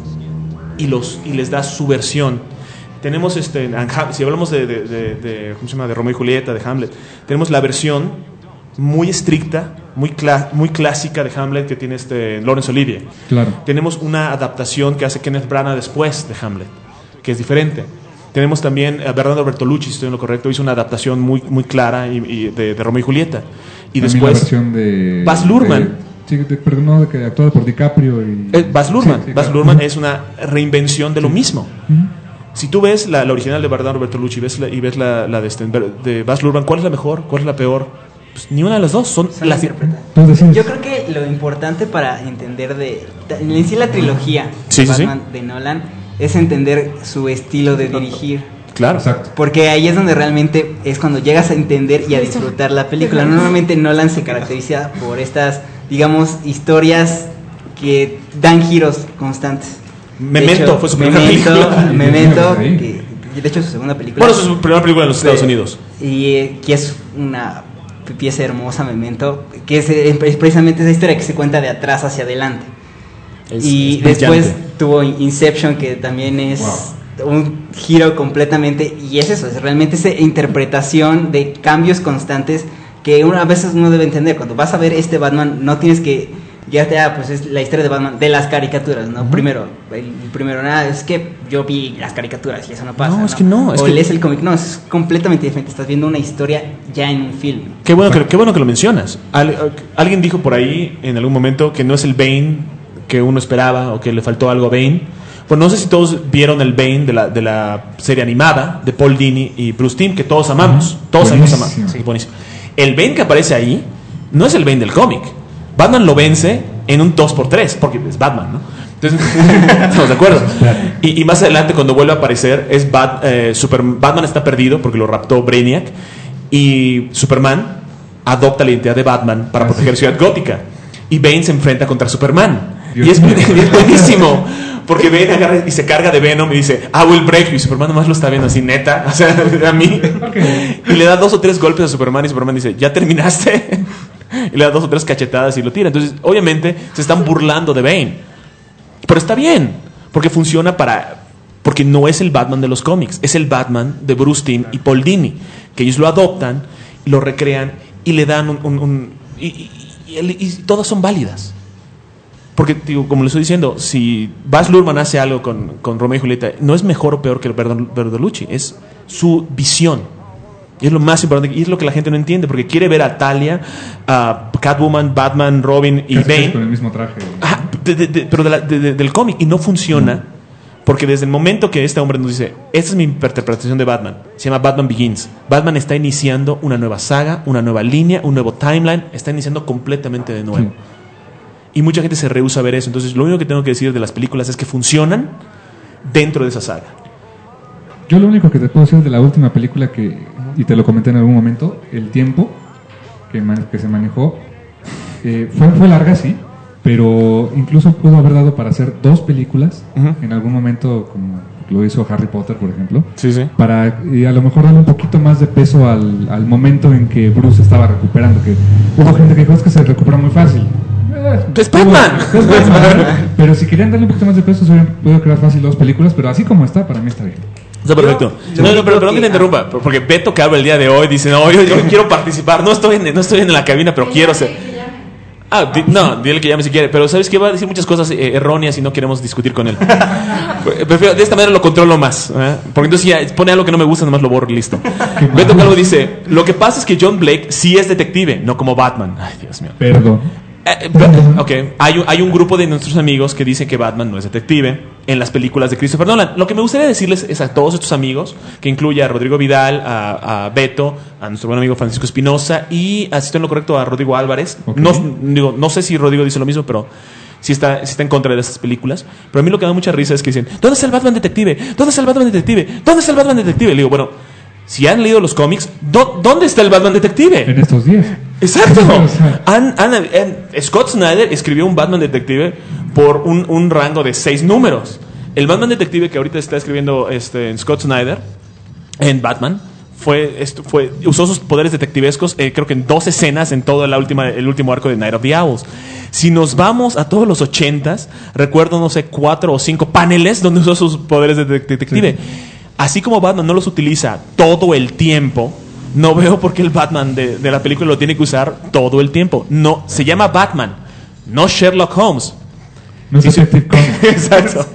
y, los, y les da su versión. Tenemos, este, en Ham- si hablamos de, de, de, de, ¿cómo se llama? De Romeo y Julieta, de Hamlet, tenemos la versión muy estricta, muy, cla- muy clásica de Hamlet que tiene este Laurence Olivier.
Claro.
Tenemos una adaptación que hace Kenneth Branagh después de Hamlet, que es diferente. Tenemos también a Bernardo Bertolucci, si estoy en lo correcto, hizo una adaptación muy, muy clara y, y de, de Romeo y Julieta. Y
También
después
la versión de
Baz Luhrmann.
de- sí, de- perdón, no, de que actuada por DiCaprio y
Eh, Baz Luhrmann.
Sí, sí,
Baz
claro.
Luhrmann
Ujú.
es una reinvención de lo mismo.
Ujú.
Si tú ves la, la original de Bernardo Bertolucci ves la, y ves la, la de, este, de Baz Luhrmann, ¿cuál es la mejor? ¿Cuál es la peor? Pues ni una de las dos. Son,
Son
las
interpretaciones.
Tú decides.
Yo creo que lo importante para entender de en sí la trilogía
Sí,
de
sí, sí.
Batman de Nolan es entender su estilo de dirigir.
Claro.
Exacto.
Porque ahí es donde realmente es cuando llegas a entender y a disfrutar la película. Normalmente Nolan se caracteriza por estas, digamos, historias que dan giros constantes. De
Memento
hecho,
fue su primera
Memento,
película.
Memento,
Sí.
que de hecho es su segunda película.
Bueno, es su primera película en los Estados Unidos.
Y eh, que es una pieza hermosa, Memento, que es, eh, es precisamente esa historia que se cuenta de atrás hacia adelante.
Es-
y
es
después
brillante.
tuvo Inception, que también es un giro completamente, y es eso, es realmente esa interpretación de cambios constantes que uno, a veces uno debe entender. Cuando vas a ver este Batman, no tienes que guiarte a, pues es la historia de Batman de las caricaturas, ¿no? Primero, el, primero, nada, es que yo vi las caricaturas y eso no pasa.
No, es que no, es
o
que-
lees el cómic, no, es completamente diferente. Estás viendo una historia ya en un film.
Qué bueno que, qué bueno que lo mencionas. Al- alguien dijo por ahí en algún momento que no es el Bane que uno esperaba o que le faltó algo a Bane. Pues no sé si todos vieron el Bane de la, de la serie animada de Paul Dini y Bruce Timm, que todos amamos. Todos sabemos amar.
Buenísimo.
Sí, buenísimo. El Bane que aparece ahí no es el Bane del cómic. Batman lo vence en un dos por tres, porque es Batman, ¿no? Entonces, estamos de acuerdo. Y, y más adelante, cuando vuelve a aparecer, es Bat- eh, Super- Batman está perdido porque lo raptó Brainiac. Y Superman adopta la identidad de Batman para
Ah,
proteger
sí.
Ciudad Gótica. Y Bane se enfrenta contra Superman.
Dios
y es,
mío.
es buenísimo. Porque Bane agarra y se carga de Venom y dice, I will break you. Y Superman nomás lo está viendo así, neta. O sea, a mí. Y le da dos o tres golpes a Superman y Superman dice, ¿ya terminaste? Y le da dos o tres cachetadas y lo tira. Entonces, obviamente, se están burlando de Bane. Pero está bien, porque funciona para... Porque no es el Batman de los cómics, es el Batman de Bruce Timm y Paul Dini, que ellos lo adoptan, lo recrean y le dan un... un- un- y, y- y el- y todas son válidas. Porque, digo, como le estoy diciendo, si Baz Luhrmann hace algo con, con Romeo y Julieta, no es mejor o peor que el Berdol- Bertolucci, es su visión. Y es lo más importante, y es lo que la gente no entiende, porque quiere ver a Talia, a Catwoman, Batman, Robin y
Casi
Bane.
con el mismo traje.
Ajá, de- de- de- pero de la- de- de- del cómic, y no funciona, porque desde el momento que este hombre nos dice, esta es mi interpretación de Batman, se llama Batman Begins, Batman está iniciando una nueva saga, una nueva línea, un nuevo timeline, está iniciando completamente de nuevo.
Sí.
Y mucha gente se rehúsa a ver eso. Entonces, lo único que tengo que decir de las películas es que funcionan dentro de esa saga.
Yo lo único que te puedo decir de la última película que, y te lo comenté en algún momento, el tiempo que, man- que se manejó eh, fue, fue larga, sí, pero incluso pudo haber dado para hacer dos películas
Ujú.
en algún momento, como lo hizo Harry Potter, por ejemplo,
Sí, sí.
para eh, a lo mejor darle un poquito más de peso al, al momento en que Bruce estaba recuperando, que hubo gente que dijo es que se recupera muy fácil. Eh,
¡Es Batman!
es Batman. Pero si querían darle un poquito más de peso, se hubieran podido crear fácil dos películas, pero así como está, para mí está bien.
Está perfecto.
Yo-
no,
yo
no, pero
creo
perdón que
que-
te interrumpa, porque Beto que habla el día de hoy dice, no, yo, yo quiero participar, no estoy, en, no estoy en la cabina, pero quiero ser... Ah, di- no, dile que llame si quiere, pero ¿sabes qué? Va a decir muchas cosas eh, erróneas y no queremos discutir con él. Prefiero, de esta manera lo controlo más, ¿eh? Porque entonces ya pone algo que no me gusta, nomás lo borro y listo. Beto Calvo dice, lo que pasa es que John Blake sí es detective, no como Batman. Ay, Dios mío.
Perdón.
Eh, ok, hay, un- hay un grupo de nuestros amigos que dicen que Batman no es detective en las películas de Christopher Nolan. Lo que me gustaría decirles es a todos estos amigos, que incluye a Rodrigo Vidal, a, a Beto, a nuestro buen amigo Francisco Espinosa y, si estoy en lo correcto, a Rodrigo Álvarez.
Ok.
No, digo, no sé si Rodrigo dice lo mismo, pero sí está, sí está en contra de estas películas. Pero a mí lo que me da mucha risa es que dicen, ¿dónde está el Batman detective? ¿Dónde está el Batman detective? ¿Dónde está el Batman detective? Le digo, bueno, si han leído los cómics, ¿dó- ¿dónde está el Batman detective?
En estos días.
Exacto.
O sea,
Han- han- han- Scott Snyder escribió un Batman detective por un, un rango de seis números. El Batman detective que ahorita está escribiendo este, en Scott Snyder en Batman fue, esto, fue usó sus poderes detectivescos eh, creo que en dos escenas en todo la última, el último arco de Night of the Owls. Si nos vamos a todos los ochentas, recuerdo no sé cuatro o cinco paneles donde usó sus poderes de de- detective. Así como Batman no los utiliza todo el tiempo, no veo por qué el Batman de, de la película lo tiene que usar todo el tiempo. No, se llama Batman, no Sherlock Holmes.
no es
Sí, sí.
Detective Comics.
Exacto.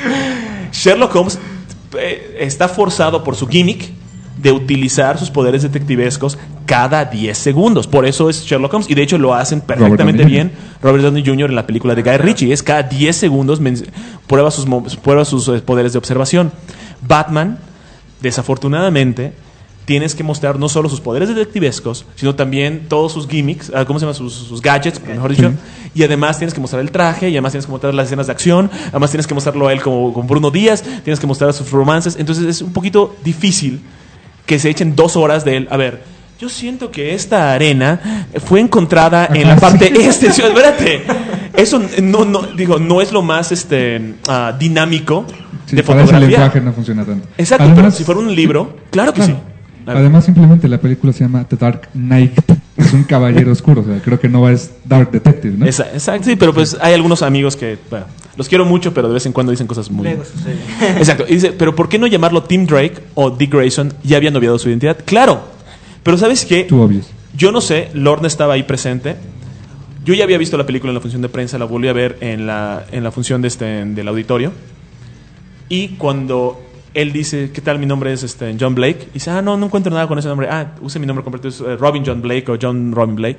Sherlock Holmes eh, está forzado por su gimmick de utilizar sus poderes detectivescos cada diez segundos. Por eso es Sherlock Holmes. Y de hecho lo hacen perfectamente
Robert Downey
bien Robert Downey junior en la película de Guy Ritchie. Es cada diez segundos men- prueba sus, mo- prueba sus eh, poderes de observación. Batman, desafortunadamente, tienes que mostrar no solo sus poderes detectivescos, sino también todos sus gimmicks, ah, ¿cómo se llama? Sus, sus gadgets, mejor dicho. Y además tienes que mostrar el traje, y además tienes que mostrar las escenas de acción, además tienes que mostrarlo a él como, como Bruno Díaz, tienes que mostrar sus romances. Entonces es un poquito difícil que se echen dos horas de él. A ver, yo siento que esta arena fue encontrada en la
Ajá,
parte
sí.
este. Sí, espérate. Eso no, no, digo, no es lo más este, ah, dinámico
Sí,
de
para ese
fotografía.
lenguaje no funciona tanto.
Exacto,
Además,
pero si fuera un libro, claro que
claro.
sí. A ver.
Además, simplemente la película se llama The Dark Knight. Es un caballero oscuro. O sea, creo que no es Dark Detective, ¿no?
Esa- Exacto, sí, pero pues hay algunos amigos que, bueno, los quiero mucho, pero de vez en cuando dicen cosas muy...
Luego sucede.
Exacto, y dice, pero ¿por qué no llamarlo Tim Drake o Dick Grayson? Ya habían obviado su identidad. Claro, pero ¿sabes qué?
Too obvious.
Yo no sé, Lorne estaba ahí presente. Yo ya había visto la película en la función de prensa, la volví a ver en la, en la función de este, del auditorio. Y cuando él dice, ¿qué tal? Mi nombre es este, John Blake. Y dice, ah, no, no encuentro nada con ese nombre. Ah, use mi nombre completo, es eh, Robin John Blake o John Robin Blake.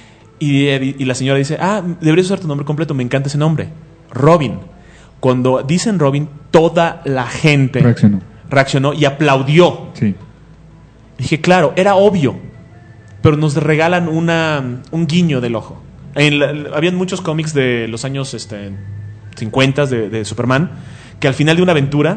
Y, eh, y la señora dice, ah, deberías usar tu nombre completo, me encanta ese nombre. Robin. Cuando dicen Robin, toda la gente
Reaccionó.
reaccionó y aplaudió.
Sí.
Dije, claro, era obvio, pero nos regalan una, un guiño del ojo. En la- habían muchos cómics de los años este, cincuenta de, de Superman, que al final de una aventura,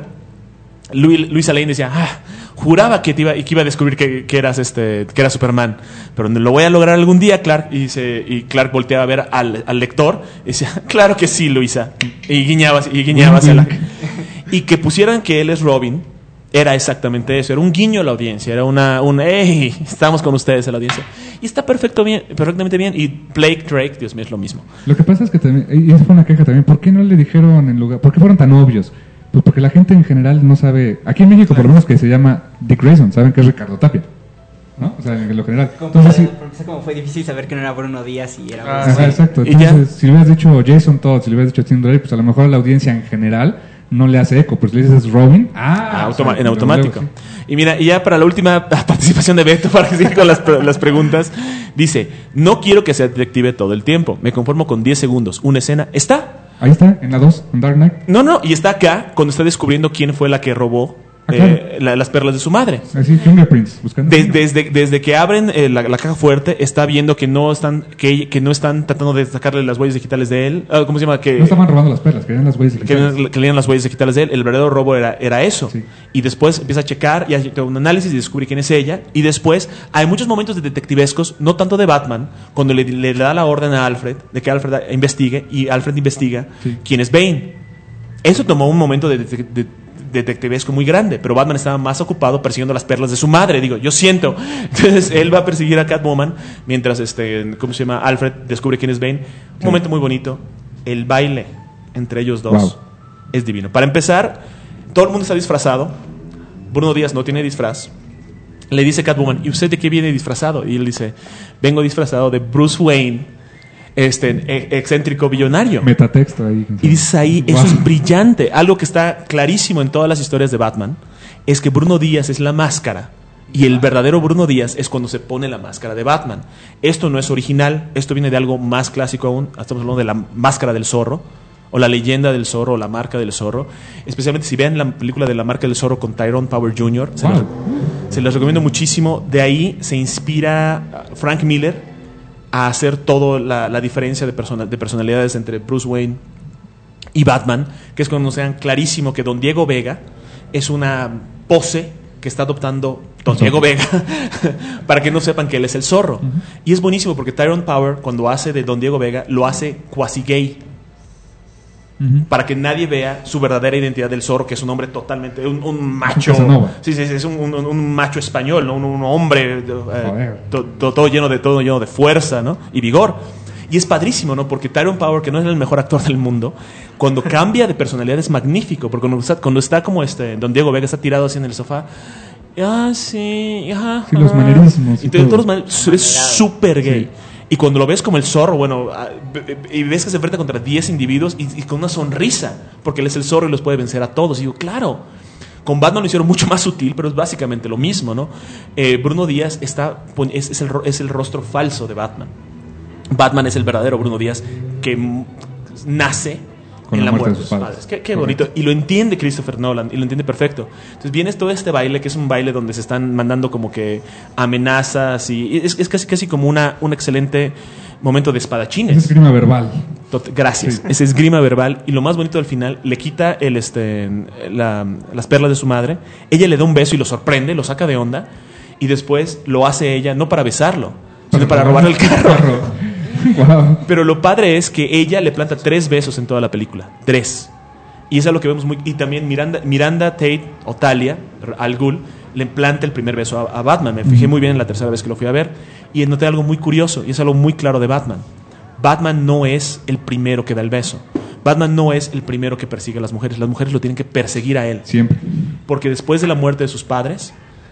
Louis, Luisa Lane decía, ah, juraba que, te iba, que iba a descubrir que, que eras este, que era Superman, pero lo voy a lograr algún día, Clark. Y, se, y Clark volteaba a ver al, al lector y decía, claro que sí, Luisa. Y guiñaba, y guiñaba hacia la... Y que pusieran que él es Robin, era exactamente eso, era un guiño a la audiencia, era una, un, hey, estamos con ustedes en la audiencia. Y está perfecto bien, perfectamente bien. Y Blake Drake, Dios mío, es lo mismo.
Lo que pasa es que también, y esa fue una queja también, ¿por qué no le dijeron en lugar, por qué fueron tan obvios? Pues porque la gente en general no sabe, aquí en México por lo menos que se llama Dick Grayson, saben que es Ricardo Tapia, ¿no? O sea, en lo general.
Como,
Entonces, sí,
porque como fue difícil saber que no era Bruno Díaz y era
Ah,
Bruno
ajá,
sí.
exacto.
Y ya.
Entonces, si le hubieras dicho Jason Todd, si le hubieras dicho Tim Drake, pues a lo mejor a la audiencia en general no le hace eco, pero si le dices Robin, ah,
Ah,
o
automa-
sea,
en
luego,
automático.
luego,
Y mira, y ya para la última participación de Beto, para que siga con las, pre- las preguntas, dice, no quiero que sea detective todo el tiempo, me conformo con diez segundos, una escena, está.
sí. Ahí está, en la dos, en Dark Knight.
No, no, y está acá cuando está descubriendo quién fue la que robó
Ah,
eh,
claro.
la- las perlas de su madre.
Así, fingerprints, buscando.
Des- desde, desde que abren eh, la, la caja fuerte, está viendo que no están que, que no están tratando de sacarle las huellas digitales de él. Ah, ¿Cómo se llama? Que,
No estaban robando las perlas, querían las huellas
que,
digitales.
que leían las huellas digitales de él. El verdadero robo era, era eso.
Sí.
Y después empieza a checar y hace un análisis y descubre quién es ella. Y después hay muchos momentos de detectivescos, no tanto de Batman, cuando le, le da la orden a Alfred de que Alfred investigue y Alfred investiga
Sí.
quién es Bane. Eso tomó un momento de, de- de- detectivesco muy grande, pero Batman estaba más ocupado persiguiendo las perlas de su madre, digo, yo siento. Entonces él va a perseguir a Catwoman mientras este, ¿cómo se llama? Alfred descubre quién es Bane. Un
Sí.
momento muy bonito, el baile entre ellos dos
Wow.
es divino. Para empezar, todo el mundo está disfrazado. Bruno Díaz no tiene disfraz. Le dice Catwoman, ¿y usted de qué viene disfrazado? Y él dice, vengo disfrazado de Bruce Wayne este, e- excéntrico billonario.
Metatexto ahí.
Y dices ahí,
Wow.
eso es brillante. Algo que está clarísimo en todas las historias de Batman es que Bruno Díaz es la máscara. Y el verdadero Bruno Díaz es cuando se pone la máscara de Batman. Esto no es original, esto viene de algo más clásico aún. Estamos hablando de la máscara del zorro, o la leyenda del zorro, o la marca del zorro. Especialmente si vean la película de la marca del zorro con Tyrone Power junior Se,
Wow.
los, se los recomiendo muchísimo. De ahí se inspira Frank Miller a hacer toda la, la diferencia de, persona, de personalidades entre Bruce Wayne y Batman, que es cuando se dan clarísimo que Don Diego Vega es una pose que está adoptando Don Diego Vega para que no sepan que él es el zorro. Uh-huh. Y es buenísimo porque Tyrone Power, cuando hace de Don Diego Vega, lo hace cuasi gay. Uh-huh. Para que nadie vea su verdadera identidad del zorro, que es un hombre totalmente, un, un macho. Sí, sí, sí, es un, un, un macho español, ¿no? un, un hombre eh, to, to, todo lleno de todo lleno de fuerza, ¿no? Y vigor. Y es padrísimo, ¿no? Porque Tyrone Power, que no es el mejor actor del mundo, cuando cambia de personalidad es magnífico. Porque cuando está, cuando está como este Don Diego Vega está tirado así en el sofá, ah, sí, ajá,
sí, los manerismos.
Y todo, todos los manerismos, es súper gay. Sí. Y cuando lo ves como el zorro, bueno, y ves que se enfrenta contra diez individuos y, y con una sonrisa, porque él es el zorro y los puede vencer a todos. Y digo, claro, con Batman lo hicieron mucho más sutil, pero es básicamente lo mismo, ¿no? Eh, Bruno Díaz está, es, es, el, es el rostro falso de Batman. Batman es el verdadero Bruno Díaz que m- nace
con
en la,
la
muerte de sus padres. padres. Qué, qué bonito. Y lo entiende Christopher Nolan, y lo entiende perfecto. Entonces viene todo este baile, que es un baile donde se están mandando como que amenazas, y es, es casi, casi como una, un excelente momento de espadachines.
Es esgrima verbal.
Tot- Gracias.
Sí.
Es esgrima verbal. Y lo más bonito al final, le quita el, este, la, las perlas de su madre. Ella le da un beso y lo sorprende, lo saca de onda. Y después lo hace ella, no para besarlo, sino para robarle el carro. Wow. Pero lo padre es que ella le planta tres besos en toda la película. Tres. Y eso es lo que vemos muy... Y también Miranda, Miranda Tate, o Talia, Al Ghul, le planta el primer beso a, a Batman. Me fijé muy bien en la tercera vez que lo fui a ver. Y noté algo muy curioso, y es algo muy claro de Batman. Batman no es el primero que da el beso. Batman no es el primero que persigue a las mujeres. Las mujeres lo tienen que perseguir a él.
Siempre.
Porque después de la muerte de sus padres,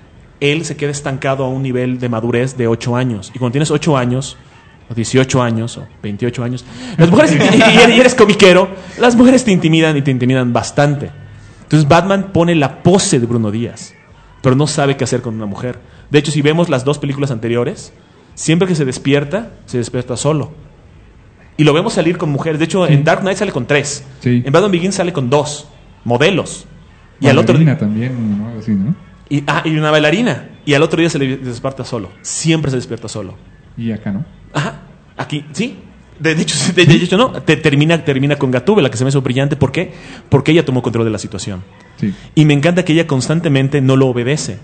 él se queda estancado a un nivel de madurez de ocho años. Y cuando tienes ocho años... o dieciocho años, o veintiocho años, las mujeres, y eres comiquero, las mujeres te intimidan, y te intimidan bastante. Entonces Batman pone la pose de Bruno Díaz, pero no sabe qué hacer con una mujer. De hecho, si vemos las dos películas anteriores, siempre que se despierta, se despierta solo. Y lo vemos salir con mujeres. De hecho, sí. En Dark Knight sale con tres.
Sí.
En Batman Begins sale con dos modelos. Y
bailarina
al otro día
también, ¿no? Así, ¿no?
Y, ah, y una bailarina. Y al otro día se le despierta solo. Siempre se despierta solo.
Y acá no.
Ajá, aquí, sí. De, de, hecho, de, de hecho, no. Te, termina, termina con Gatúbela, que se me hizo brillante. ¿Por qué? Porque ella tomó control de la situación.
Sí.
Y me encanta que ella constantemente no lo obedece.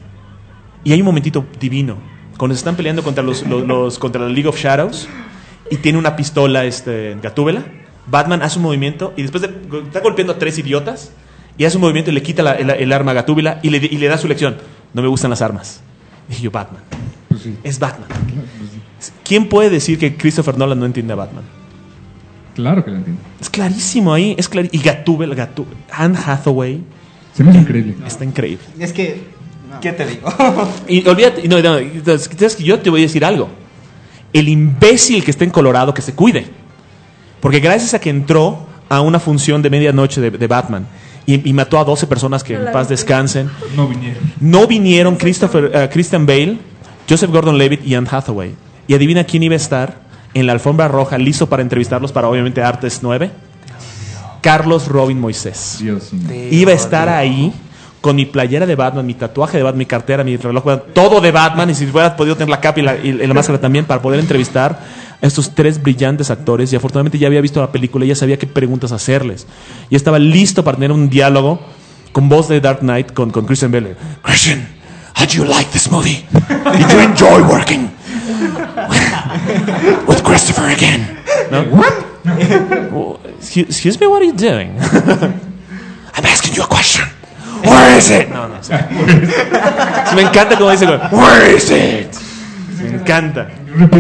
Y hay un momentito divino. Cuando se están peleando contra los, los, los contra la League of Shadows y tiene una pistola este, Gatúbela, Batman hace un movimiento y después de, está golpeando a tres idiotas y hace un movimiento y le quita la, el, el arma a Gatúbela y le, y le da su lección. No me gustan las armas. Y yo, Batman.
Pues sí.
Es Batman. ¿Quién puede decir que Christopher Nolan no entiende a Batman?
Claro que lo entiendo.
Es clarísimo ahí, es clarísimo. Y Gatúbela, Gatúbela, Anne Hathaway.
Se me hace increíble.
Está increíble.
Es que...
No. ¿Qué te digo?
Y olvídate, no, no, entonces, yo te voy a decir algo. El imbécil que está en Colorado, que se cuide. Porque gracias a que entró a una función de medianoche de, de Batman y, y mató a doce personas que en paz descansen,
no vinieron.
No vinieron Christopher, uh, Christian Bale, Joseph Gordon-Levitt y Anne Hathaway. Y adivina quién iba a estar en la alfombra roja, listo para entrevistarlos para obviamente Artes nueve. Carlos Robin Moisés.
Dios mío.
Iba a estar ahí con mi playera de Batman, mi tatuaje de Batman, mi cartera, mi reloj, todo de Batman, y si hubiera podido tener la capa y la, y la máscara también para poder entrevistar a estos tres brillantes actores. Y afortunadamente ya había visto la película y ya sabía qué preguntas hacerles. Y estaba listo para tener un diálogo con voz de Dark Knight con, con Christian Bale. Christian, how do you like this movie? Did you enjoy working with Christopher again? ¿No? What? Well, excuse me, what are you doing? I'm asking you a question. Where is it? No, no. Sí. Sí, me encanta como dice. Where is it? Me encanta.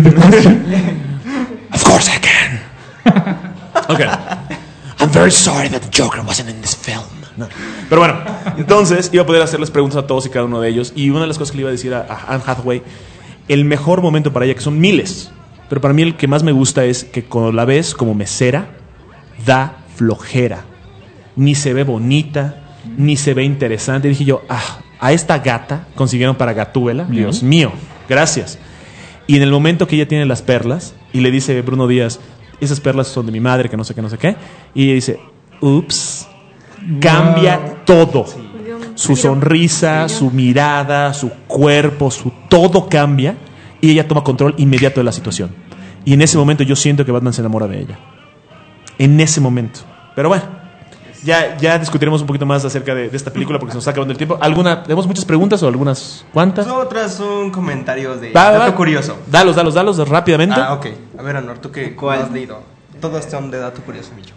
Of course I can. Okay. I'm very sorry that the Joker wasn't in this film. No. Pero bueno, entonces iba a poder hacerles preguntas a todos y cada uno de ellos. Y una de las cosas que le iba a decir a, a Anne Hathaway, el mejor momento para ella, que son miles, pero para mí el que más me gusta es que cuando la ves como mesera, da flojera. Ni se ve bonita, ni se ve interesante. Y dije yo, ah, a esta gata consiguieron para Gatúbela. ¿Mm? Dios mío, gracias. Y en el momento que ella tiene las perlas y le dice Bruno Díaz, esas perlas son de mi madre, que no sé qué, no sé qué, y ella dice, ups, cambia wow. todo. Sí. Su sonrisa, su mirada, su cuerpo, su todo cambia y ella toma control inmediato de la situación. Y en ese momento yo siento que Batman se enamora de ella. En ese momento. Pero bueno, ya, ya discutiremos un poquito más acerca de, de esta película porque se nos está acabando el tiempo. ¿Alguna, ¿Tenemos muchas preguntas o algunas cuantas?
Otras son comentarios de
va,
dato
va.
curioso.
Dalos, dalos, dalos rápidamente.
Ah, ok. A ver, Anor, ¿tú qué ¿Cuál? has leído? Todos son de dato curioso, Millo.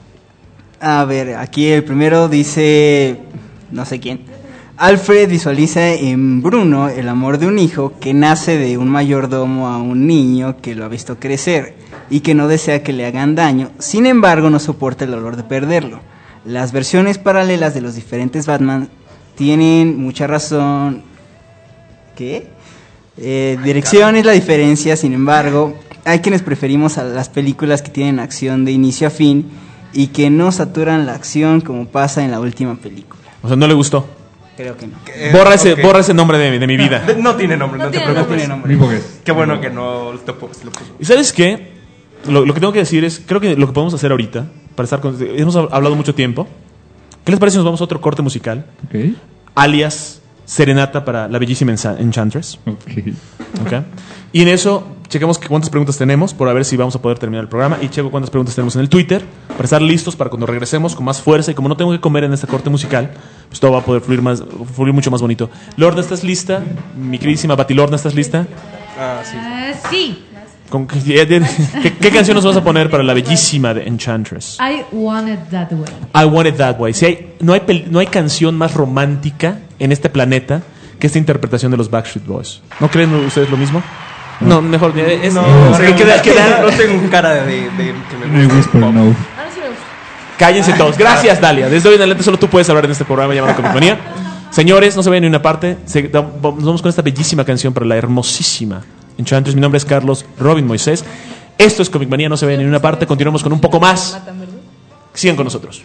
A ver, aquí el primero dice, no sé quién. Alfred visualiza en Bruno el amor de un hijo que nace de un mayordomo a un niño que lo ha visto crecer y que no desea que le hagan daño, sin embargo no soporta el dolor de perderlo. Las versiones paralelas de los diferentes Batman tienen mucha razón. ¿Qué? Eh, dirección es la diferencia, sin embargo, hay quienes preferimos a las películas que tienen acción de inicio a fin y que no saturan la acción como pasa en la última película.
O sea, ¿no le gustó?
Creo que no.
Eh,
borra, ese,
okay.
borra ese nombre de, de mi vida.
No, no tiene nombre, no, no te preocupes.
No tiene nombre.
Qué bueno que no te lo puso.
¿Y sabes qué? Lo, lo que tengo que decir es, creo que lo que podemos hacer ahorita, para estar con, hemos hablado mucho tiempo. ¿Qué les parece si nos vamos a otro corte musical?
Okay.
Alias Serenata para la bellísima Enchantress.
Okay.
Okay. Y en eso chequemos que cuántas preguntas tenemos por a ver si vamos a poder terminar el programa y checo cuántas preguntas tenemos en el Twitter para estar listos para cuando regresemos con más fuerza y como no tengo que comer en este corte musical, pues todo va a poder fluir más, fluir mucho más bonito. Lorna, ¿estás lista? Mi queridísima Batilorna, ¿estás lista?
Ah, sí.
Uh, sí.
¿Con qué, qué, ¿Qué canción nos vas a poner para la bellísima de Enchantress?
I Want It That Way.
I Want It That Way. Si hay, no, hay, no hay canción más romántica en este planeta que esta interpretación de los Backstreet Boys. ¿No creen ustedes lo mismo? No, mejor. Es,
no,
no,
no,
que queda, queda,
no tengo cara de, de, de que me
gusta. Whisper no.
Cállense todos. Gracias, Dalia. Desde hoy en adelante solo tú puedes hablar en este programa llamado Comic-Manía. Señores, no se vayan ni una parte. Se, da, nos vamos con esta bellísima canción para la hermosísima Enchantress. Mi nombre es Carlos Robin Moisés. Esto es Comic-Manía. No se vayan ni una parte. Continuamos con un poco más. Sigan con nosotros.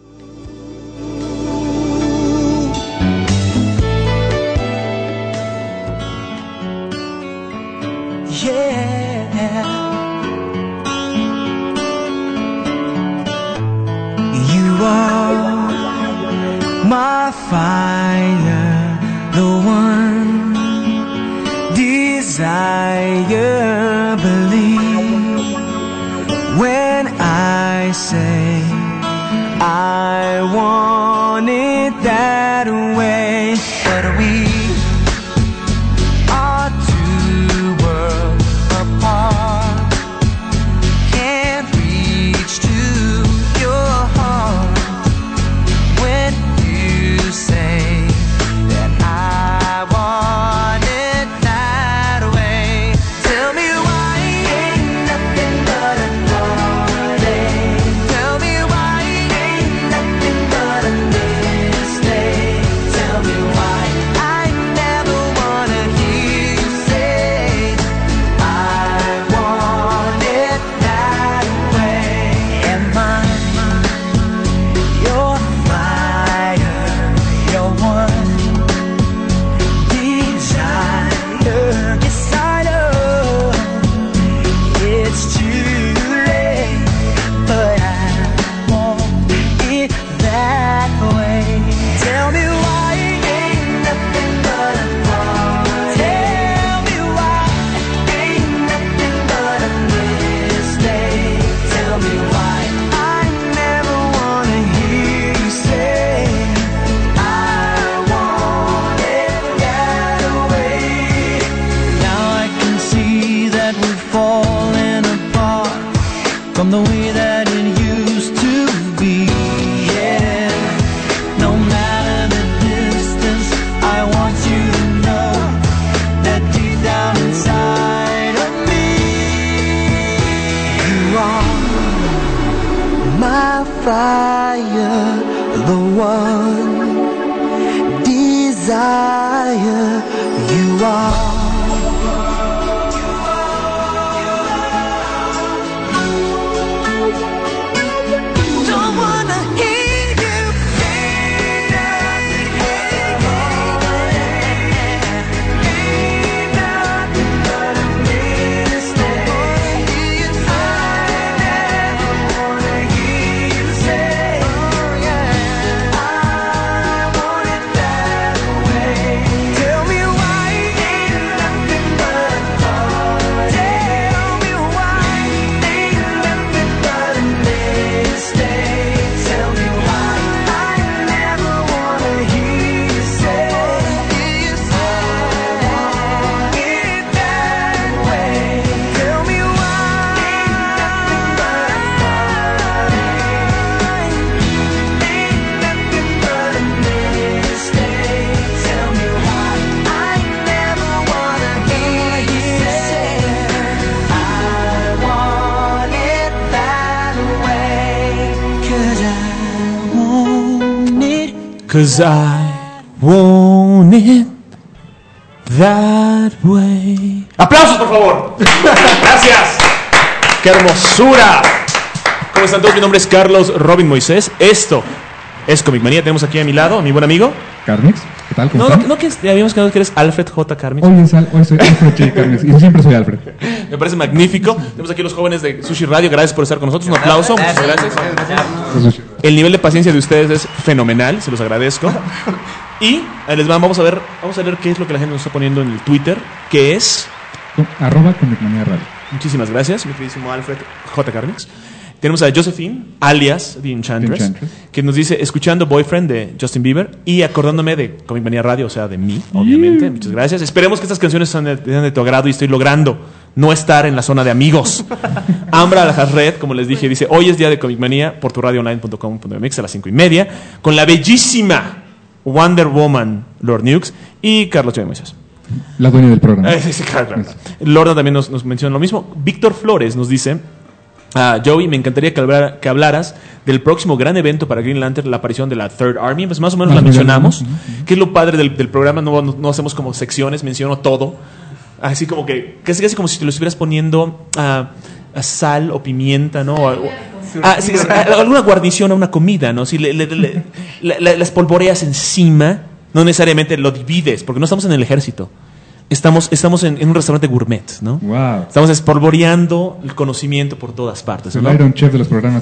My fire, the one desire, believe when I say I want it that way. But we are two worlds apart, can't reach to your heart when say that I want it that way. Tell me why ain't nothing but a heartache. Tell me why ain't nothing but a mistake. Tell me why I never wanna hear you say I want it that way. Am I your fire? Your one desire. Yes, I know it's too late, but I want it that way. Tell me why ain't nothing but a heart. Tell me why ain't nothing but a mistake. Tell me why I never wanna hear you say I want it that way. Now I can see that we've fallen apart from the way that it used to be. Yeah, no matter the distance, I want you to know that deep down inside of me, you are my fire, the one desire. You are
'cause I want it that way. ¡Aplausos, por favor! ¡Gracias! ¡Qué hermosura! ¿Cómo están todos? Mi nombre es Carlos Robin Moisés. Esto es Comic Manía. Tenemos aquí a mi lado a mi buen amigo
Carmix, ¿qué tal? ¿Cómo
No,
están?
no, no que est- habíamos quedado que eres Alfred J. Carmix.
Hoy, es Al- hoy soy Alfred J. Carmix y siempre soy Alfred.
Me parece magnífico. Tenemos aquí a los jóvenes de Sushi Radio. Gracias por estar con nosotros. Un aplauso. Muchas gracias. El nivel de paciencia de ustedes es fenomenal. Se los agradezco. Y ahí les va, vamos a ver, vamos a ver qué es lo que la gente nos está poniendo en el Twitter, que es
Con- Arroba Comic Manía Radio.
muchísimas gracias, mi queridísimo Alfred J. Carmix. Tenemos a Josephine, alias The Enchantress,
The Enchantress.
que nos dice, escuchando Boyfriend de Justin Bieber y acordándome de Comic Manía Radio, o sea, de mí, obviamente. Muchas gracias. Esperemos que estas canciones sean de, sean de tu agrado y estoy logrando no estar en la zona de amigos. Ambra Alhazred, como les dije, dice, hoy es día de Comic Manía por tu radio online punto com punto m x a las cinco y media, con la bellísima Wonder Woman, Lord Nukes y Carlos J. Moisés.
La dueña del programa.
Eh, sí, sí, claro, claro. Lorna también nos, nos menciona lo mismo. Víctor Flores nos dice, ah, Joey, me encantaría que, hablara- que hablaras del próximo gran evento para Green Lantern, la aparición de la Third Army. Pues más o menos
Más
la
o menos,
mencionamos.
ujú,
Que es lo padre del, del programa, no, no, no hacemos como secciones, menciono todo. Así como que, casi, casi como si te lo estuvieras poniendo a sal o pimienta, ¿no? O- o- ah, sí, sí, a- alguna guarnición a una comida, ¿no? Si le, le- le- la- la- las polvoreas encima, no necesariamente lo divides, porque no estamos en el ejército. Estamos, estamos en, en un restaurante gourmet, ¿no?
Wow.
Estamos espolvoreando el conocimiento por todas partes.
El
¿no?
Iron Chef de los programas.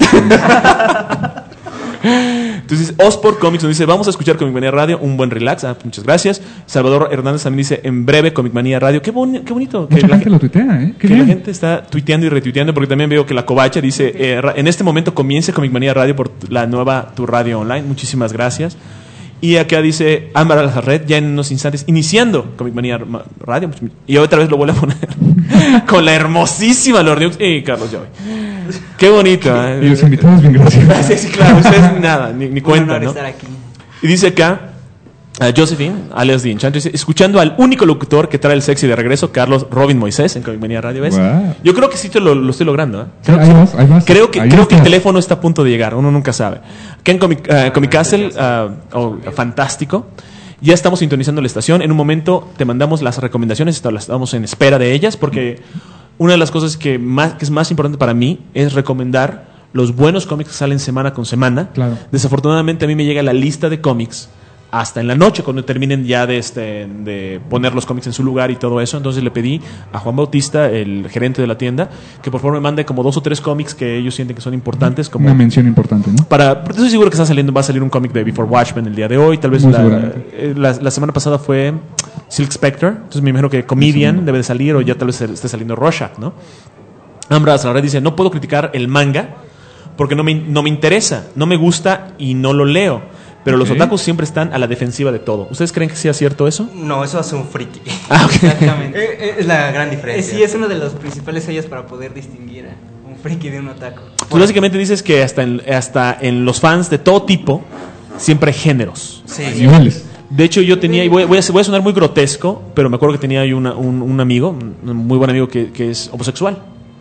Entonces, Osport Comics nos dice, vamos a escuchar Comic Manía Radio, un buen relax. Ah, muchas gracias. Salvador Hernández también dice, en breve Comic Manía Radio. Qué, boni- qué bonito. Que
Mucha
la,
gente lo tuitea, ¿eh? Qué
que la
bien.
gente está tuiteando y retuiteando, porque también veo que la Covacha dice, eh, ra- en este momento comience Comic Manía Radio por tu- la nueva Tu Radio Online. Muchísimas gracias. Y acá dice Ámbar Alhazred, ya en unos instantes, iniciando Comic Manía Ma- Radio. Y otra vez lo vuelvo a poner con la hermosísima Lord Nukes y Carlos Joy. Qué bonito. ¿eh?
Y los invitados, bien gracias.
Sí, sí, claro, ustedes nada, ni, ni
Un
cuenta,
honor
¿no?
estar aquí.
Y dice acá, a Josephine, alias The Enchantress, dice, escuchando al único locutor que trae el sexy de regreso, Carlos Robin Moisés, en Comic Manía Radio. ¿Ves?
Wow.
Yo creo que sí te lo, lo estoy logrando. ¿eh?
Sí,
Creo,
ahí
que,
vas, ahí vas.
creo que,
Ahí
creo que el
estás.
teléfono está a punto de llegar, uno nunca sabe. Acá en Comic, uh, Comic Castle, uh, oh, fantástico. Ya estamos sintonizando la estación. En un momento te mandamos las recomendaciones, está- las estamos en espera de ellas, porque una de las cosas que, más, que es más importante para mí es recomendar los buenos cómics que salen semana con semana.
Claro.
Desafortunadamente a mí me llega la lista de cómics hasta en la noche, cuando terminen ya de, este, de poner los cómics en su lugar y todo eso. Entonces le pedí a Juan Bautista, el gerente de la tienda, que por favor me mande como dos o tres cómics que ellos sienten que son importantes. Como
Una mención importante, ¿no?
para, estoy seguro que está saliendo, va a salir un cómic de Before Watchmen el día de hoy. Tal vez
Muy
la,
seguramente.
eh, la, la semana pasada fue Silk Spectre. Entonces me imagino que Comedian debe de salir, o ya tal vez esté saliendo Rorschach, ¿no? Ambra Azarred dice, no puedo criticar el manga porque no me, no me interesa, no me gusta y no lo leo. Pero los
Ok.
otakus siempre están a la defensiva de todo. ¿Ustedes creen que sea cierto eso?
No, eso hace un friki.
Ah, ok.
Exactamente.
Eh, eh, es la gran
Eh,
diferencia.
sí, es uno de los principales sellos para poder distinguir a un friki de un otaku.
Tú básicamente dices que hasta en, hasta en los fans de todo tipo siempre hay géneros.
Sí.
Hay niveles.
De hecho, yo tenía, y voy, voy, a, voy a sonar muy grotesco, pero me acuerdo que tenía ahí una- un, un amigo, un muy buen amigo que, que es homosexual.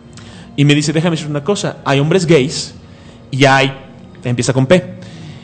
Y me dice, déjame decir una cosa, hay hombres gays y hay, empieza con P.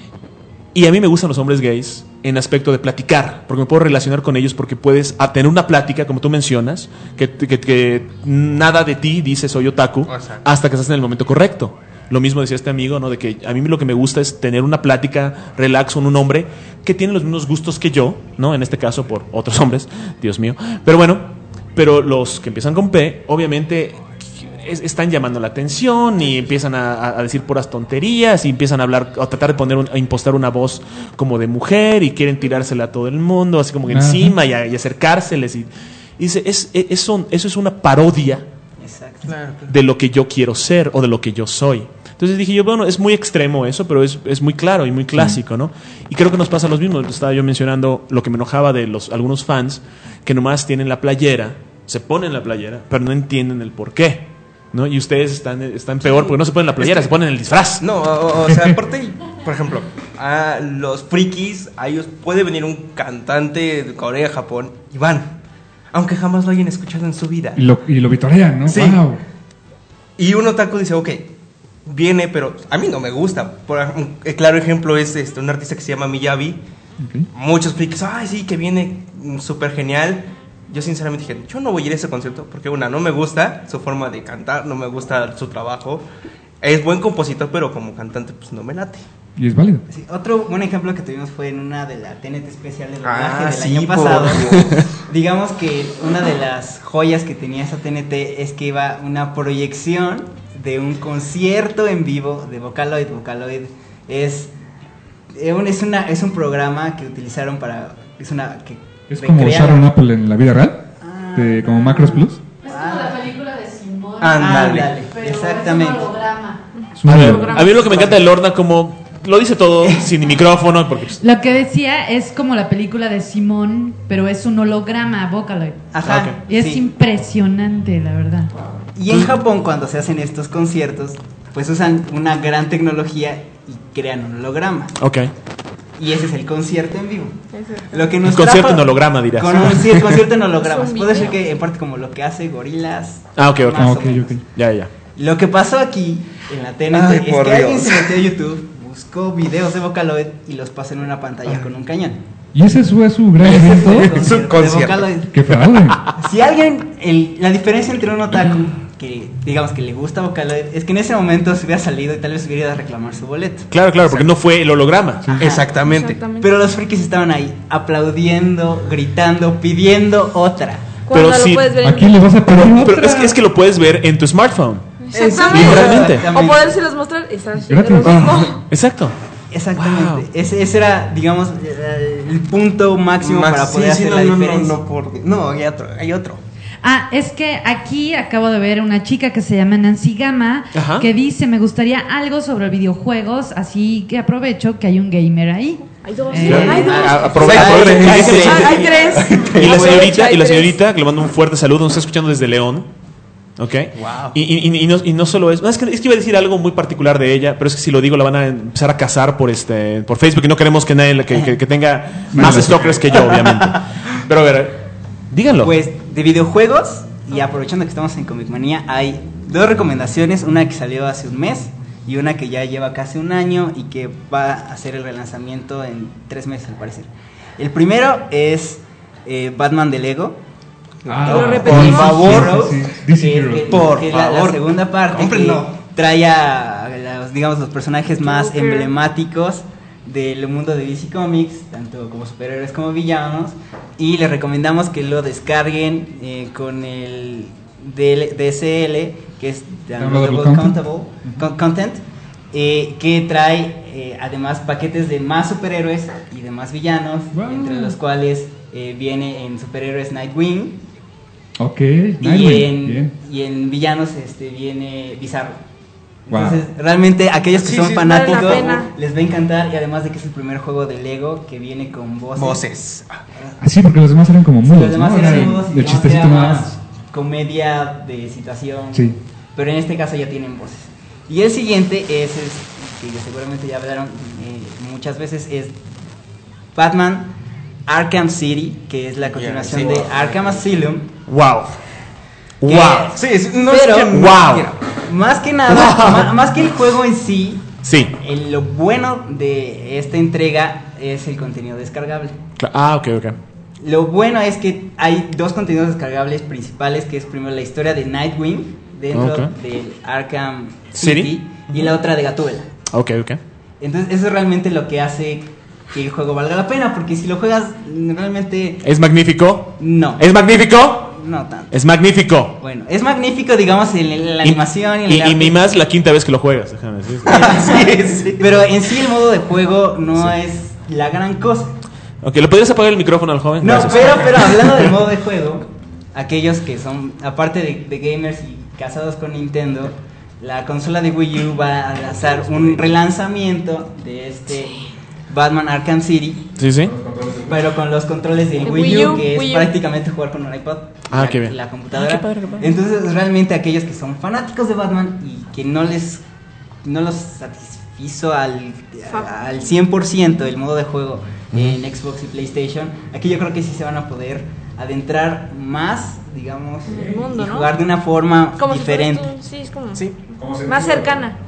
Y a mí me gustan los hombres gays en aspecto de platicar, porque me puedo relacionar con ellos, porque puedes a tener una plática, como tú mencionas, que, que, que nada de ti dice soy otaku,
Exacto.
hasta que estás en el momento correcto. Lo mismo decía este amigo, ¿no? De que a mí lo que me gusta es tener una plática relax con un hombre que tiene los mismos gustos que yo, ¿no? En este caso por otros hombres, Dios mío. Pero bueno, pero los que empiezan con P, obviamente es- están llamando la atención y empiezan a, a decir puras tonterías y empiezan a hablar, a tratar de poner, un- a impostar una voz como de mujer y quieren tirársela a todo el mundo, así como que
Ajá.
encima y, a- y acercárseles. Y, y dice, es, es- eso, eso es una parodia
Exacto.
Claro, claro.
de lo que yo quiero ser o de lo que yo soy. Entonces dije yo, bueno, es muy extremo eso, pero es, es muy claro y muy clásico, ¿no? Y creo que nos pasa lo mismo. Estaba yo mencionando lo que me enojaba de los algunos fans que nomás tienen la playera, se ponen la playera, pero no entienden el por qué, ¿no? Y ustedes están, están peor porque no se ponen la playera,
Es que-
se ponen el disfraz.
No, o, o sea, aparte, por ejemplo, a los frikis, a ellos puede venir un cantante de Corea, Japón, y van, aunque jamás lo hayan escuchado en su vida.
Y lo, y lo vitorean, ¿no?
Sí.
Wow.
Y un otaku dice, ok, viene, pero a mí no me gusta. Por, un claro ejemplo es este, un artista que se llama Miyabi,
Okay.
Muchos frikis, ay, sí, que viene mm, súper genial. Yo sinceramente dije, yo no voy a ir a ese concierto porque una, no me gusta su forma de cantar, no me gusta su trabajo. Es buen compositor, pero como cantante pues no me late.
Y es válido.
Sí, otro buen ejemplo que tuvimos fue en una de la T N T especial de doblaje
Ah,
del
sí,
año
por
pasado.
Dios.
Digamos que una de las joyas que tenía esa T N T es que iba una proyección de un concierto en vivo de Vocaloid. Vocaloid es es un, es una es un programa que utilizaron para es una que
Es como
recrearon-
Sharon Apple en la vida real, de, como Macros Plus.
Es como la película de Simón.
Ándale.
Ándale,
Pero
exactamente.
es un holograma.
Es un
A ver,
holograma.
a mí lo que me encanta de Lorna, como lo dice todo sin micrófono, porque pues,
Lo que decía es como la película de Simón, pero es un holograma Vocaloid.
Ajá.
Ah, ok.
Y es
sí.
impresionante, la verdad.
Y en Japón, cuando se hacen estos conciertos, pues usan una gran tecnología y crean un holograma.
ok.
Y ese es el concierto en vivo. Lo que
Un
nos
concierto
trajo-
en holograma, dirás.
Con un, sí, el concierto en hologramas.
Es un
Puede ser
video.
que en parte como lo que hace Gorilas.
Ah, ok, ok.
más
Ah,
o
ok,
menos.
ok.
Ya, ya.
Lo que pasó aquí en la T N T
Ay,
es que
por
alguien
Dios.
se metió a YouTube, buscó videos de Vocaloid y los pasó en una pantalla con un cañón.
Y ese fue su gran
Ese fue el
evento.
concierto de
concierto.
Vocaloid.
¡Qué fraude!
Si alguien, el- la diferencia entre un otaku que digamos que le gusta Vocaloid es que en ese momento se hubiera salido y tal vez hubiera ido a reclamar su boleto.
Claro, claro, porque no fue el holograma.
Ajá.
Exactamente.
Exactamente.
Pero los frikis estaban ahí aplaudiendo, gritando, pidiendo otra.
Cuando
pero
lo
sí,
puedes ver en-
Aquí le vas a pedir otra.
Pero es que, es que lo puedes ver en tu smartphone.
Exactamente.
Literalmente.
O podérselos mostrar. Está
Gratis.
lo mismo.
Exacto.
Exactamente.
Wow.
Ese, ese era, digamos, el el punto máximo
Max,
para
sí,
poder
sí,
hacer
no,
la
no, no,
diferencia.
no, por- no, hay otro, hay otro.
Ah, es que aquí acabo de ver una chica que se llama Nancy Gama
Ajá.
que dice, me gustaría algo sobre videojuegos, así que aprovecho que hay un gamer ahí.
Hay dos.
Eh,
Hay dos.
A- Aprovecha.
Hay
aprovecha.
tres.
Hay tres.
Hay- hay tres.
Y la
Aprovecha,
señorita,
hay
y la
tres.
señorita, que le mando un fuerte saludo, nos está escuchando desde León. ¿Ok?
Wow.
Y, y- y- y no, y no solo es, no, es, que, es que iba a decir algo muy particular de ella, pero es que si lo digo la van a empezar a cazar por este por Facebook y no queremos que nadie que, que- que tenga más stalkers que yo, obviamente. Pero a ver, díganlo.
Pues de videojuegos, y aprovechando que estamos en Comic Manía, hay dos recomendaciones, una que salió hace un mes y una que ya lleva casi un año y que va a hacer el relanzamiento en tres meses al parecer. El primero es eh, Batman de Lego.
Ah,
Lo
Por
repetimos.
favor,
Sí, sí, sí. D C
que-
Heroes.
que-
Por
que la- la,
favor.
segunda parte que
Cómprenlo.
trae a, a los, digamos, los personajes más
Joker.
emblemáticos del mundo de D C Comics, tanto como superhéroes como villanos, y les recomendamos que lo descarguen eh, con el D S L, que es
Downloadable
Downloadable
Content.
Countable- Con- Content, eh, que trae eh, además paquetes de más superhéroes y de más villanos,
Wow.
entre los cuales eh, viene en superhéroes Nightwing,
Ok,
y
Nightwing,
en,
bien.
y en villanos este viene Bizarro.
Wow.
Entonces, realmente aquellos que
Sí,
son
sí,
fanáticos
vale la pena.
les va a encantar, y además de que es el primer juego de Lego que viene con voces.
Voces.
Ah, sí, porque los demás eran como
Sí,
mudos,
los demás
¿no?
eran
Era
mudos y
el
digamos
chistecito
que era
nada
más
más.
comedia de situación.
Sí.
Pero en este caso ya tienen voces. Y el siguiente es, es que seguramente ya hablaron eh, muchas veces, es Batman Arkham City, que es la continuación
sí.
de Arkham Asylum.
Wow.
que-
Wow.
Sí, sí, no
Pero-
es que no
Wow.
quiera.
Más que nada, ma- más que el juego en sí,
Sí.
el- lo bueno de esta entrega es el contenido descargable.
Cla- Ah, ok, ok.
Lo bueno es que hay dos contenidos descargables principales, que es primero la historia de Nightwing dentro
Ok.
del Arkham City,
City.
y la otra de Gatúbela.
Ok, ok.
Entonces eso es realmente lo que hace que el juego valga la pena, porque si lo juegas realmente
¿Es magnífico?
no,
¿Es magnífico?
no tanto.
Es magnífico.
Bueno, es magnífico, digamos, en, en la
Y-
animación y en
y,
el
y,
arte.
ni más la quinta vez que lo juegas, déjame decir.
Sí, sí. Pero en sí el modo de juego no es la gran cosa.
Ok, ¿le podrías apagar el micrófono al joven?
No,
Gracias.
pero, pero hablando del modo de juego, aquellos que son, aparte de, de gamers y casados con Nintendo, la consola de Wii U va a lanzar un relanzamiento de este Batman Arkham City,
Sí, sí.
pero con los controles del
De
Wii,
Wii
U,
U,
que es
Wii U.
prácticamente jugar con un iPod.
Ah,
la,
qué bien.
la computadora.
Ah, qué padre, qué padre.
Entonces, realmente aquellos que son fanáticos de Batman y que no les no los satisfizo al, al cien por ciento el modo de juego en Xbox y PlayStation, aquí yo creo que sí se van a poder adentrar más, digamos,
En el mundo,
y
¿no?
jugar de una forma
Como si
diferente.
fueras tú, sí, es como
Sí.
más cercana.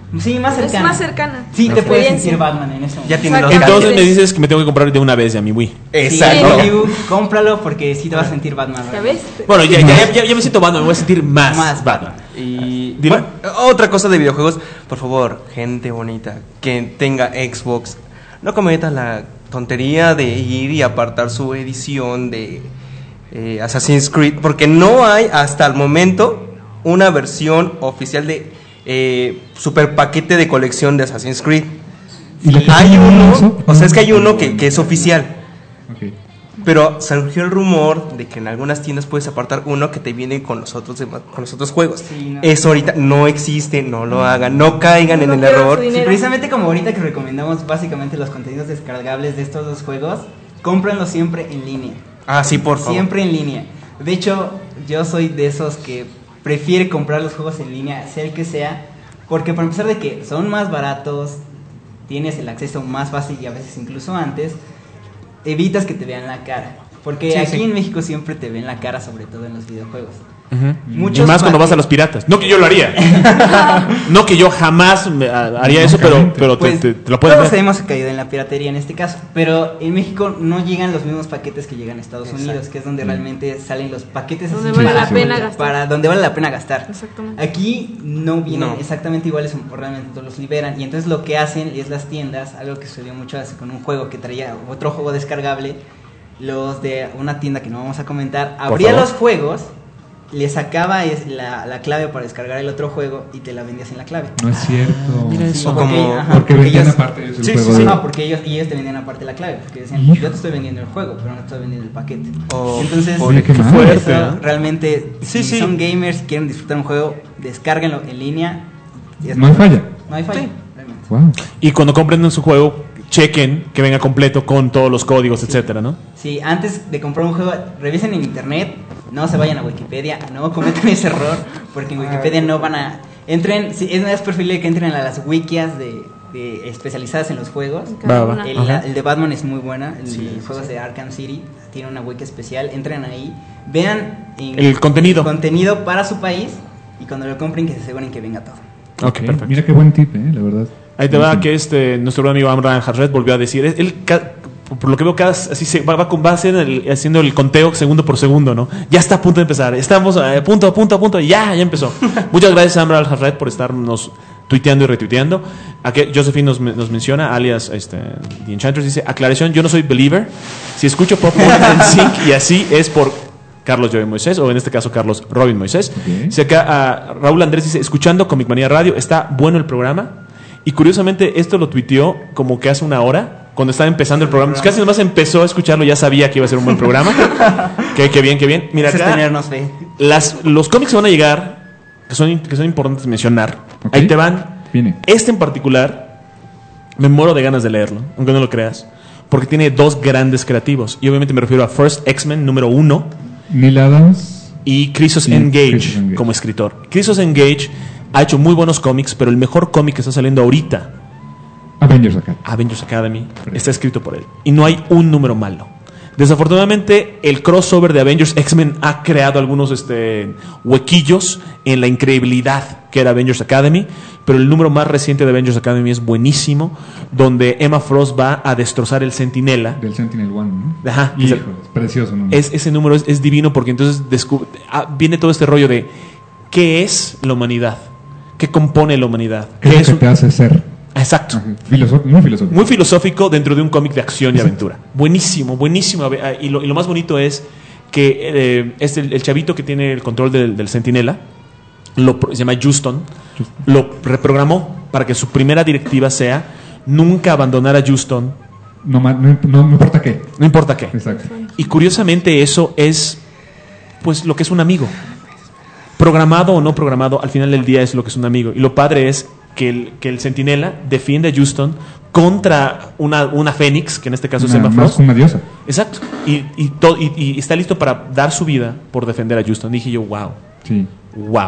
Sí, más cercana.
Es más cercana.
Sí, te
Okay.
puedes sentir Batman en ese momento.
Ya tiene los
Entonces
gadgets.
me dices que me tengo que comprar de una vez ya mi Wii.
Exacto.
Sí, Wii U, cómpralo porque sí te vas a sentir Batman.
¿Ya ves?
Bueno, ya, ya, ya, ya me siento Batman, me voy a sentir más,
Más
Batman.
Y
Dile.
bueno, otra cosa de videojuegos, por favor, gente bonita, que tenga Xbox, no cometa la tontería de ir y apartar su edición de eh, Assassin's Creed, porque no hay hasta el momento una versión oficial de eh, super paquete de colección de Assassin's Creed.
¿Y la que
Hay
tiene
uno,
eso?
o sea, es que hay uno que, que es oficial.
Ok.
Pero surgió el rumor de que en algunas tiendas puedes apartar uno que te viene con los otros, dema- con los otros juegos.
Sí, no.
Eso ahorita no existe, no lo hagan, no caigan en
No
el
quiero
error.
su
Sí,
dinero.
precisamente como ahorita que recomendamos básicamente los contenidos descargables de estos dos juegos, cómpranlos siempre en línea.
Ah, sí, por favor.
Siempre en línea. De hecho, yo soy de esos que prefiere comprar los juegos en línea, sea el que sea, porque por empezar de que son más baratos, tienes el acceso más fácil y a veces incluso antes, evitas que te vean la cara. Porque
Sí,
aquí
sí.
en México siempre te ven la cara, sobre todo en los videojuegos.
Ujú.
Muchos
Y más cuando
paquetes-
vas a los piratas. No que yo lo haría. No que yo jamás me- a- haría eso, pero, pero te,
Pues,
te- te lo puedes
todos
ver.
hemos caído en la piratería en este caso, pero en México no llegan los mismos paquetes que llegan a Estados
Exacto.
Unidos, que es donde realmente salen los paquetes
Donde
así
vale
para,
la pena gastar.
para donde vale la pena gastar.
Exactamente.
Aquí no vienen
No.
exactamente iguales o realmente todos los liberan, y entonces lo que hacen es las tiendas, algo que sucedió mucho hace con un juego que traía otro juego descargable, los de una tienda que no vamos a comentar, abría
favor.
los juegos, le sacaba es la, la clave para descargar el otro juego y te la vendía sin la clave.
No es cierto.
Mira
Sí,
eso.
porque,
Como-
ajá,
Porque
porque
vendían
ellos-
aparte ellos el
Sí,
juego.
sí, sí.
de-
no, porque ellos, ellos te vendían aparte la clave, porque decían,
Hijo.
yo te estoy vendiendo el juego, pero no te estoy vendiendo el paquete.
Oh,
Entonces,
oye, qué
eso
mal.
Fuerte, ¿eh?
realmente,
Sí,
si
sí.
son gamers y quieren disfrutar un juego, descárguenlo en línea. y es
No hay
mejor.
falla.
No hay falla,
Sí.
realmente.
Wow.
Y cuando compren su juego, chequen que venga completo con todos los códigos, etcétera, ¿no?
Sí, antes de comprar un juego, revisen en internet, no se vayan a Wikipedia, no cometan ese error, porque en Wikipedia no van a... Entren, sí, es más preferible que entren a las wikias de, de especializadas en los juegos.
Va, va.
El,
Ajá.
el de Batman es muy buena, el
Sí,
de
sí,
juegos
sí.
de Arkham City tiene una wiki especial, entren ahí, vean en-
El contenido.
contenido para su país y cuando lo compren que se aseguren que venga todo.
Ok,
Ok,
perfecto.
Mira qué buen tip, eh, la verdad.
Ahí te va que este nuestro buen amigo Amran Harret volvió a decir, él ca- por lo que veo cada así se va, va, con- va haciendo, el, haciendo el conteo segundo por segundo, ¿no? Ya está a punto de empezar, estamos a punto, a punto, a punto, y ya, ya empezó. Muchas gracias Amran Harret por estarnos tuiteando y retuiteando. Aquí Josephine nos, nos menciona, alias este, The Enchantress, dice, aclaración, yo no soy believer, si escucho pop en sync y así es por Carlos Joey Moisés, o en este caso Carlos Robin Moisés.
Ok.
Dice acá, ah, Raúl Andrés dice, escuchando Comic Manía Radio, está bueno el programa. Y curiosamente esto lo tuiteó como que hace una hora, cuando estaba empezando el programa. Casi nomás empezó a escucharlo, ya sabía que iba a ser un buen programa. que, que bien, que bien. Mira
Eso es
acá,
tenernos fe.
las, los cómics que van a llegar, que son, que son importantes mencionar.
Ok.
Ahí te van.
Viene.
Este en particular, me muero de ganas de leerlo, aunque no lo creas. Porque tiene dos grandes creativos. Y obviamente me refiero a First X-Men número uno
Neil Adams.
y Christos
Sí,
Engage
Christos Engage.
como escritor. Christos Engage ha hecho muy buenos cómics, pero el mejor cómic que está saliendo ahorita,
Avengers acá.
Avengers Academy, está escrito por él. Y no hay un número malo. Desafortunadamente, el crossover de Avengers X-Men ha creado algunos este, huequillos en la increíbilidad que era Avengers Academy, pero el número más reciente de Avengers Academy es buenísimo, donde Emma Frost va a destrozar el Sentinela.
Del Sentinel One, ¿no?
Ajá,
Hijo,
es-
es precioso, ¿no?
Es, ese número es, es divino porque entonces descubre- ah, viene todo este rollo de qué es la humanidad, qué compone la humanidad,
¿Qué es lo que
un-
te hace ser?
Exacto.
Ajá. Filosófico, muy filosófico.
Muy filosófico dentro de un cómic de acción y aventura. Buenísimo, buenísimo. A ver, ah, Y lo, y lo más bonito es que eh, este, el chavito que tiene el control del, del Sentinela, lo, pro- se llama Houston, lo reprogramó para que su primera directiva sea nunca abandonar a Houston,
No, ma- no, no me importa qué.
no importa qué.
Exacto.
Y curiosamente eso es pues lo que es un amigo. Programado o no programado, al final del día es lo que es un amigo. Y lo padre es que el, que el Centinela defiende a Houston contra una, una Fénix, que en este caso es
Una,
Emma
más
Frost.
una diosa.
Exacto. Y, y, to- y- y está listo para dar su vida por defender a Houston. Dije yo, wow,
Sí.
wow.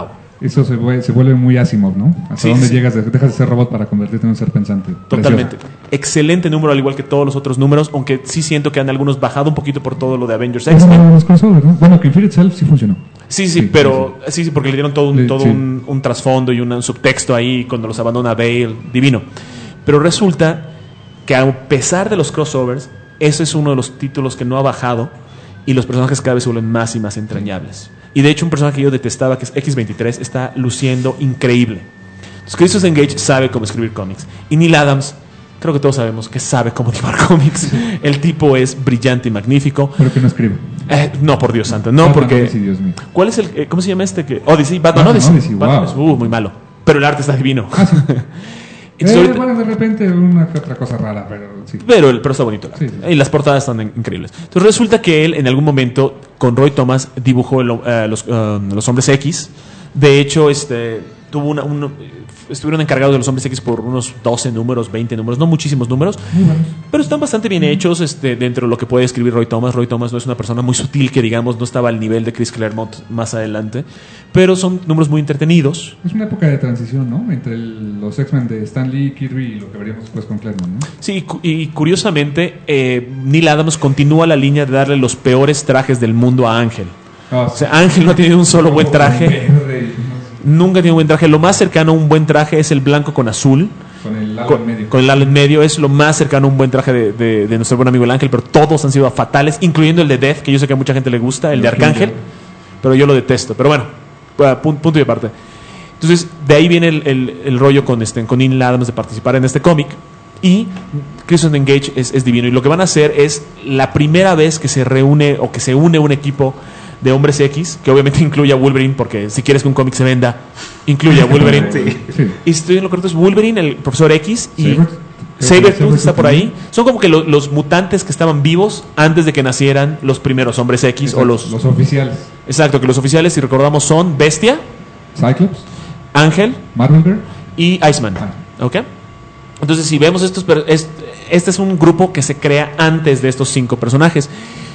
Eso se vuelve, se vuelve muy Asimov, ¿no? ¿Hasta
Sí,
dónde
sí.
llegas? De, dejas de ser robot para convertirte en un ser pensante.
Totalmente.
Precioso.
Excelente número, al igual que todos los otros números, aunque sí siento que han algunos bajado un poquito por todo lo de Avengers
Pero
X-Men.
los crossovers, ¿no? Bueno, que Infinite Self sí funcionó.
Sí, sí,
Sí,
pero sí, sí, porque le dieron todo un,
Sí,
todo
sí.
un, un trasfondo y un, un subtexto ahí cuando los abandona Bale, divino. Pero resulta que a pesar de los crossovers, ese es uno de los títulos que no ha bajado y los personajes cada vez se vuelven más y más entrañables. Y de hecho un personaje que yo detestaba, que es X veintitrés, está luciendo increíble. Entonces Christos Engage sabe cómo escribir cómics. Y Neil Adams, creo que todos sabemos que sabe cómo dibujar cómics. El tipo es brillante y magnífico.
Pero que no escribe.
Eh, no, por Dios santo, no,
Batman
porque...
Odyssey, Dios mío.
¿Cuál es el... eh, ¿Cómo se llama este? que Odyssey, Batman,
Batman
Odyssey.
Odyssey,
Batman
wow.
es, uh, muy malo. Pero el arte está divino.
Ah, sí.
Entonces,
Eh,
ahorita-
bueno, de repente una que otra cosa rara, pero sí.
pero, el, pero está bonito el arte.
Sí, sí.
Y las portadas están in- increíbles. Entonces resulta que él en algún momento con Roy Thomas dibujó el, eh, los, eh, los Hombres X. De hecho, este tuvo una, uno- estuvieron encargados de los Hombres X por unos doce números, veinte números, no muchísimos números,
Muy buenos.
pero están bastante bien hechos este, dentro de lo que puede escribir Roy Thomas. Roy Thomas no es una persona muy sutil que digamos no estaba al nivel de Chris Claremont más adelante, pero son números muy entretenidos.
Es una época de transición, ¿no? Entre el- los X-Men de Stan Lee, Kirby y lo que veríamos después con Claremont, ¿no?
Sí, y cu- y curiosamente eh, Neil Adams continúa la línea de darle los peores trajes del mundo a Ángel.
Ah,
O sea, Ángel no ha tenido un solo buen traje.
Verde y-
Nunca tiene un buen traje. Lo más cercano a un buen traje es el blanco con azul.
Con el lado
Con,
en medio.
con el ala en medio es lo más cercano a un buen traje de, de- de nuestro buen amigo el Ángel, pero todos han sido fatales, incluyendo el de Death, que yo sé que a mucha gente le gusta, el de
Los
Arcángel,
Killian.
pero yo lo detesto. Pero bueno, uh, pun- punto y aparte. Entonces, de ahí viene el, el- el rollo con, este, con Neil Adams de participar en este cómic. Y Christian Engage es, es divino. Y lo que van a hacer es la primera vez que se reúne o que se une un equipo de Hombres X, que obviamente incluye a Wolverine, porque si quieres que un cómic se venda, incluye a Wolverine.
Sí.
Y si estoy en lo correcto, es Wolverine, el Profesor X y
Sabretooth.
Sabretooth
Sabretooth
está por
también.
ahí. Son como que lo- los mutantes que estaban vivos antes de que nacieran los primeros Hombres X
Exacto,
o los...
los oficiales.
Exacto, que los oficiales, si recordamos, son Bestia,
Cyclops,
Ángel
Marvel Girl.
y Iceman. ¿Ok? Entonces, si vemos estos... per- es- Este es un grupo que se crea antes de estos cinco personajes.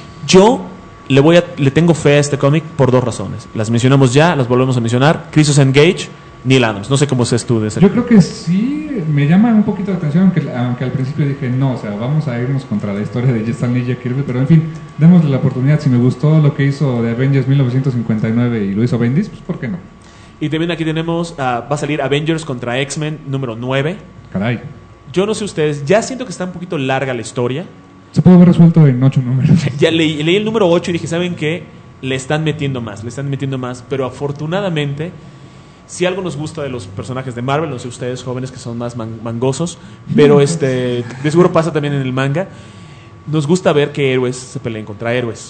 Yo le voy a, le tengo fe a este cómic por dos razones. Las mencionamos ya, las volvemos a mencionar. Christos Engage, Neil Adams. No sé cómo seas tú de ese.
Yo creo que sí, me llama un poquito la atención, aunque, aunque al principio dije no, o sea, vamos a irnos contra la historia de Stan Lee y Jack Kirby, pero en fin, démosle la oportunidad. Si me gustó lo que hizo de Avengers mil novecientos cincuenta y nueve y lo hizo Bendis, pues ¿por qué no?
Y también aquí tenemos, ah, va a salir Avengers contra X-Men número nueve.
Caray,
Yo no sé ustedes, ya siento que está un poquito larga la historia.
se pudo haber resuelto en ocho números.
Ya leí, leí el número ocho y dije, ¿saben qué? Le están metiendo más, le están metiendo más. Pero afortunadamente, si algo nos gusta de los personajes de Marvel, no sé ustedes jóvenes que son más man- mangosos, pero este de seguro pasa también en el manga, nos gusta ver que héroes se peleen contra héroes.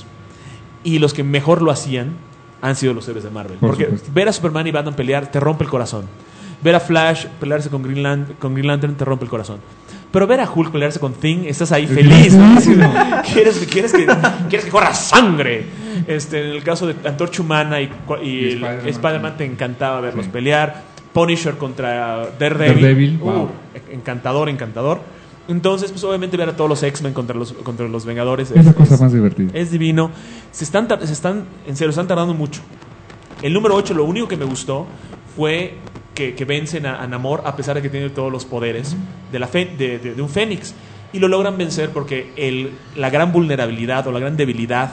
Y los que mejor lo hacían han sido los héroes de Marvel.
Por
Porque
supuesto.
ver a Superman y Batman pelear te rompe el corazón. Ver a Flash pelearse con Green, Lan- con Green Lantern te rompe el corazón. Pero ver a Hulk pelearse con Thing, estás ahí feliz. ¿no?
divertidísimo.
¿Quieres, quieres, que, quieres que corra sangre. Este, en el caso de Antorcha Humana y, cua- y
Y
el-
Spider-Man.
Spider-Man te encantaba verlos
Sí.
pelear. Punisher contra Daredevil.
Daredevil,
Uh,
wow.
encantador, encantador. Entonces, pues obviamente ver a todos los X-Men contra los, contra los Vengadores
Es la cosa más divertida.
es divino. Se están, tar- se están, en serio, están tardando mucho. El número ocho, lo único que me gustó fue que, que vencen a, a Namor a pesar de que tiene todos los poderes de, la fe- de, de- de un Fénix. Y lo logran vencer porque el, la gran vulnerabilidad o la gran debilidad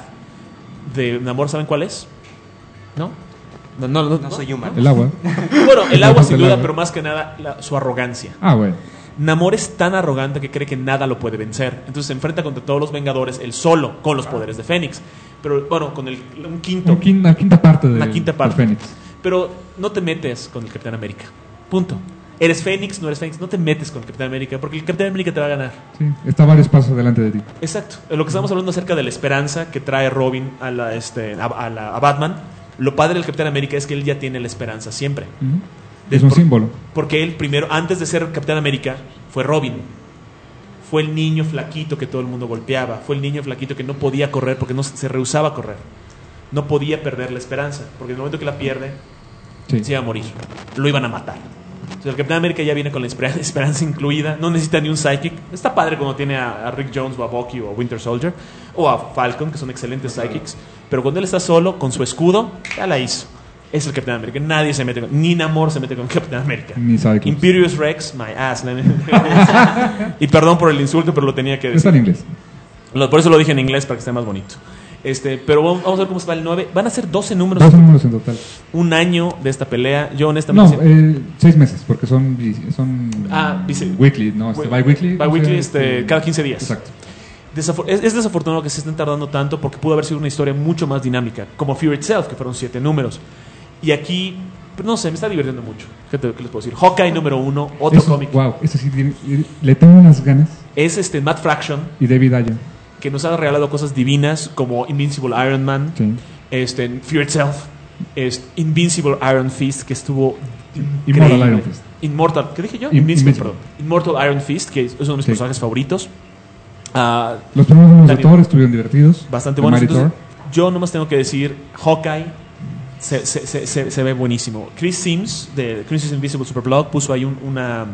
de Namor, ¿saben cuál es? ¿No? No, no, no,
No soy humano.
El agua.
Bueno, el agua sin
El
duda,
agua.
pero más que nada la- su arrogancia.
Ah, bueno.
Namor es tan arrogante que cree que nada lo puede vencer. Entonces se enfrenta contra todos los Vengadores, él solo, con los poderes de Fénix. Pero bueno, con el, un quinto.
Un quin- Una quinta parte de
Una quinta parte.
de Fénix.
Pero no te metes con el Capitán América. Punto. Eres Fénix, no eres Fénix, no te metes con el Capitán América porque el Capitán América te va a ganar.
Sí, está varios pasos delante de ti.
Exacto. En lo que estamos hablando acerca de la esperanza que trae Robin a, la, este, a, a la- a Batman, lo padre del Capitán América es que él ya tiene la esperanza siempre.
Ujú. Es un
Por-
símbolo.
Porque él primero, antes de ser Capitán América, fue Robin. Fue el niño flaquito que todo el mundo golpeaba. Fue el niño flaquito que no podía correr porque no se rehusaba a correr. No podía perder la esperanza, porque en el momento que la pierde,
Sí.
se iba a morir. Lo iban a matar. Entonces, el Capitán América ya viene con la esper- esperanza incluida. No necesita ni un psychic. Está padre cuando tiene a, a Rick Jones o a Bucky o a Winter Soldier o a Falcon, que son excelentes psychics. Pero cuando él está solo, con su escudo, ya la hizo. es el Capitán América. Nadie se mete con... Ni Namor se mete con Capitán América.
Ni Cyclops.
Imperious Rex, my ass. Y perdón por el insulto, pero lo tenía que decir.
Está en inglés.
Lo- Por eso lo dije en inglés, para que esté más bonito. Este, pero vamos, vamos a ver cómo se va el nueve. Van a ser doce números.
Dos números en total.
Un año de esta pelea. Yo
No,
honestamente...
eh, seis meses, porque son, bi- son
Ah, dice-
weekly, no, este, bi-weekly.
Bi-weekly,
o sea,
este, cada quince días.
Exacto.
Desafor- es, es desafortunado que se estén tardando tanto porque pudo haber sido una historia mucho más dinámica, como Fear Itself, que fueron siete números. Y aquí, pues, no sé, me está divirtiendo mucho. ¿Qué, te- qué les puedo decir? Hawkeye número uno, otro
Eso,
cómic.
Wow, eso sí, tiene- le tengo unas ganas.
Es este Matt Fraction,
Y David Ayer.
que nos ha regalado cosas divinas como Invincible Iron Man,
Sí.
este, Fear Itself, es Invincible Iron Fist, que estuvo
Immortal
increíble.
Iron Fist.
Inmortal, ¿qué dije yo?
In-
Invincible,
Invincible.
perdón. Immortal Iron Fist, que es uno de mis
Sí.
personajes favoritos. Ah,
Los primeros números de
Daniel.
Thor estuvieron divertidos.
Bastante
de
buenos.
Mighty
Entonces,
Thor.
yo nomás tengo que decir, Hawkeye se, se, se, se, se ve buenísimo. Chris Sims, de Chris Invisible Superblog, puso ahí un, una,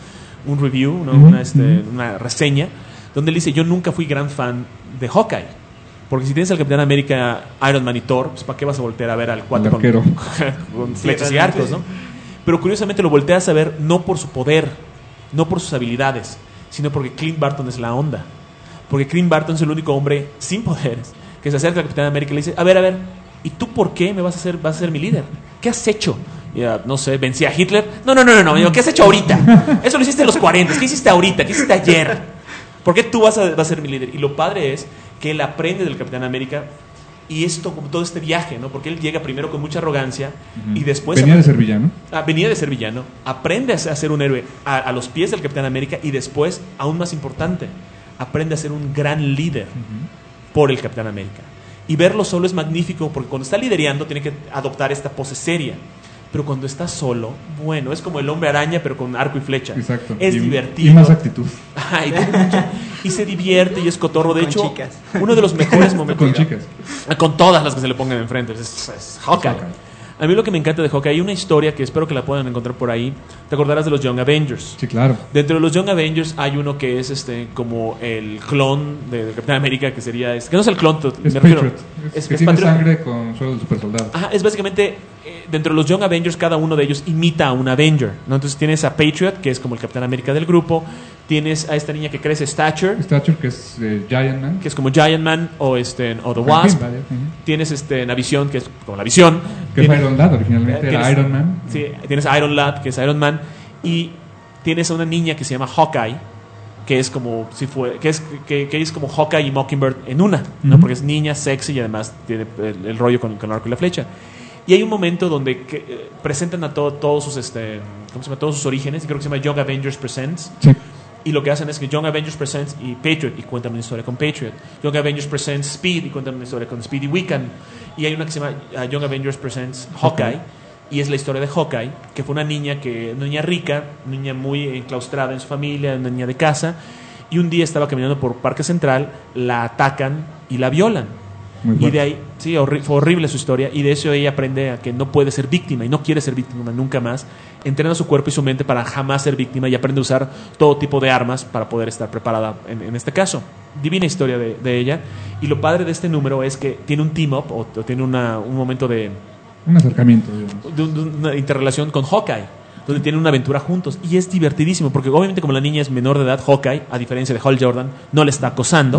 un review, ¿no?
Ujú,
una, este,
ujú.
una reseña, donde él dice, yo nunca fui gran fan de Hawkeye. Porque si tienes al Capitán América, Iron Man y Thor, pues ¿para qué vas a voltear a ver al cuate
Al
con,
arquero.
con
Sí,
flechas y
realmente.
arcos, ¿no? Pero curiosamente lo volteas a ver no por su poder, no por sus habilidades, sino porque Clint Barton es la onda. Porque Clint Barton es el único hombre sin poderes que se acerca al Capitán América y le dice, a ver, a ver, ¿y tú por qué me vas a hacer, vas a ser mi líder? ¿Qué has hecho? Ya, no sé, vencí a Hitler. No, no, no, no, no, amigo, ¿qué has hecho ahorita? Eso lo hiciste en los cuarenta, ¿qué hiciste ahorita? ¿Qué hiciste ayer? ¿Por qué tú vas a, vas a ser mi líder? Y lo padre es que él aprende del Capitán América y esto, como todo este viaje, ¿no? Porque él llega primero con mucha arrogancia y después...
Venía de ser villano.
Ah, venía de ser villano, aprende a ser a ser un héroe a, a los pies del Capitán América y después, aún más importante, aprende a ser un gran líder por el Capitán América. Y verlo solo es magnífico porque cuando está liderando tiene que adoptar esta pose seria. Pero cuando está solo, bueno, es como el hombre araña pero con arco y flecha.
Exacto.
Es
y,
divertido.
Y más actitud.
Ajá, y, tiene mucho- y se divierte y es cotorro. De
Con
hecho,
chicas.
uno de los mejores momentos...
Con chicas.
Con todas las que se le pongan enfrente. Es, es Hawkeye.
Hawkeye.
A mí lo que me encanta de Hawkeye, hay una historia que espero que la puedan encontrar por ahí. Te acordarás de los Young Avengers.
Sí, claro.
Dentro de los Young Avengers hay uno que es este como el clon de, de Capitán América, que sería este, que no es el clon, t-
Es
me refiero-
Patriot. Es,
es-
que
es
tiene
Patriot.
sangre con suelo de super soldado.
Ajá, es básicamente eh, dentro de los Young Avengers cada uno de ellos imita a un Avenger, ¿no? Entonces tienes a Patriot, que es como el Capitán América del grupo, tienes a esta niña que crece Stature,
Stature, que es eh, Giant Man.
que es como Giant Man o este o The
En fin,
Wasp.
vaya, ujú.
Tienes este la Visión, que es como la Visión.
Que es
Tienes-
Iron Lad, originalmente
Eh,
era
tienes-
Iron Man.
Sí, tienes a Iron Lad, que es Iron Man, y tienes a una niña que se llama Hawkeye, que es como si fue, que es que, que es como Hawkeye y Mockingbird en una, ¿no?
Ujú.
Porque es niña, sexy y además tiene el, el rollo con, con el arco y la flecha. Y hay un momento donde que, eh, presentan a todo- todos sus este, ¿cómo se llama? Todos sus orígenes, y creo que se llama Young Avengers Presents.
Sí.
Y lo que hacen es que Young Avengers Presents y Patriot, y cuentan una historia con Patriot. Young Avengers Presents Speed, y cuentan una historia con Speed y Wiccan. Y hay una que se llama uh, Young Avengers Presents Hawkeye, y es la historia de Hawkeye, que fue una niña, que, una niña rica, una niña muy enclaustrada en su familia, una niña de casa, y un día estaba caminando por Parque Central, la atacan y la violan.
Muy
Y
fuerte.
de ahí, sí, horri- fue horrible su historia. Y de eso ella aprende a que no puede ser víctima y no quiere ser víctima nunca más. Entrena su cuerpo y su mente para jamás ser víctima y aprende a usar todo tipo de armas para poder estar preparada en, en este caso. Divina historia de, de ella. Y lo padre de este número es que tiene un team up o, o tiene una, un momento de,
Un acercamiento, digamos.
de, un- de una interrelación con Hawkeye, donde tienen una aventura juntos. Y es divertidísimo, porque obviamente como la niña es menor de edad, Hawkeye, a diferencia de Hal Jordan, no le está acosando.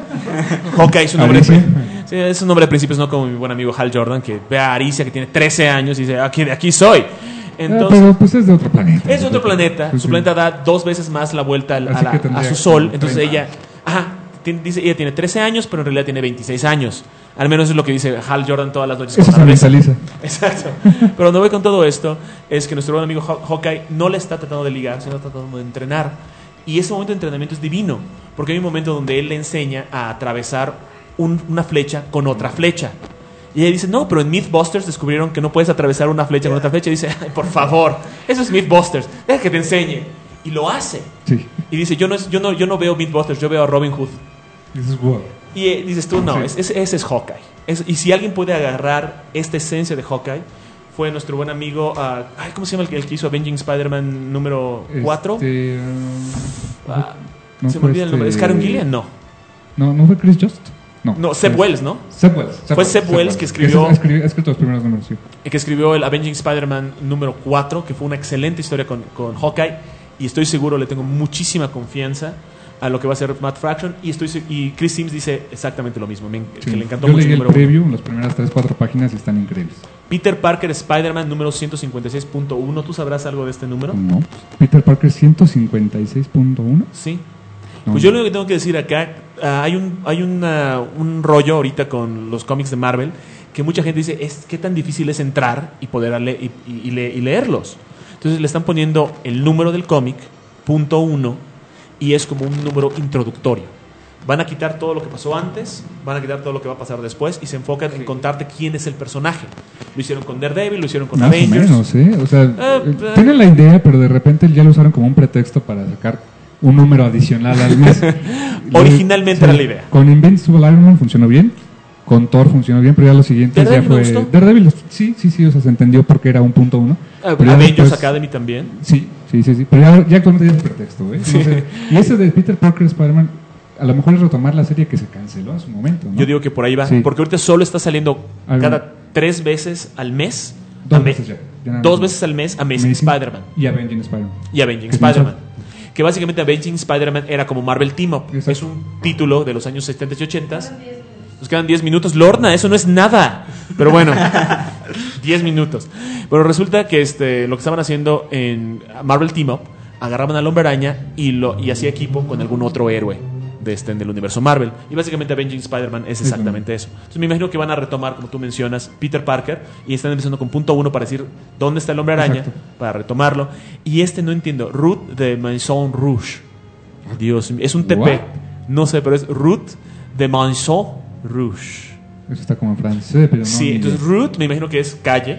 Hawkeye es un hombre,
Alicia.
sí, es un hombre de principios, no como mi buen amigo Hal Jordan, que ve a Aricia, que tiene trece años, y dice, aquí, de aquí soy. Entonces,
Ah, pero pues es de otro planeta.
es de otro planeta.
Sí,
Su
sí.
planeta da dos veces más la vuelta al- a,
Así
la-
que
a
tendría
su sol.
como
Entonces
treinta
ella, ajá, tiene- dice, ella tiene trece años, pero en realidad tiene veintiséis años. Al menos es lo que dice Hal Jordan todas las noches.
Eso
con la
se
mesa.
mentaliza.
Exacto. Pero donde voy con todo esto es que nuestro buen amigo Haw- Hawkeye no le está tratando de ligar, sino está tratando de entrenar. Y ese momento de entrenamiento es divino, porque hay un momento donde él le enseña a atravesar un- una flecha con otra flecha. Y ella dice, no, pero en Mythbusters descubrieron que no puedes atravesar una flecha con otra flecha. Y dice, ay, por favor, eso es Mythbusters, deja que te enseñe. Y lo hace.
Sí.
Y dice, yo no, es- yo no, yo no veo Mythbusters, yo veo a Robin Hood.
This is war.
Y eh, dices tú, no,
Sí.
es- es- ese es Hawkeye. Es- y si alguien puede agarrar esta esencia de Hawkeye, fue nuestro buen amigo, ah, ay, ¿cómo se llama el que, el que hizo Avenging Spider-Man número cuatro?
Este, um,
Ah,
no
se me
fue
olvida el nombre. ¿Es
este-
Karen Gillian? No.
No, ¿no fue Chris Just? No,
No, Seb
es-
Wells, ¿no?
Seb Wells.
Fue Seb Wells que escribió-
Ha escribió, ha escrito los primeros números, sí.
que escribió el Avenging Spider-Man número cuatro, que fue una excelente historia con, con Hawkeye, y estoy seguro, le tengo muchísima confianza a lo que va a ser Matt Fraction, y estoy se- y Chris Sims dice exactamente lo mismo, me en-
Sí.
que le encantó
Yo
mucho
leí
el
el
número uno.
preview, las primeras tres, cuatro páginas y están increíbles.
Peter Parker Spider-Man número ciento cincuenta y seis punto uno, ¿tú sabrás algo de este número?
No. Peter Parker ciento cincuenta y seis punto uno.
Sí.
No.
Pues yo lo único que tengo que decir acá, ah, hay un hay una- un rollo ahorita con los cómics de Marvel que mucha gente dice, es qué tan difícil es entrar y poder le- y, y- y le- y leerlos. Entonces le están poniendo el número del cómic, punto uno, y es como un número introductorio. Van a quitar todo lo que pasó antes, van a quitar todo lo que va a pasar después y se enfocan en contarte quién es el personaje. Lo hicieron con Daredevil, lo hicieron con
Más
Avengers.
o menos, ¿eh? O sea,
Eh,
eh,
eh.
tienen la idea, pero de repente ya lo usaron como un pretexto para sacar un número adicional al mes.
Originalmente
Sí,
era la idea.
Con Invincible Iron Man funcionó bien, con Thor funcionó bien, pero ya los siguientes ya
Daredevil me
fue...
gustó.
Daredevil, sí, sí, sí, o sea, se entendió porque era un punto uno.
Ah,
pero ya
Avengers
después-
Academy también.
Sí, sí, sí, sí, pero ya, ya actualmente ya es pretexto, ¿eh?
Sí.
No sé. Y ese de Peter Parker Spider-Man, a lo mejor es retomar la serie que se canceló en su momento, ¿no?
Yo digo que por ahí va,
Sí.
porque ahorita solo está saliendo
Algo.
cada tres veces al mes.
Dos
Ame-
veces ya, ya nada
Dos
más.
veces al mes Amazing
Amazing
Spider-Man
Y Avenging Spider-Man.
y Avenging
Que es
Spider-Man.
mensual.
Que básicamente Avenging Spider-Man era como Marvel Team Up.
Exacto.
Es un título de los años setenta y ochenta. Nos quedan diez minutos. Lorna, eso no es nada. Pero bueno, diez minutos. Pero resulta que este, lo que estaban haciendo en Marvel Team Up, agarraban al Hombre Araña y, lo, y hacía equipo con algún otro héroe de este, del universo Marvel. Y básicamente Avenging Spider-Man es exactamente eso. Entonces me imagino que van a retomar, como tú mencionas, Peter Parker, y están empezando con punto uno para decir dónde está el Hombre Araña,
Exacto.
para retomarlo. Y este no entiendo, Ruth de Maison Rouge. Dios mío, es un T P.
What?
No sé, pero es Ruth de Maison Rouge.
Eso está como en francés, pero no.
Sí,
ni
entonces
idea.
Ruth me imagino que es calle,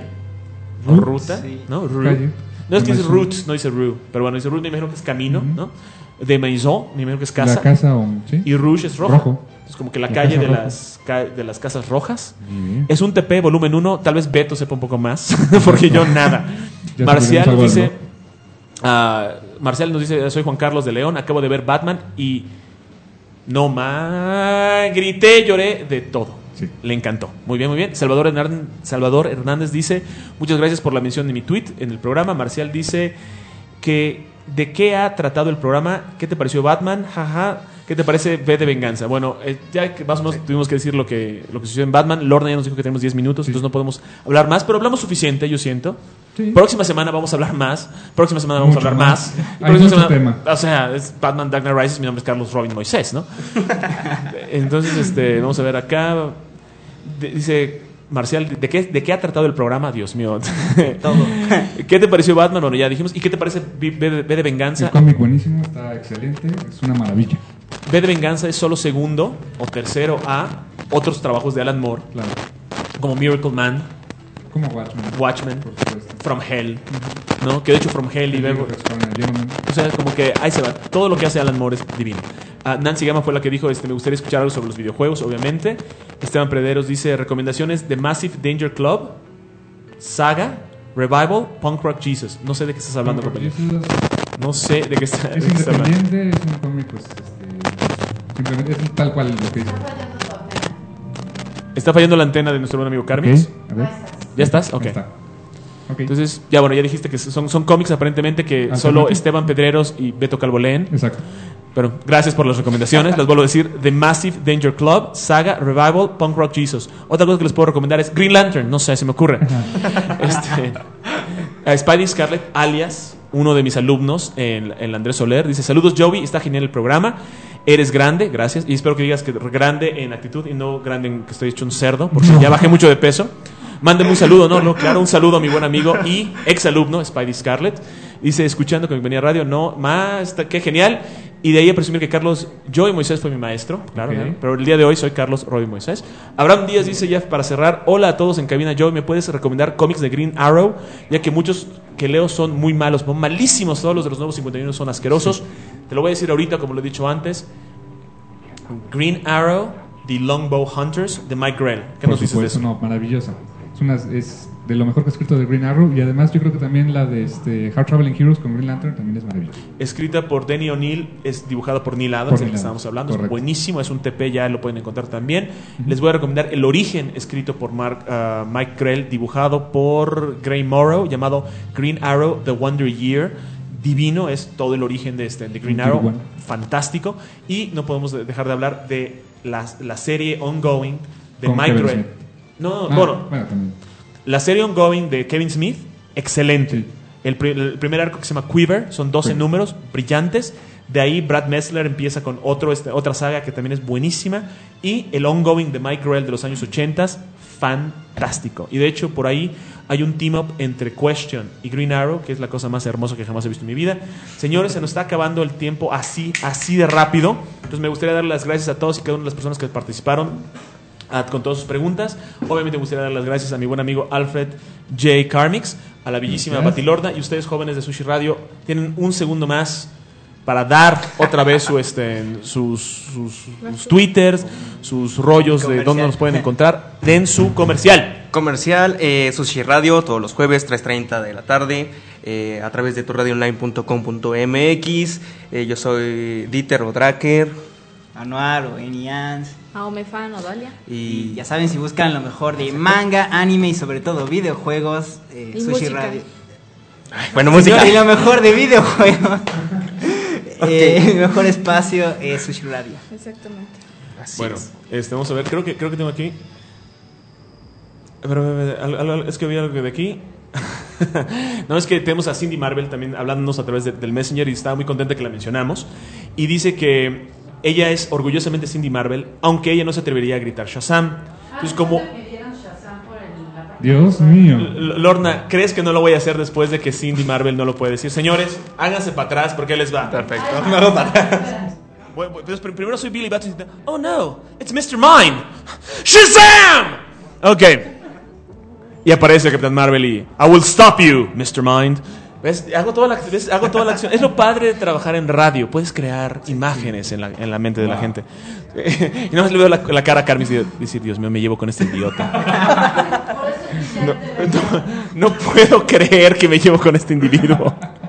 o
Ruth,
ruta,
sí.
¿no? Ruth.
Calle.
No es que dice
Maison.
Ruth, no dice Rue, pero bueno, dice Ruth, me imagino que es camino, ¿no? De Maison, me imagino que es casa.
La casa o... ¿sí?
Y Rouge es rojo.
Rojo.
Es como que la,
La
calle
casa
de
roja.
las, ca- de las casas rojas.
Bien.
Es un T P volumen uno, tal vez Beto sepa un poco más, porque yo nada.
Ya
Marcial
sabemos algo
dice,
del
ah, Marcial nos dice, soy Juan Carlos de León, acabo de ver Batman y no más, grité, lloré de todo.
Sí.
Le encantó. Muy bien, muy bien. Salvador Hernández, Salvador Hernández dice, muchas gracias por la mención de mi tweet en el programa. Marcial dice que de qué ha tratado el programa, qué te pareció Batman, jaja, qué te parece V de Venganza. Bueno, eh, ya que más o menos tuvimos que decir lo que, lo que sucedió en Batman. Lorna ya nos dijo que tenemos diez minutos,
Sí.
entonces no podemos hablar más, pero hablamos suficiente, yo siento.
Sí.
Próxima semana vamos a hablar más. Próxima semana vamos
Mucho
a hablar
más.
más.
Hay
Próxima
mucho
semana-
tema.
O sea, es Batman Dark Knight Rises. Mi nombre es Carlos Robin Moisés, ¿no? Entonces, este, vamos a ver acá. De- dice Marcial, ¿de qué, ¿de qué ha tratado el programa? Dios mío.
Todo.
¿Qué te pareció Batman? Bueno, ya dijimos. ¿Y qué te parece V V de, V de Venganza?
El cómic buenísimo, está excelente, es una maravilla.
V de Venganza es solo segundo o tercero a otros trabajos de Alan Moore,
Claro.
como Miracle Man,
Como Watchmen.
Watchmen,
Por supuesto.
From Hell, ¿no? Que de hecho From Hell y
El
Ver-
libro que escogen el Gentleman.
O sea, como que ahí se va. Todo lo que hace Alan Moore es divino. Ah, Nancy Gama fue la que dijo, este, me gustaría escuchar algo sobre los videojuegos, obviamente. Esteban Prederos dice, recomendaciones de Massive Danger Club, Saga, Revival, Punk Rock Jesus. No sé de qué estás hablando,
Punk Rock
compañero.
Jesus
No sé de qué, está, de
Es
qué estás hablando.
independiente, es un cómic, pues, este, simplemente es tal cual lo que dice.
Está fallando la antena de nuestro buen amigo Carmen.
Ok, a ver.
¿Ya estás? Ok.
Ahí está. Ok.
Entonces, ya bueno, ya dijiste que son, son cómics aparentemente que
Alternativo.
solo Esteban Pedreros y Beto Calvo leen.
Exacto.
Pero gracias por las recomendaciones. Les vuelvo a decir: The Massive Danger Club, Saga, Revival, Punk Rock Jesus. Otra cosa que les puedo recomendar es Green Lantern. No sé, se me ocurre. este, a Spidey Scarlett, alias uno de mis alumnos, el, el Andrés Soler, dice: saludos, Joey. Está genial el programa. Eres grande, gracias. Y espero que digas que grande en actitud y no grande en que estoy hecho un cerdo, porque
No.
ya bajé mucho de peso. Mándenme un saludo, no, no, claro, un saludo a mi buen amigo y ex alumno, Spidey Scarlett. Dice, escuchando con venía radio, no, más, está- qué genial. Y de ahí a presumir que Carlos, yo y Moisés fue mi maestro, claro,
Ok.
claro, pero el día de hoy soy Carlos Roy Moisés. Abraham Díaz dice ya para cerrar, hola a todos en cabina, Joey, ¿me puedes recomendar cómics de Green Arrow? Ya que muchos que leo son muy malos, son malísimos, todos los de los nuevos cincuenta y uno son asquerosos. Te lo voy a decir ahorita, como lo he dicho antes. Green Arrow, The Longbow Hunters, de Mike Grell. ¿Qué
Por
nos dices de
supuesto,
eso?
no, maravillosa. Es, una, es de lo mejor que ha escrito de Green Arrow, y además yo creo que también la de este, Hard Traveling Heroes con Green Lantern también es maravillosa.
Escrita por Denny O'Neil, es dibujada por Neil Adams, del que estábamos hablando. Correcto. Es buenísimo, es un T P, ya lo pueden encontrar también. Uh-huh. Les voy a recomendar El Origen, escrito por Mark, uh, Mike Grell, dibujado por Gray Morrow, llamado Green Arrow, The Wonder Year. Divino, es todo el origen de, este, de Green Arrow, bueno. Fantástico. Y no podemos dejar de hablar de la, la serie ongoing de con Mike Grell. No, ah, bueno, bueno la serie ongoing de Kevin Smith, excelente. Sí. El, el primer arco que se llama Quiver, son doce sí. números brillantes. De ahí Brad Messler empieza con otro, este, otra saga que también es buenísima. Y el ongoing de Mike Grell de los años ochenta, fantástico. Y de hecho por ahí hay un team up entre Question y Green Arrow, que es la cosa más hermosa que jamás he visto en mi vida. Señores, se nos está acabando el tiempo así, así de rápido. Entonces me gustaría dar las gracias a todos y cada una de las personas que participaron a, con todas sus preguntas. Obviamente me gustaría dar las gracias a mi buen amigo Alfred J. Carmix, a la bellísima Batilorda, y ustedes jóvenes de Sushi Radio tienen un segundo más para dar otra vez su, este, sus, sus, sus twitters, sus rollos comercial. De dónde nos pueden encontrar. Den su comercial.
Comercial, eh, Sushi Radio, todos los jueves, tres treinta de la tarde, eh, a través de tu radio online punto com punto m x. Eh, yo soy Dieter Odraker.
Anuar o Enians.
Aomefan o Dalia.
Y ya saben, si buscan lo mejor de manga, anime y sobre todo videojuegos, eh, Sushi música. Radio.
Ay, bueno, música.
Y lo mejor de videojuegos. Okay. Eh, el mejor espacio es Sushi Radio.
Exactamente.
Así bueno, es. Este, vamos a ver, creo que, creo que tengo aquí. Pero, es que había algo de aquí. No, es que tenemos a Cindy Marvel también hablándonos a través de, del Messenger, y estaba muy contenta que la mencionamos. Y dice que ella es orgullosamente Cindy Marvel, aunque ella no se atrevería a gritar Shazam. Entonces, como...
Dios mío.
Lorna, ¿crees que no lo voy a hacer después de que Cindy Marvel no lo puede decir? Señores, háganse para atrás porque él les va.
Perfecto. No lo para atrás.
Bueno, pues primero soy Billy Batson. Oh no, it's mister Mind. Shazam! Ok. Y aparece el Capitán Marvel y I will stop you, mister Mind. ¿Ves? Hago toda la, ¿ves? Hago toda la acción. Es lo padre de trabajar en radio. Puedes crear imágenes en la, en la mente de wow. la gente. Y nada más le veo la, la cara a Carmen y decir, Dios mío, me llevo con este idiota. No, no, no puedo creer que me llevo con este individuo.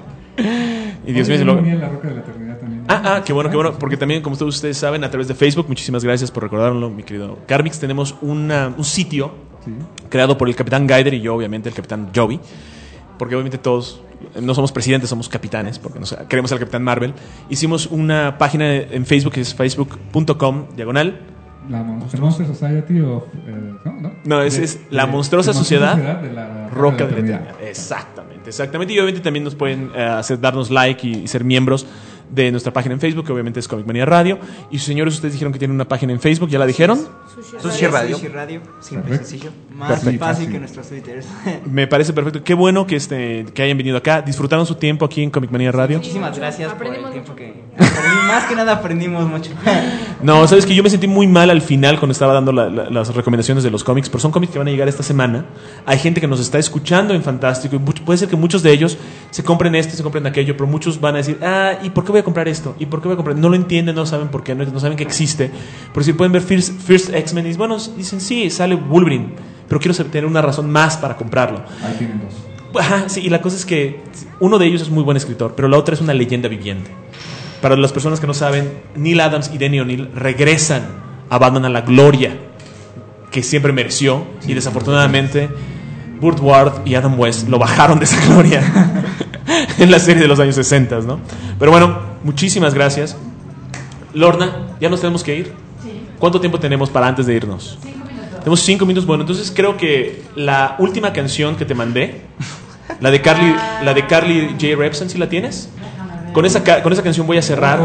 Y Dios mío, se lo... Ah, ah, qué bueno, qué bueno. Porque también, como todos ustedes saben, a través de Facebook, muchísimas gracias por recordarlo, mi querido Carmix, tenemos una, un sitio sí. creado por el Capitán Gaider y yo, obviamente, el Capitán Joey. Porque obviamente todos no somos presidentes, somos capitanes, porque nos queremos al Capitán Marvel. Hicimos una página en Facebook que es facebook punto com diagonal
la Monstruosa Society of, eh, no, no,
no es,
de,
es la
de,
Monstruosa
de
Sociedad,
Sociedad de la
Roca de la
Eternidad.
Eternidad. Exactamente, exactamente. Y obviamente también nos pueden uh, hacer darnos like y, y ser miembros de nuestra página en Facebook, que obviamente es Comic Manía Radio. Y señores, ustedes dijeron que tienen una página en Facebook, ¿ya la dijeron?
Sushi Radio. Sushi Radio. Simple, sencillo. Más perfecto. Fácil que nuestros twitters.
Me parece perfecto. Qué bueno que este que hayan venido acá. Disfrutaron su tiempo aquí en Comic Manía Radio.
Muchísimas gracias por el tiempo que aprendí. Más que nada aprendimos mucho.
No, sabes que yo me sentí muy mal al final cuando estaba dando la, la, las recomendaciones de los cómics, pero son cómics que van a llegar esta semana. Hay gente que nos está escuchando en Fantástico y puede ser que muchos de ellos se compren este, se compren aquello, pero muchos van a decir, ah, ¿y por qué voy a comprar esto? ¿Y por qué voy a comprar? No lo entienden, no saben por qué, no, no saben que existe. Pero si pueden ver First, First X-Men y bueno, dicen, sí, sale Wolverine, pero quiero tener una razón más para comprarlo.
Ahí tienen dos.
Ajá, sí, y la cosa es que uno de ellos es muy buen escritor, pero la otra es una leyenda viviente. Para las personas que no saben, Neil Adams y Denny O'Neil regresan a Batman a la gloria que siempre mereció, sí, y desafortunadamente Burt Ward y Adam West lo bajaron de esa gloria en la serie de los años sesenta, ¿no? Pero bueno, muchísimas gracias. Lorna, ¿ya nos tenemos que ir?
Sí.
¿Cuánto tiempo tenemos para antes de irnos?
Cinco minutos.
Tenemos cinco minutos. Bueno, entonces creo que la última canción que te mandé, la de Carly, la de Carly J. Repson, ¿sí la tienes? Con esa, con esa canción voy a cerrar.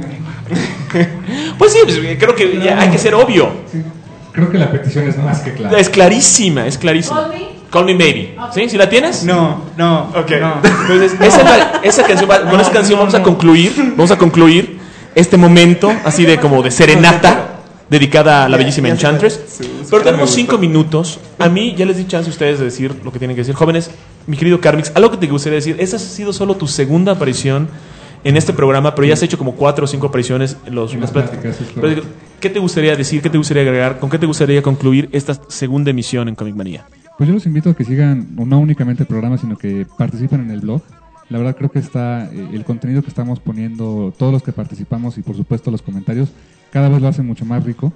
Pues sí, pues, creo que ya hay que ser obvio.
Sí. Creo que la petición es más que clara.
Es clarísima, es clarísima. Call Me, Call me Maybe. ¿Sí? ¿Sí la tienes?
No, no.
Ok.
No.
Entonces, esa, es la, esa canción, con no, esa canción no, vamos no. a concluir, vamos a concluir este momento así de como de serenata dedicada a la bellísima Enchantress. Sí, pero tenemos cinco minutos. A mí ya les di chance a ustedes de decir lo que tienen que decir. Jóvenes, mi querido Carmix, algo que te gustaría decir. Esa ha sido solo tu segunda aparición en este programa, pero ya has hecho como cuatro o cinco apariciones en los, en las pláticas. ¿Qué te gustaría decir? ¿Qué te gustaría agregar? ¿Con qué te gustaría concluir esta segunda emisión en Comic Manía?
Pues yo los invito a que sigan no únicamente el programa, sino que participen en el blog. La verdad creo que está eh, el contenido que estamos poniendo, todos los que participamos y por supuesto los comentarios, cada vez lo hacen mucho más rico.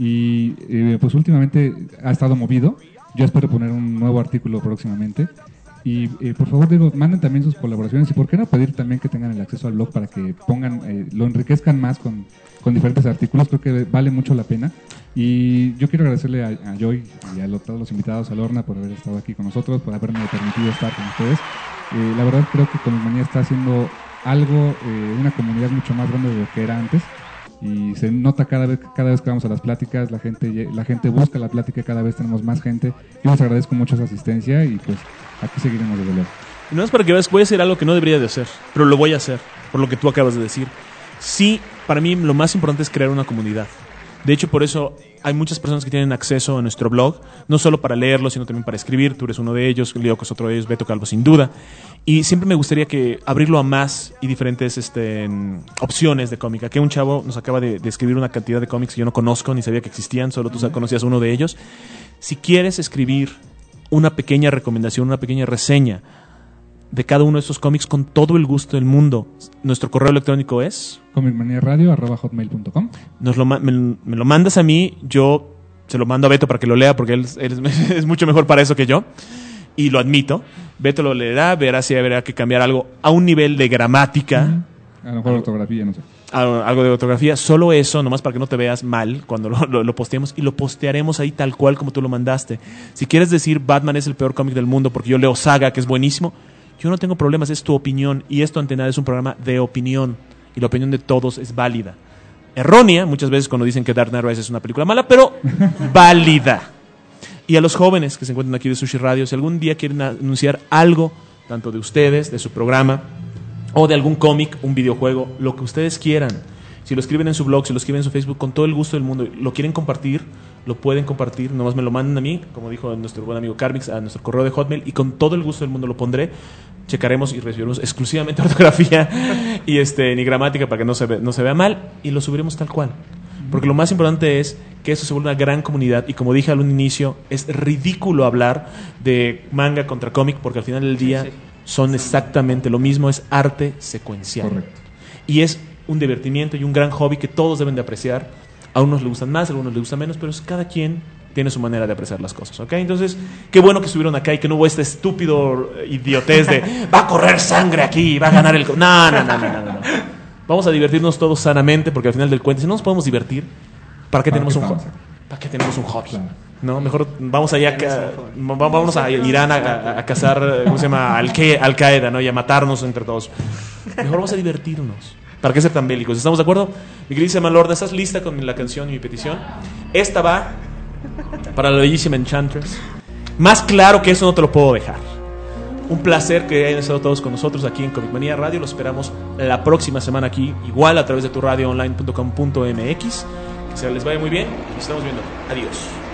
Y eh, pues últimamente ha estado movido. Yo espero poner un nuevo artículo próximamente. Y eh, por favor, digo, manden también sus colaboraciones y por qué no pedir también que tengan el acceso al blog para que pongan, eh, lo enriquezcan más con, con diferentes artículos. Creo que vale mucho la pena. Y yo quiero agradecerle a, a Joy y a lo, todos los invitados, a Lorna, por haber estado aquí con nosotros, por haberme permitido estar con ustedes. Eh, la verdad creo que Comic Manía está haciendo algo, eh, una comunidad mucho más grande de lo que era antes. Y se nota cada vez cada vez que vamos a las pláticas, la gente la gente busca la plática, cada vez tenemos más gente. Yo les agradezco mucho esa asistencia y pues aquí seguiremos desde luego.
Y no es para que veas, voy a hacer algo que no debería de hacer, pero lo voy a hacer, por lo que tú acabas de decir. Sí, para mí lo más importante es crear una comunidad. De hecho, por eso hay muchas personas que tienen acceso a nuestro blog, no solo para leerlo, sino también para escribir. Tú eres uno de ellos, Leo, que es otro de ellos, Beto Calvo, sin duda. Y siempre me gustaría que abrirlo a más y diferentes este, opciones de cómic. Aquí un chavo nos acaba de, de escribir una cantidad de cómics que yo no conozco, ni sabía que existían, solo tú conocías uno de ellos. Si quieres escribir una pequeña recomendación, una pequeña reseña de cada uno de estos cómics con todo el gusto del mundo, nuestro correo electrónico es
comicmaniaradio arroba hotmail punto com.
Nos lo, me, me lo mandas a mí, yo se lo mando a Beto para que lo lea porque él, él es, es mucho mejor para eso que yo y lo admito. Beto lo leerá, verá si habrá que cambiar algo a un nivel de gramática,
uh-huh. A lo mejor ortografía, no sé,
algo de ortografía, solo eso, nomás para que no te veas mal cuando lo, lo, lo posteemos, y lo postearemos ahí tal cual como tú lo mandaste. Si quieres decir Batman es el peor cómic del mundo porque yo leo Saga, que es buenísimo, yo no tengo problemas, es tu opinión, y esto ante nada es un programa de opinión, y la opinión de todos es válida. Errónea, muchas veces cuando dicen que Dark Knight Rises es una película mala, pero válida. Y a los jóvenes que se encuentran aquí de Sushi Radio, si algún día quieren anunciar algo, tanto de ustedes, de su programa, o de algún cómic, un videojuego, lo que ustedes quieran, si lo escriben en su blog, si lo escriben en su Facebook, con todo el gusto del mundo, lo quieren compartir, lo pueden compartir, nomás me lo mandan a mí, como dijo nuestro buen amigo Carmix, a nuestro correo de Hotmail, y con todo el gusto del mundo lo pondré, checaremos y recibiremos exclusivamente ortografía y este ni gramática para que no se, ve, no se vea mal, y lo subiremos tal cual. Porque lo más importante es que esto se vuelva una gran comunidad, y como dije al inicio, es ridículo hablar de manga contra cómic, porque al final del día sí, sí. son exactamente lo mismo, es arte secuencial.
Correcto.
Y es un divertimiento y un gran hobby que todos deben de apreciar. A unos les gustan más, a algunos les gustan menos, pero es, cada quien tiene su manera de apreciar las cosas, ¿ok? Entonces, qué bueno que estuvieron acá y que no hubo este estúpido idiotez de va a correr sangre aquí, va a ganar el... No, no, no, no, no, no. Vamos a divertirnos todos sanamente, porque al final del cuento, si no nos podemos divertir, ¿para qué tenemos un hobby? ¿Para qué tenemos un hobby? Claro. No, mejor vamos allá, a, vamos a Irán a, a, a cazar, ¿cómo se llama? Al, Al Qaeda, ¿no? Y a matarnos entre todos. Mejor vamos a divertirnos. ¿Para qué ser tan bélicos? ¿Estamos de acuerdo? Mi queridísima Lorna, ¿estás lista con la canción y mi petición? Esta va para la bellísima Enchantress. Más claro que eso no te lo puedo dejar. Un placer que hayan estado todos con nosotros aquí en Comic Manía Radio. Los esperamos la próxima semana aquí, igual a través de tu radio online punto com punto m x. Que se les vaya muy bien. Nos estamos viendo. Adiós.